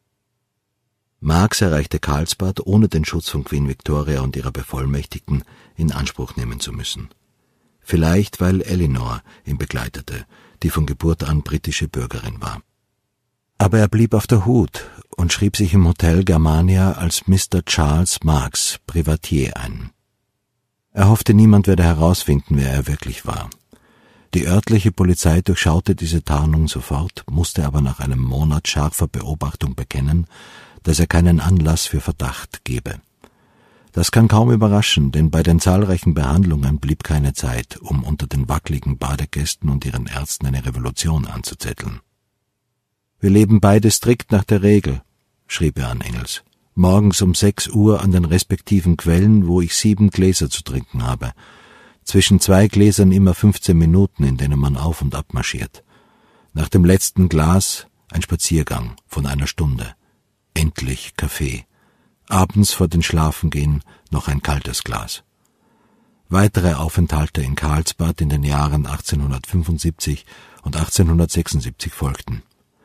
Marx erreichte Karlsbad, ohne den Schutz von Queen Victoria und ihrer Bevollmächtigten in Anspruch nehmen zu müssen. Vielleicht, weil Eleanor ihn begleitete, die von Geburt an britische Bürgerin war. Aber er blieb auf der Hut und schrieb sich im Hotel Germania als Mr. Charles Marx, Privatier, ein. Er hoffte, niemand werde herausfinden, wer er wirklich war. Die örtliche Polizei durchschaute diese Tarnung sofort, musste aber nach einem Monat scharfer Beobachtung bekennen, dass er keinen Anlass für Verdacht gebe. Das kann kaum überraschen, denn bei den zahlreichen Behandlungen blieb keine Zeit, um unter den wackeligen Badegästen und ihren Ärzten eine Revolution anzuzetteln. »Wir leben beide strikt nach der Regel«, schrieb er an Engels. »Morgens um 6 Uhr an den respektiven Quellen, wo ich 7 Gläser zu trinken habe. Zwischen 2 Gläsern immer 15 Minuten, in denen man auf und ab marschiert. Nach dem letzten Glas ein Spaziergang von 1 Stunde. Endlich Kaffee. Abends vor den Schlafengehen noch ein kaltes Glas.« Weitere Aufenthalte in Karlsbad in den Jahren 1875 und 1876 folgten.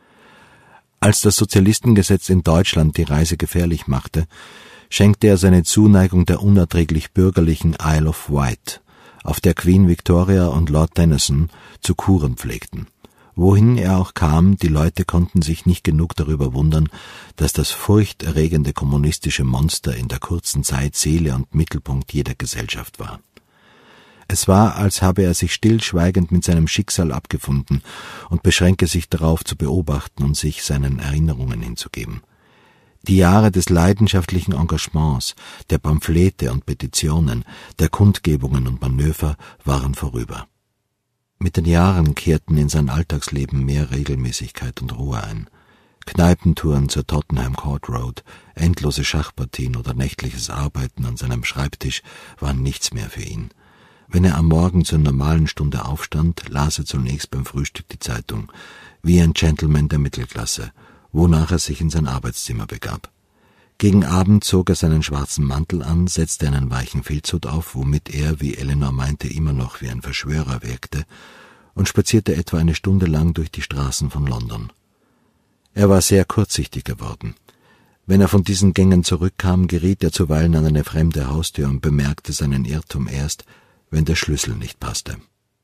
Als das Sozialistengesetz in Deutschland die Reise gefährlich machte, schenkte er seine Zuneigung der unerträglich bürgerlichen Isle of Wight, auf der Queen Victoria und Lord Tennyson zu kuren pflegten. Wohin er auch kam, die Leute konnten sich nicht genug darüber wundern, dass das furchterregende kommunistische Monster in der kurzen Zeit Seele und Mittelpunkt jeder Gesellschaft war. Es war, als habe er sich stillschweigend mit seinem Schicksal abgefunden und beschränke sich darauf zu beobachten und sich seinen Erinnerungen hinzugeben. Die Jahre des leidenschaftlichen Engagements, der Pamphlete und Petitionen, der Kundgebungen und Manöver waren vorüber. Mit den Jahren kehrten in sein Alltagsleben mehr Regelmäßigkeit und Ruhe ein. Kneipentouren zur Tottenham Court Road, endlose Schachpartien oder nächtliches Arbeiten an seinem Schreibtisch waren nichts mehr für ihn. Wenn er am Morgen zur normalen Stunde aufstand, las er zunächst beim Frühstück die Zeitung, wie ein Gentleman der Mittelklasse, wonach er sich in sein Arbeitszimmer begab. Gegen Abend zog er seinen schwarzen Mantel an, setzte einen weichen Filzhut auf, womit er, wie Eleanor meinte, immer noch wie ein Verschwörer wirkte, und spazierte etwa 1 Stunde lang durch die Straßen von London. Er war sehr kurzsichtig geworden. Wenn er von diesen Gängen zurückkam, geriet er zuweilen an eine fremde Haustür und bemerkte seinen Irrtum erst, wenn der Schlüssel nicht passte.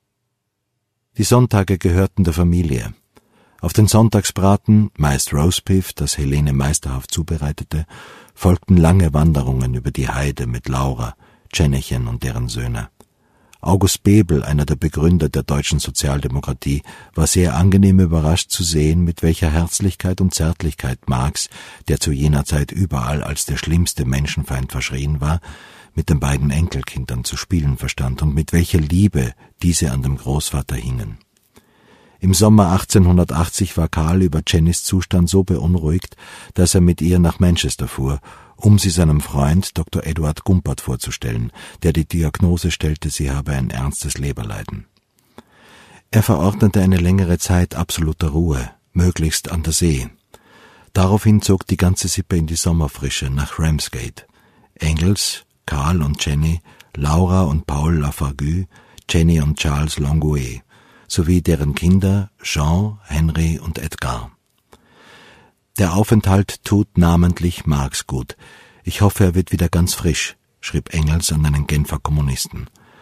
Die Sonntage gehörten der Familie. Auf den Sonntagsbraten, meist Roastbeef, das Helene meisterhaft zubereitete, folgten lange Wanderungen über die Heide mit Laura, Jennechen und deren Söhne. August Bebel, einer der Begründer der deutschen Sozialdemokratie, war sehr angenehm überrascht zu sehen, mit welcher Herzlichkeit und Zärtlichkeit Marx, der zu jener Zeit überall als der schlimmste Menschenfeind verschrien war, mit den beiden Enkelkindern zu spielen verstand und mit welcher Liebe diese an dem Großvater hingen. Im Sommer 1880 war Karl über Jennys Zustand so beunruhigt, dass er mit ihr nach Manchester fuhr, um sie seinem Freund Dr. Eduard Gumpert vorzustellen, der die Diagnose stellte, sie habe ein ernstes Leberleiden. Er verordnete eine längere Zeit absoluter Ruhe, möglichst an der See. Daraufhin zog die ganze Sippe in die Sommerfrische nach Ramsgate. Engels, Karl und Jenny, Laura und Paul Lafargue, Jenny und Charles Longuet, sowie deren Kinder Jean, Henry und Edgar. »Der Aufenthalt tut namentlich Marx gut. Ich hoffe, er wird wieder ganz frisch«, schrieb Engels an einen Genfer Kommunisten.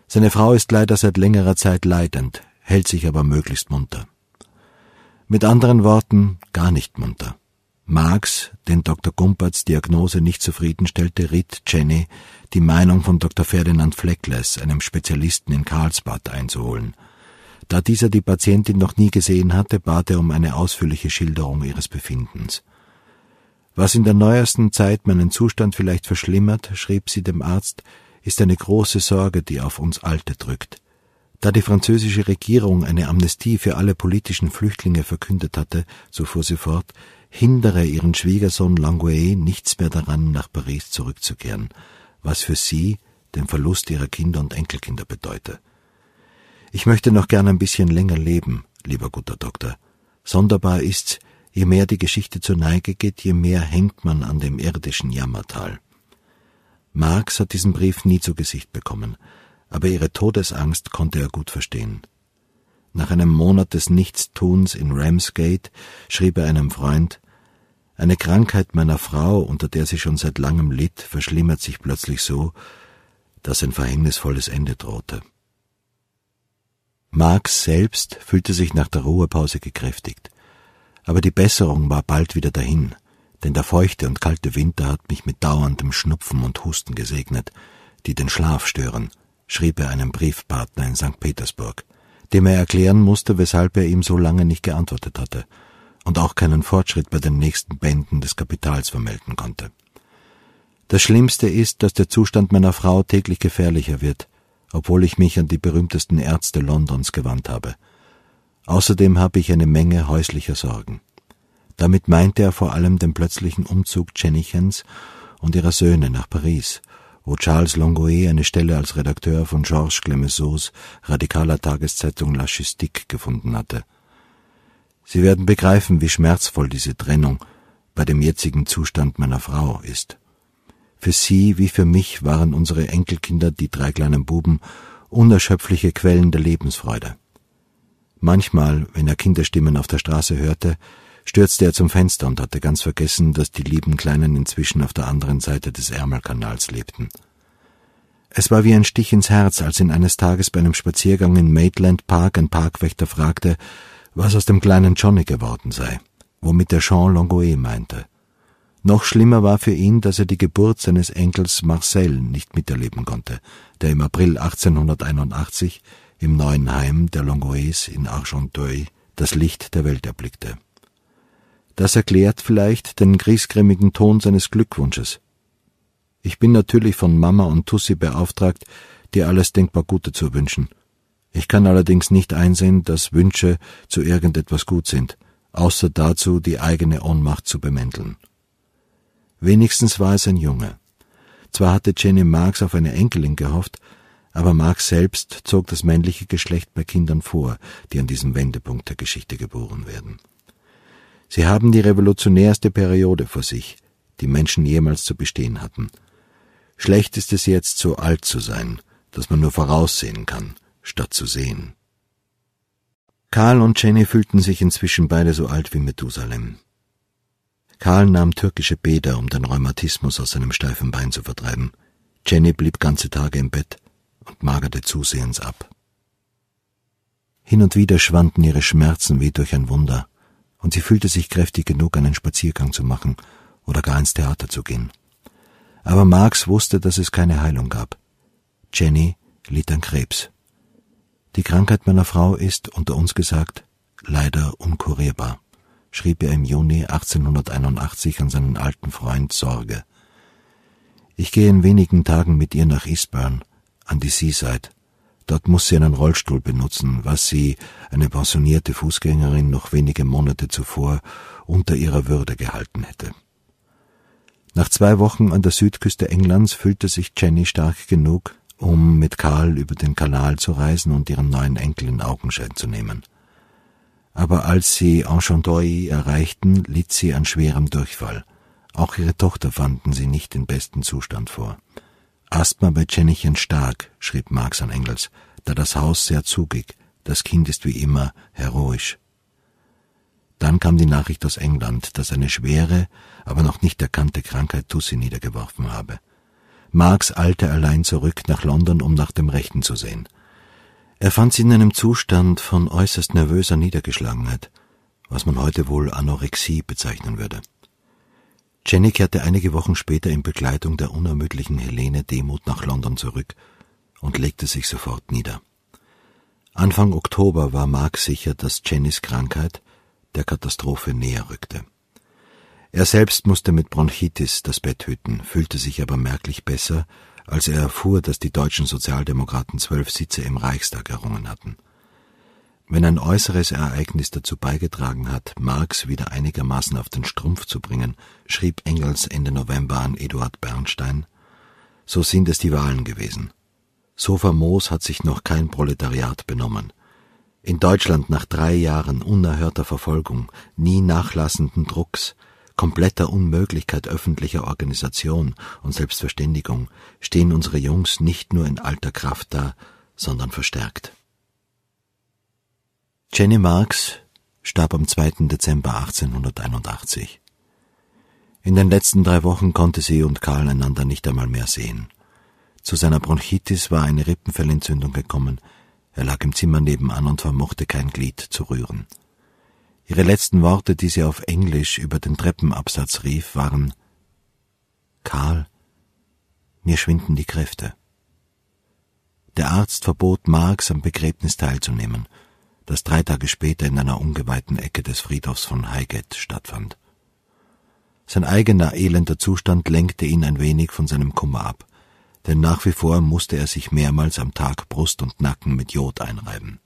Seine Frau ist leider seit längerer Zeit leidend, hält sich aber möglichst munter. Mit anderen Worten, gar nicht munter. Marx, den Dr. Gumperts Diagnose nicht zufriedenstellte, riet Jenny, die Meinung von Dr. Ferdinand Fleckless, einem Spezialisten in Karlsbad, einzuholen. Da dieser die Patientin noch nie gesehen hatte, bat er um eine ausführliche Schilderung ihres Befindens. Was in der neuesten Zeit meinen Zustand vielleicht verschlimmert, schrieb sie dem Arzt, ist eine große Sorge, die auf uns Alte drückt. Da die französische Regierung eine Amnestie für alle politischen Flüchtlinge verkündet hatte, so fuhr sie fort, hindere ihren Schwiegersohn Languet nichts mehr daran, nach Paris zurückzukehren, was für sie den Verlust ihrer Kinder und Enkelkinder bedeute. Ich möchte noch gern ein bisschen länger leben, lieber guter Doktor. Sonderbar ist's, je mehr die Geschichte zur Neige geht, je mehr hängt man an dem irdischen Jammertal. Marx hat diesen Brief nie zu Gesicht bekommen, aber ihre Todesangst konnte er gut verstehen. Nach einem Monat des Nichtstuns in Ramsgate schrieb er einem Freund: Eine Krankheit meiner Frau, unter der sie schon seit langem litt, verschlimmert sich plötzlich so, dass ein verhängnisvolles Ende drohte. Marx selbst fühlte sich nach der Ruhepause gekräftigt. Aber die Besserung war bald wieder dahin, denn der feuchte und kalte Winter hat mich mit dauerndem Schnupfen und Husten gesegnet, die den Schlaf stören, schrieb er einem Briefpartner in St. Petersburg, dem er erklären musste, weshalb er ihm so lange nicht geantwortet hatte und auch keinen Fortschritt bei den nächsten Bänden des Kapitals vermelden konnte. Das Schlimmste ist, dass der Zustand meiner Frau täglich gefährlicher wird, obwohl ich mich an die berühmtesten Ärzte Londons gewandt habe. Außerdem habe ich eine Menge häuslicher Sorgen. Damit meinte er vor allem den plötzlichen Umzug Jennichens und ihrer Söhne nach Paris, wo Charles Languet eine Stelle als Redakteur von Georges Clemenceaus radikaler Tageszeitung La Chustique gefunden hatte. Sie werden begreifen, wie schmerzvoll diese Trennung bei dem jetzigen Zustand meiner Frau ist. Für sie wie für mich waren unsere Enkelkinder, die 3 kleinen Buben, unerschöpfliche Quellen der Lebensfreude. Manchmal, wenn er Kinderstimmen auf der Straße hörte, stürzte er zum Fenster und hatte ganz vergessen, dass die lieben Kleinen inzwischen auf der anderen Seite des Ärmelkanals lebten. Es war wie ein Stich ins Herz, als ihn eines Tages bei einem Spaziergang in Maitland Park ein Parkwächter fragte, was aus dem kleinen Johnny geworden sei, womit er Jean Languet meinte. Noch schlimmer war für ihn, dass er die Geburt seines Enkels Marcel nicht miterleben konnte, der im April 1881 im neuen Heim der Languets in Argenteuil das Licht der Welt erblickte. Das erklärt vielleicht den griesgrämigen Ton seines Glückwunsches. Ich bin natürlich von Mama und Tussi beauftragt, dir alles denkbar Gute zu wünschen. Ich kann allerdings nicht einsehen, dass Wünsche zu irgendetwas gut sind, außer dazu, die eigene Ohnmacht zu bemänteln. Wenigstens war es ein Junge. Zwar hatte Jenny Marx auf eine Enkelin gehofft, aber Marx selbst zog das männliche Geschlecht bei Kindern vor, die an diesem Wendepunkt der Geschichte geboren werden. Sie haben die revolutionärste Periode vor sich, die Menschen jemals zu bestehen hatten. Schlecht ist es jetzt, so alt zu sein, dass man nur voraussehen kann, statt zu sehen. Karl und Jenny fühlten sich inzwischen beide so alt wie Methusalem. Karl nahm türkische Bäder, um den Rheumatismus aus seinem steifen Bein zu vertreiben. Jenny blieb ganze Tage im Bett und magerte zusehends ab. Hin und wieder schwanden ihre Schmerzen wie durch ein Wunder, und sie fühlte sich kräftig genug, einen Spaziergang zu machen oder gar ins Theater zu gehen. Aber Marx wusste, dass es keine Heilung gab. Jenny litt an Krebs. Die Krankheit meiner Frau ist, unter uns gesagt, leider unkurierbar, schrieb er im Juni 1881 an seinen alten Freund Sorge. Ich gehe in wenigen Tagen mit ihr nach Eastbourne, an die Seaside. Dort muss sie einen Rollstuhl benutzen, was sie, eine pensionierte Fußgängerin, noch wenige Monate zuvor unter ihrer Würde gehalten hätte. Nach 2 Wochen an der Südküste Englands fühlte sich Jenny stark genug, um mit Karl über den Kanal zu reisen und ihren neuen Enkel in Augenschein zu nehmen. Aber als sie Argenteuil erreichten, litt sie an schwerem Durchfall. Auch ihre Tochter fanden sie nicht in bestem Zustand vor. Asthma bei Jennychen stark, schrieb Marx an Engels, da das Haus sehr zugig, das Kind ist wie immer heroisch. Dann kam die Nachricht aus England, dass eine schwere, aber noch nicht erkannte Krankheit Tussi niedergeworfen habe. Marx eilte allein zurück nach London, um nach dem Rechten zu sehen. Er fand sie in einem Zustand von äußerst nervöser Niedergeschlagenheit, was man heute wohl Anorexie bezeichnen würde. Jenny kehrte einige Wochen später in Begleitung der unermüdlichen Helene Demuth nach London zurück und legte sich sofort nieder. Anfang Oktober war Marx sicher, dass Jennys Krankheit der Katastrophe näher rückte. Er selbst musste mit Bronchitis das Bett hüten, fühlte sich aber merklich besser, als er erfuhr, dass die deutschen Sozialdemokraten 12 Sitze im Reichstag errungen hatten. Wenn ein äußeres Ereignis dazu beigetragen hat, Marx wieder einigermaßen auf den Strumpf zu bringen, schrieb Engels Ende November an Eduard Bernstein, so sind es die Wahlen gewesen. So famos hat sich noch kein Proletariat benommen. In Deutschland nach 3 Jahren unerhörter Verfolgung, nie nachlassenden Drucks, kompletter Unmöglichkeit öffentlicher Organisation und Selbstverständigung stehen unsere Jungs nicht nur in alter Kraft da, sondern verstärkt. Jenny Marx starb am 2. Dezember 1881. In den letzten 3 Wochen konnte sie und Karl einander nicht einmal mehr sehen. Zu seiner Bronchitis war eine Rippenfellentzündung gekommen. Er lag im Zimmer nebenan und vermochte kein Glied zu rühren. Ihre letzten Worte, die sie auf Englisch über den Treppenabsatz rief, waren: »Karl, mir schwinden die Kräfte.« Der Arzt verbot Marx, am Begräbnis teilzunehmen, das 3 Tage später in einer ungeweihten Ecke des Friedhofs von Highgate stattfand. Sein eigener elender Zustand lenkte ihn ein wenig von seinem Kummer ab, denn nach wie vor musste er sich mehrmals am Tag Brust und Nacken mit Jod einreiben.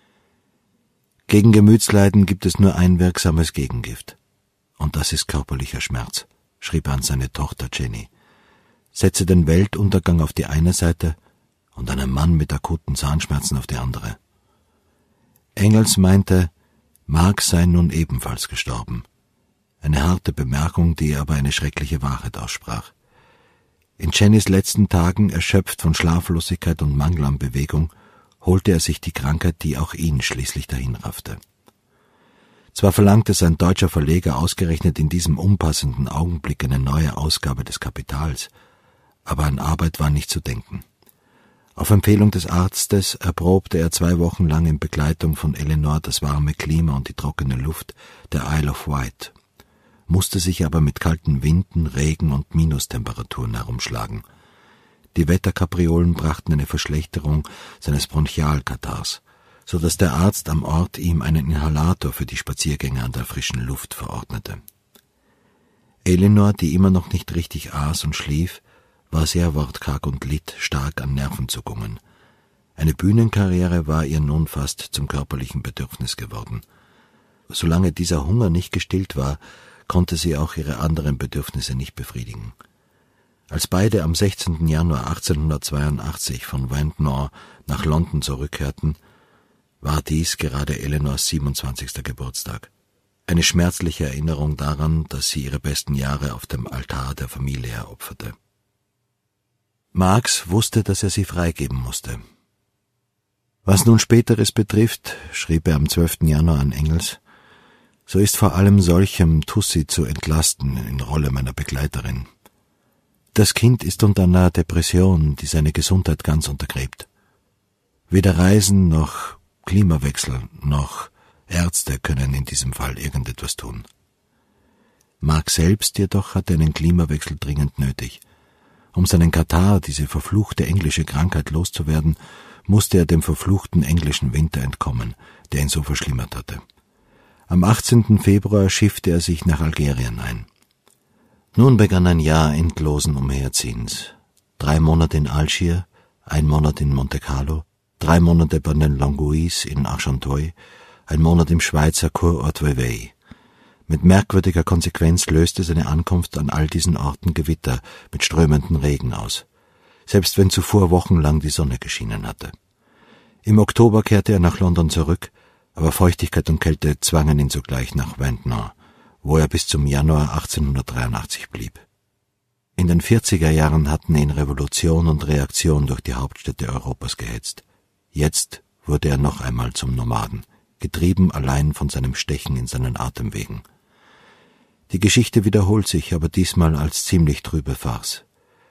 Gegen Gemütsleiden gibt es nur ein wirksames Gegengift, und das ist körperlicher Schmerz, schrieb er an seine Tochter Jenny. Setze den Weltuntergang auf die eine Seite und einen Mann mit akuten Zahnschmerzen auf die andere. Engels meinte, Marx sei nun ebenfalls gestorben. Eine harte Bemerkung, die aber eine schreckliche Wahrheit aussprach. In Jennys letzten Tagen, erschöpft von Schlaflosigkeit und Mangel an Bewegung, holte er sich die Krankheit, die auch ihn schließlich dahinraffte. Zwar verlangte sein deutscher Verleger ausgerechnet in diesem unpassenden Augenblick eine neue Ausgabe des Kapitals, aber an Arbeit war nicht zu denken. Auf Empfehlung des Arztes erprobte er 2 Wochen lang in Begleitung von Eleanor das warme Klima und die trockene Luft der Isle of Wight, musste sich aber mit kalten Winden, Regen und Minustemperaturen herumschlagen. Die Wetterkapriolen brachten eine Verschlechterung seines Bronchialkatars, so dass der Arzt am Ort ihm einen Inhalator für die Spaziergänge an der frischen Luft verordnete. Eleanor, die immer noch nicht richtig aß und schlief, war sehr wortkarg und litt stark an Nervenzuckungen. Eine Bühnenkarriere war ihr nun fast zum körperlichen Bedürfnis geworden. Solange dieser Hunger nicht gestillt war, konnte sie auch ihre anderen Bedürfnisse nicht befriedigen. Als beide am 16. Januar 1882 von Ventnor nach London zurückkehrten, war dies gerade Eleanors 27. Geburtstag. Eine schmerzliche Erinnerung daran, dass sie ihre besten Jahre auf dem Altar der Familie eropferte. Marx wusste, dass er sie freigeben musste. Was nun Späteres betrifft, schrieb er am 12. Januar an Engels, so ist vor allem solchem Tussi zu entlasten in Rolle meiner Begleiterin. Das Kind ist unter einer Depression, die seine Gesundheit ganz untergräbt. Weder Reisen noch Klimawechsel noch Ärzte können in diesem Fall irgendetwas tun. Marx selbst jedoch hatte einen Klimawechsel dringend nötig. Um seinen Katar, diese verfluchte englische Krankheit, loszuwerden, musste er dem verfluchten englischen Winter entkommen, der ihn so verschlimmert hatte. Am 18. Februar schiffte er sich nach Algerien ein. Nun begann ein Jahr endlosen Umherziehens. 3 Monate in Algier, 1 Monat in Monte Carlo, 3 Monate bei den Langouis in Argenteuil, 1 Monat im Schweizer Kurort Vevey. Mit merkwürdiger Konsequenz löste seine Ankunft an all diesen Orten Gewitter mit strömenden Regen aus, selbst wenn zuvor wochenlang die Sonne geschienen hatte. Im Oktober kehrte er nach London zurück, aber Feuchtigkeit und Kälte zwangen ihn sogleich nach Ventnor, wo er bis zum Januar 1883 blieb. In den 40er Jahren hatten ihn Revolution und Reaktion durch die Hauptstädte Europas gehetzt. Jetzt wurde er noch einmal zum Nomaden, getrieben allein von seinem Stechen in seinen Atemwegen. Die Geschichte wiederholt sich, aber diesmal als ziemlich trübe Farce.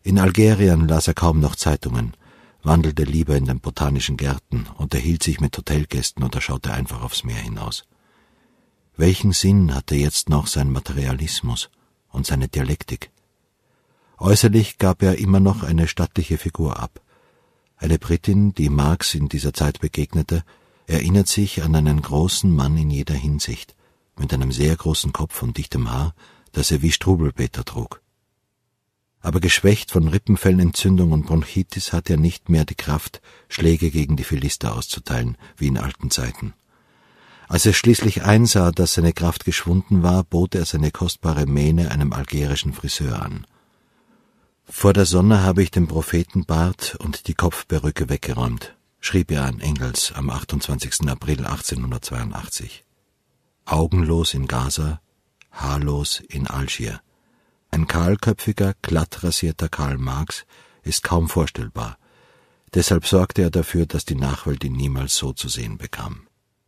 In Algerien las er kaum noch Zeitungen, wandelte lieber in den botanischen Gärten, unterhielt sich mit Hotelgästen oder schaute einfach aufs Meer hinaus. Welchen Sinn hatte jetzt noch sein Materialismus und seine Dialektik? Äußerlich gab er immer noch eine stattliche Figur ab. Eine Britin, die Marx in dieser Zeit begegnete, erinnert sich an einen großen Mann in jeder Hinsicht, mit einem sehr großen Kopf und dichtem Haar, das er wie Strubelpeter trug. Aber geschwächt von Rippenfellentzündung und Bronchitis hatte er nicht mehr die Kraft, Schläge gegen die Philister auszuteilen, wie in alten Zeiten. Als er schließlich einsah, dass seine Kraft geschwunden war, bot er seine kostbare Mähne einem algerischen Friseur an. »Vor der Sonne habe ich den Prophetenbart und die Kopfperücke weggeräumt«, schrieb er an Engels am 28. April 1882. Augenlos in Gaza, haarlos in Algier. Ein kahlköpfiger, glatt rasierter Karl Marx ist kaum vorstellbar. Deshalb sorgte er dafür, dass die Nachwelt ihn niemals so zu sehen bekam.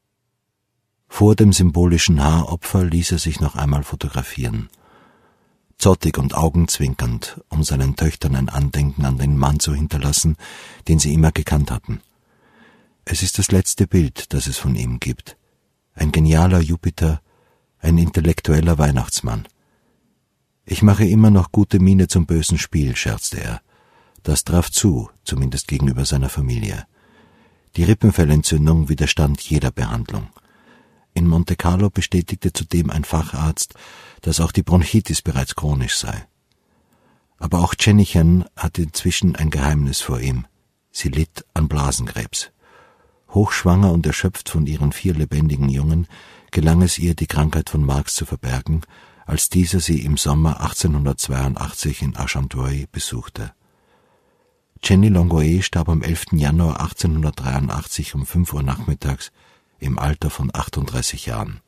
Vor dem symbolischen Haaropfer ließ er sich noch einmal fotografieren. Zottig und augenzwinkernd, um seinen Töchtern ein Andenken an den Mann zu hinterlassen, den sie immer gekannt hatten. Es ist das letzte Bild, das es von ihm gibt. Ein genialer Jupiter, ein intellektueller Weihnachtsmann. »Ich mache immer noch gute Miene zum bösen Spiel«, scherzte er. Das traf zu, zumindest gegenüber seiner Familie. Die Rippenfellentzündung widerstand jeder Behandlung. In Monte Carlo bestätigte zudem ein Facharzt, dass auch die Bronchitis bereits chronisch sei. Aber auch Jennychen hatte inzwischen ein Geheimnis vor ihm. Sie litt an Blasenkrebs. Hochschwanger und erschöpft von ihren 4 lebendigen Jungen, gelang es ihr, die Krankheit von Marx zu verbergen, als dieser sie im Sommer 1882 in Argenteuil besuchte. Jenny Longuet starb am 11. Januar 1883 um 5 Uhr nachmittags im Alter von 38 Jahren.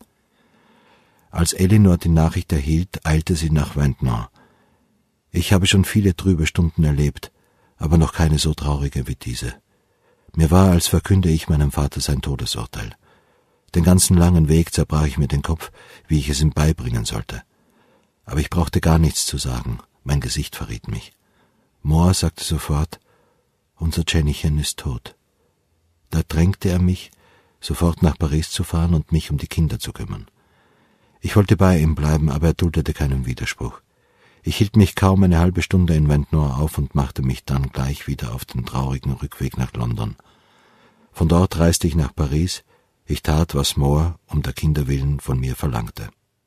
Als Elinor die Nachricht erhielt, eilte sie nach Ventnor. Ich habe schon viele trübe Stunden erlebt, aber noch keine so traurige wie diese. Mir war, als verkünde ich meinem Vater sein Todesurteil. Den ganzen langen Weg zerbrach ich mir den Kopf, wie ich es ihm beibringen sollte. Aber ich brauchte gar nichts zu sagen, mein Gesicht verriet mich. Moore sagte sofort, unser Jennychen ist tot. Da drängte er mich, sofort nach Paris zu fahren und mich um die Kinder zu kümmern. Ich wollte bei ihm bleiben, aber er duldete keinen Widerspruch. Ich hielt mich kaum eine halbe Stunde in Ventnor auf und machte mich dann gleich wieder auf den traurigen Rückweg nach London. Von dort reiste ich nach Paris. Ich tat, was Moore um der Kinder willen von mir verlangte.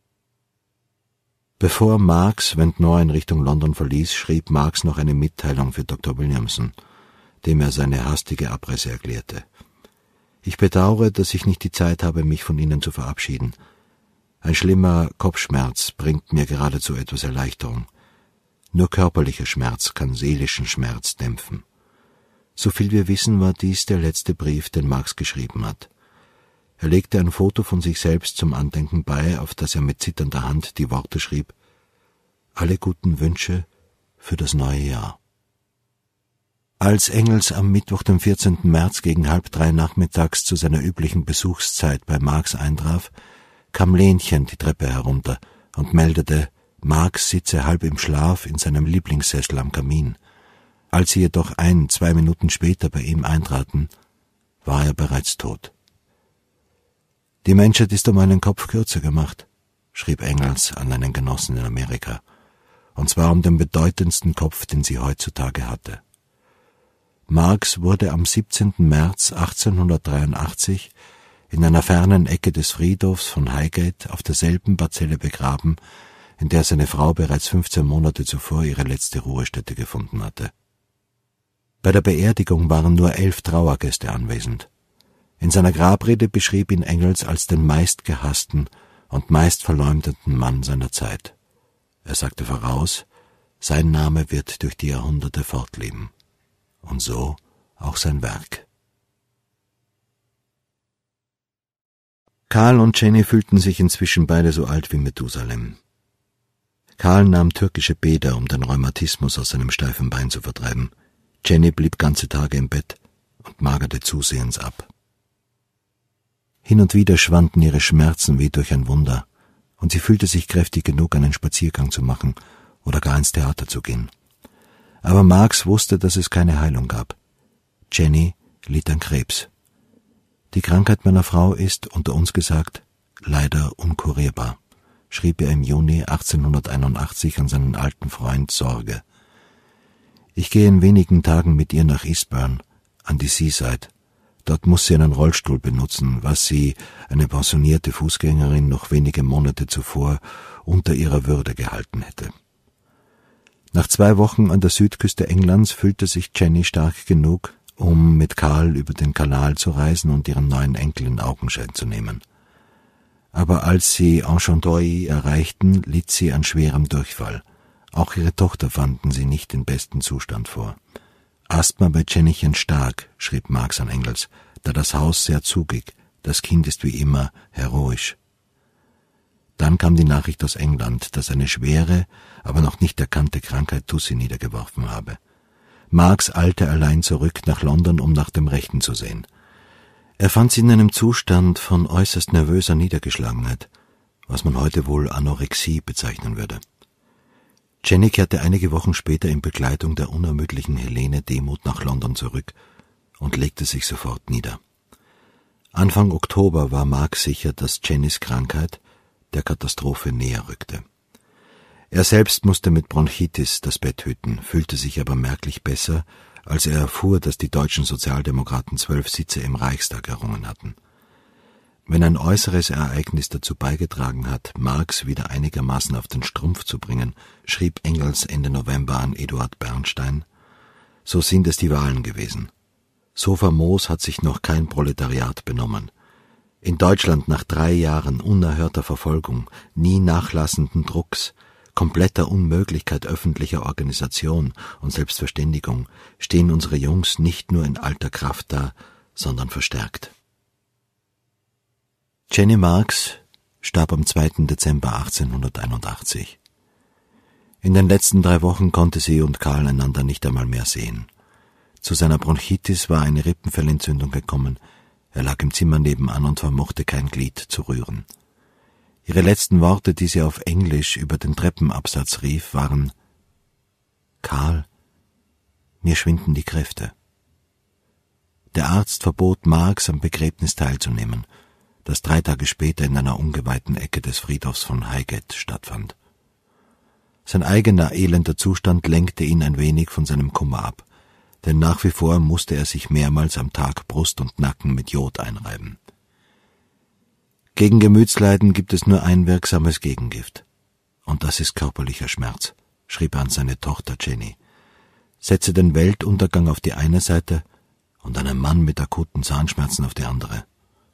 Bevor Marx Ventnor in Richtung London verließ, schrieb Marx noch eine Mitteilung für Dr. Williamson, dem er seine hastige Abreise erklärte. Ich bedauere, dass ich nicht die Zeit habe, mich von Ihnen zu verabschieden. Ein schlimmer Kopfschmerz bringt mir geradezu etwas Erleichterung. Nur körperlicher Schmerz kann seelischen Schmerz dämpfen. Soviel wir wissen, war dies der letzte Brief, den Marx geschrieben hat. Er legte ein Foto von sich selbst zum Andenken bei, auf das er mit zitternder Hand die Worte schrieb: »Alle guten Wünsche für das neue Jahr.« Als Engels am Mittwoch, dem 14. März gegen 2:30 nachmittags zu seiner üblichen Besuchszeit bei Marx eintraf, kam Lenchen die Treppe herunter und meldete, Marx sitze halb im Schlaf in seinem Lieblingssessel am Kamin. Als sie jedoch 1-2 Minuten später bei ihm eintraten, war er bereits tot. »Die Menschheit ist um einen Kopf kürzer gemacht«, schrieb Engels an einen Genossen in Amerika, und zwar um den bedeutendsten Kopf, den sie heutzutage hatte. Marx wurde am 17. März 1883 in einer fernen Ecke des Friedhofs von Highgate auf derselben Parzelle begraben, in der seine Frau bereits 15 Monate zuvor ihre letzte Ruhestätte gefunden hatte. Bei der Beerdigung waren nur 11 Trauergäste anwesend. In seiner Grabrede beschrieb ihn Engels als den meistgehassten und meistverleumdeten Mann seiner Zeit. Er sagte voraus, sein Name wird durch die Jahrhunderte fortleben. Und so auch sein Werk. Karl und Jenny fühlten sich inzwischen beide so alt wie Methusalem. Karl nahm türkische Bäder, um den Rheumatismus aus seinem steifen Bein zu vertreiben. Jenny blieb ganze Tage im Bett und magerte zusehends ab. Hin und wieder schwanden ihre Schmerzen wie durch ein Wunder, und sie fühlte sich kräftig genug, einen Spaziergang zu machen oder gar ins Theater zu gehen. Aber Marx wusste, dass es keine Heilung gab. Jenny litt an Krebs. Die Krankheit meiner Frau ist, unter uns gesagt, leider unkurierbar, schrieb er im Juni 1881 an seinen alten Freund Sorge. Ich gehe in wenigen Tagen mit ihr nach Eastbourne, an die Seaside. Dort muss sie einen Rollstuhl benutzen, was sie, eine pensionierte Fußgängerin, noch wenige Monate zuvor unter ihrer Würde gehalten hätte. Nach 2 Wochen an der Südküste Englands fühlte sich Jenny stark genug, um mit Karl über den Kanal zu reisen und ihren neuen Enkel in Augenschein zu nehmen. Aber als sie Argenteuil erreichten, litt sie an schwerem Durchfall. Auch ihre Tochter fanden sie nicht in bestem Zustand vor. Asthma bei Jennychen stark, schrieb Marx an Engels, da das Haus sehr zugig, das Kind ist wie immer heroisch. Dann kam die Nachricht aus England, dass eine schwere, aber noch nicht erkannte Krankheit Tussi niedergeworfen habe. Marx eilte allein zurück nach London, um nach dem Rechten zu sehen. Er fand sie in einem Zustand von äußerst nervöser Niedergeschlagenheit, was man heute wohl Anorexie bezeichnen würde. Jenny kehrte einige Wochen später in Begleitung der unermüdlichen Helene Demuth nach London zurück und legte sich sofort nieder. Anfang Oktober war Marx sicher, dass Jennys Krankheit der Katastrophe näher rückte. Er selbst musste mit Bronchitis das Bett hüten, fühlte sich aber merklich besser, als er erfuhr, dass die deutschen Sozialdemokraten 12 Sitze im Reichstag errungen hatten. Wenn ein äußeres Ereignis dazu beigetragen hat, Marx wieder einigermaßen auf den Strumpf zu bringen, schrieb Engels Ende November an Eduard Bernstein, so sind es die Wahlen gewesen. So famos hat sich noch kein Proletariat benommen. In Deutschland nach 3 Jahren unerhörter Verfolgung, nie nachlassenden Drucks, kompletter Unmöglichkeit öffentlicher Organisation und Selbstverständigung stehen unsere Jungs nicht nur in alter Kraft da, sondern verstärkt. Jenny Marx starb am 2. Dezember 1881. In den letzten 3 Wochen konnte sie und Karl einander nicht einmal mehr sehen. Zu seiner Bronchitis war eine Rippenfellentzündung gekommen. Er lag im Zimmer nebenan und vermochte kein Glied zu rühren. Ihre letzten Worte, die sie auf Englisch über den Treppenabsatz rief, waren: »Karl, mir schwinden die Kräfte.« Der Arzt verbot Marx, am Begräbnis teilzunehmen, das 3 Tage später in einer ungeweihten Ecke des Friedhofs von Highgate stattfand. Sein eigener elender Zustand lenkte ihn ein wenig von seinem Kummer ab, denn nach wie vor musste er sich mehrmals am Tag Brust und Nacken mit Jod einreiben. Gegen Gemütsleiden gibt es nur ein wirksames Gegengift. Und das ist körperlicher Schmerz, schrieb er an seine Tochter Jenny. Setze den Weltuntergang auf die eine Seite und einen Mann mit akuten Zahnschmerzen auf die andere.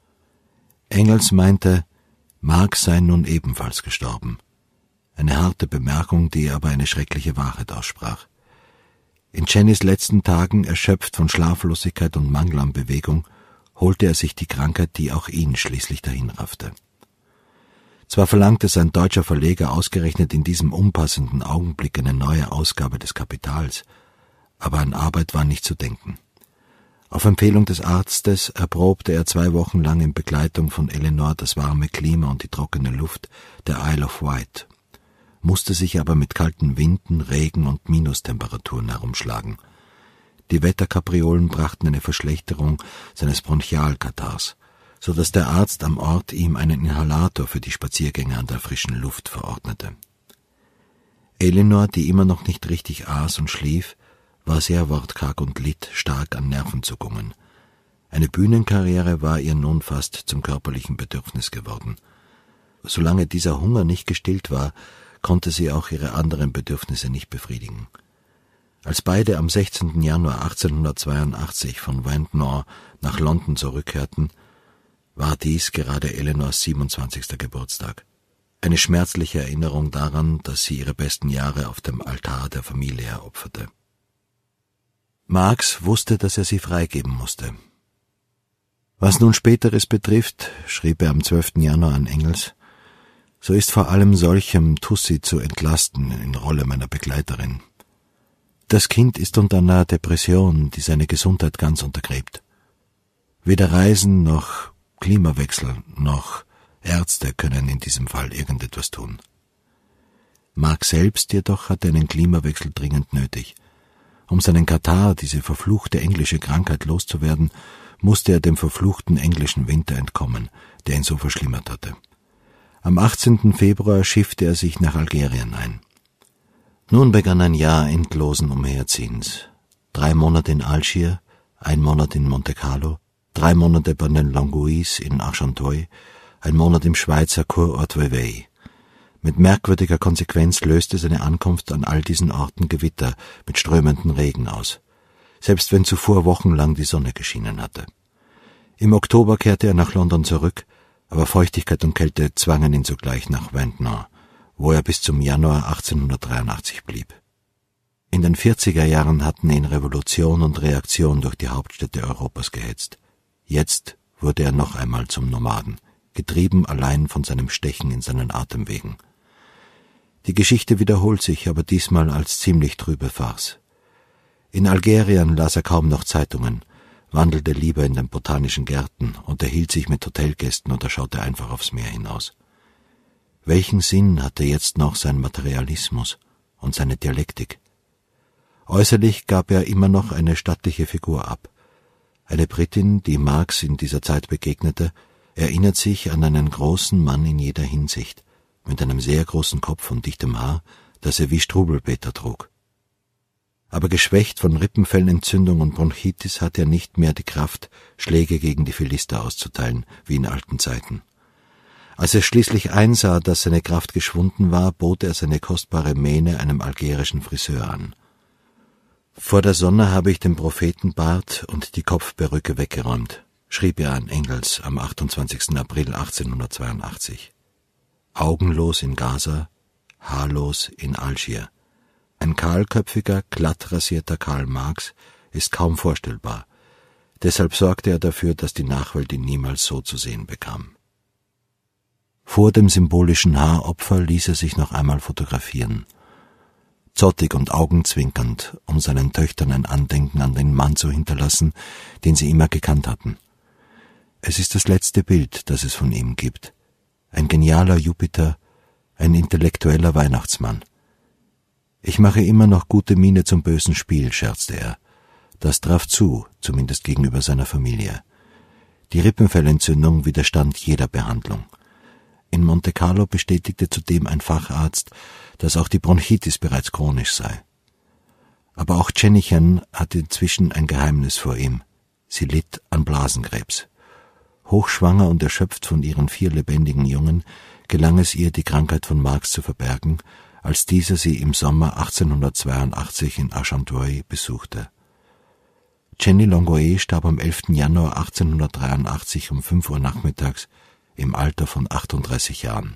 Engels meinte, Marx sei nun ebenfalls gestorben. Eine harte Bemerkung, die aber eine schreckliche Wahrheit aussprach. In Jennys letzten Tagen, erschöpft von Schlaflosigkeit und Mangel an Bewegung, holte er sich die Krankheit, die auch ihn schließlich dahinraffte. Zwar verlangte sein deutscher Verleger ausgerechnet in diesem unpassenden Augenblick eine neue Ausgabe des Kapitals, aber an Arbeit war nicht zu denken. Auf Empfehlung des Arztes erprobte er 2 Wochen lang in Begleitung von Eleanor das warme Klima und die trockene Luft der Isle of Wight, musste sich aber mit kalten Winden, Regen und Minustemperaturen herumschlagen. Die Wetterkapriolen brachten eine Verschlechterung seines Bronchialkatars, so dass der Arzt am Ort ihm einen Inhalator für die Spaziergänge an der frischen Luft verordnete. Eleanor, die immer noch nicht richtig aß und schlief, war sehr wortkarg und litt stark an Nervenzuckungen. Eine Bühnenkarriere war ihr nun fast zum körperlichen Bedürfnis geworden. Solange dieser Hunger nicht gestillt war, konnte sie auch ihre anderen Bedürfnisse nicht befriedigen. Als beide am 16. Januar 1882 von Ventnor nach London zurückkehrten, war dies gerade Eleanors 27. Geburtstag. Eine schmerzliche Erinnerung daran, dass sie ihre besten Jahre auf dem Altar der Familie eropferte. Marx wusste, dass er sie freigeben musste. Was nun Späteres betrifft, schrieb er am 12. Januar an Engels, so ist vor allem solchem Tussi zu entlasten in Rolle meiner Begleiterin. Das Kind ist unter einer Depression, die seine Gesundheit ganz untergräbt. Weder Reisen noch Klimawechsel noch Ärzte können in diesem Fall irgendetwas tun. Marx selbst jedoch hatte einen Klimawechsel dringend nötig. Um seinen Katarrh, diese verfluchte englische Krankheit, loszuwerden, musste er dem verfluchten englischen Winter entkommen, der ihn so verschlimmert hatte. Am 18. Februar schiffte er sich nach Algerien ein. Nun begann ein Jahr endlosen Umherziehens. 3 Monate in Algier, 1 Monat in Monte Carlo, 3 Monate bei den Langouis in Argenteuil, 1 Monat im Schweizer Kurort Vevey. Mit merkwürdiger Konsequenz löste seine Ankunft an all diesen Orten Gewitter mit strömenden Regen aus, selbst wenn zuvor wochenlang die Sonne geschienen hatte. Im Oktober kehrte er nach London zurück, aber Feuchtigkeit und Kälte zwangen ihn sogleich nach Ventnor, wo er bis zum Januar 1883 blieb. In den 40er Jahren hatten ihn Revolution und Reaktion durch die Hauptstädte Europas gehetzt. Jetzt wurde er noch einmal zum Nomaden, getrieben allein von seinem Stechen in seinen Atemwegen. Die Geschichte wiederholt sich, aber diesmal als ziemlich trübe Farce. In Algerien las er kaum noch Zeitungen, wandelte lieber in den botanischen Gärten, unterhielt sich mit Hotelgästen oder schaute einfach aufs Meer hinaus. Welchen Sinn hatte jetzt noch sein Materialismus und seine Dialektik? Äußerlich gab er immer noch eine stattliche Figur ab. Eine Britin, die Marx in dieser Zeit begegnete, erinnert sich an einen großen Mann in jeder Hinsicht, mit einem sehr großen Kopf und dichtem Haar, das er wie Strubelpeter trug. Aber geschwächt von Rippenfellentzündung und Bronchitis hatte er nicht mehr die Kraft, Schläge gegen die Philister auszuteilen, wie in alten Zeiten. Als er schließlich einsah, dass seine Kraft geschwunden war, bot er seine kostbare Mähne einem algerischen Friseur an. »Vor der Sonne habe ich den Prophetenbart und die Kopfperücke weggeräumt«, schrieb er an Engels am 28. April 1882. Augenlos in Gaza, haarlos in Algier. Ein kahlköpfiger, glatt rasierter Karl Marx ist kaum vorstellbar. Deshalb sorgte er dafür, dass die Nachwelt ihn niemals so zu sehen bekam. Vor dem symbolischen Haaropfer ließ er sich noch einmal fotografieren. Zottig und augenzwinkernd, um seinen Töchtern ein Andenken an den Mann zu hinterlassen, den sie immer gekannt hatten. Es ist das letzte Bild, das es von ihm gibt. Ein genialer Jupiter, ein intellektueller Weihnachtsmann. »Ich mache immer noch gute Miene zum bösen Spiel«, scherzte er. Das traf zu, zumindest gegenüber seiner Familie. Die Rippenfellentzündung widerstand jeder Behandlung. In Monte Carlo bestätigte zudem ein Facharzt, dass auch die Bronchitis bereits chronisch sei. Aber auch Jennychen hatte inzwischen ein Geheimnis vor ihm. Sie litt an Blasenkrebs. Hochschwanger und erschöpft von ihren 4 lebendigen Jungen, gelang es ihr, die Krankheit von Marx zu verbergen, als dieser sie im Sommer 1882 in Argenteuil besuchte. Jenny Longuet starb am 11. Januar 1883 um 5 Uhr nachmittags im Alter von 38 Jahren.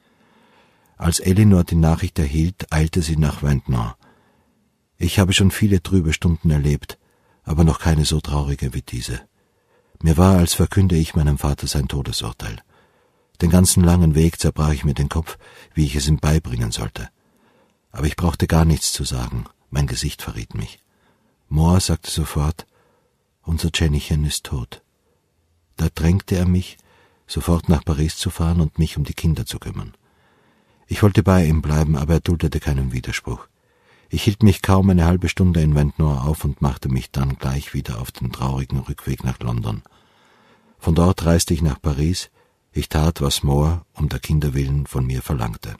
Als Elinor die Nachricht erhielt, eilte sie nach Ventnor. Ich habe schon viele trübe Stunden erlebt, aber noch keine so traurige wie diese. Mir war, als verkünde ich meinem Vater sein Todesurteil. Den ganzen langen Weg zerbrach ich mir den Kopf, wie ich es ihm beibringen sollte. Aber ich brauchte gar nichts zu sagen, mein Gesicht verriet mich. Moore sagte sofort, unser Jennychen ist tot. Da drängte er mich, sofort nach Paris zu fahren und mich um die Kinder zu kümmern. Ich wollte bei ihm bleiben, aber er duldete keinen Widerspruch. Ich hielt mich kaum eine halbe Stunde in Ventnor auf und machte mich dann gleich wieder auf den traurigen Rückweg nach London. Von dort reiste ich nach Paris. Ich tat, was Moore um der Kinder willen von mir verlangte.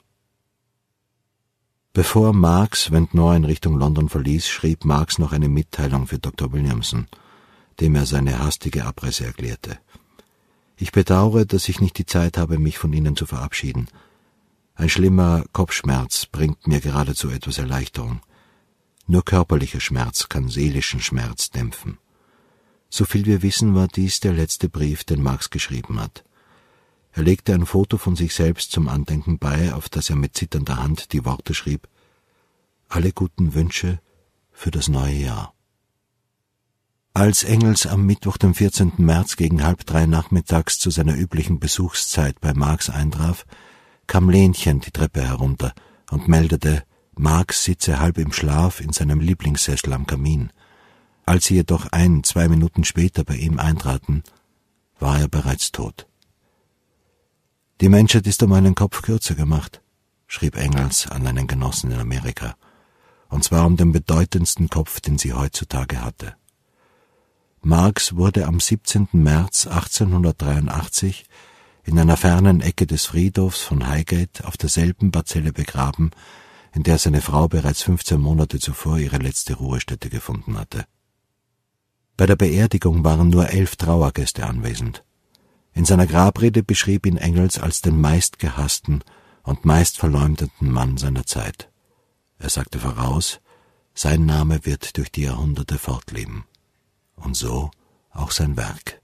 Bevor Marx Ventnor in Richtung London verließ, schrieb Marx noch eine Mitteilung für Dr. Williamson, dem er seine hastige Abreise erklärte. Ich bedauere, dass ich nicht die Zeit habe, mich von Ihnen zu verabschieden. Ein schlimmer Kopfschmerz bringt mir geradezu etwas Erleichterung. Nur körperlicher Schmerz kann seelischen Schmerz dämpfen. Soviel wir wissen, war dies der letzte Brief, den Marx geschrieben hat. Er legte ein Foto von sich selbst zum Andenken bei, auf das er mit zitternder Hand die Worte schrieb: »Alle guten Wünsche für das neue Jahr.« Als Engels am Mittwoch, dem 14. März gegen 2:30 nachmittags zu seiner üblichen Besuchszeit bei Marx eintraf, kam Lenchen die Treppe herunter und meldete, Marx sitze halb im Schlaf in seinem Lieblingssessel am Kamin. Als sie jedoch 1-2 Minuten später bei ihm eintraten, war er bereits tot. »Die Menschheit ist um einen Kopf kürzer gemacht«, schrieb Engels an einen Genossen in Amerika, und zwar um den bedeutendsten Kopf, den sie heutzutage hatte. Marx wurde am 17. März 1883 in einer fernen Ecke des Friedhofs von Highgate auf derselben Parzelle begraben, in der seine Frau bereits 15 Monate zuvor ihre letzte Ruhestätte gefunden hatte. Bei der Beerdigung waren nur 11 Trauergäste anwesend. In seiner Grabrede beschrieb ihn Engels als den meistgehassten und meistverleumdeten Mann seiner Zeit. Er sagte voraus, sein Name wird durch die Jahrhunderte fortleben. Und so auch sein Werk.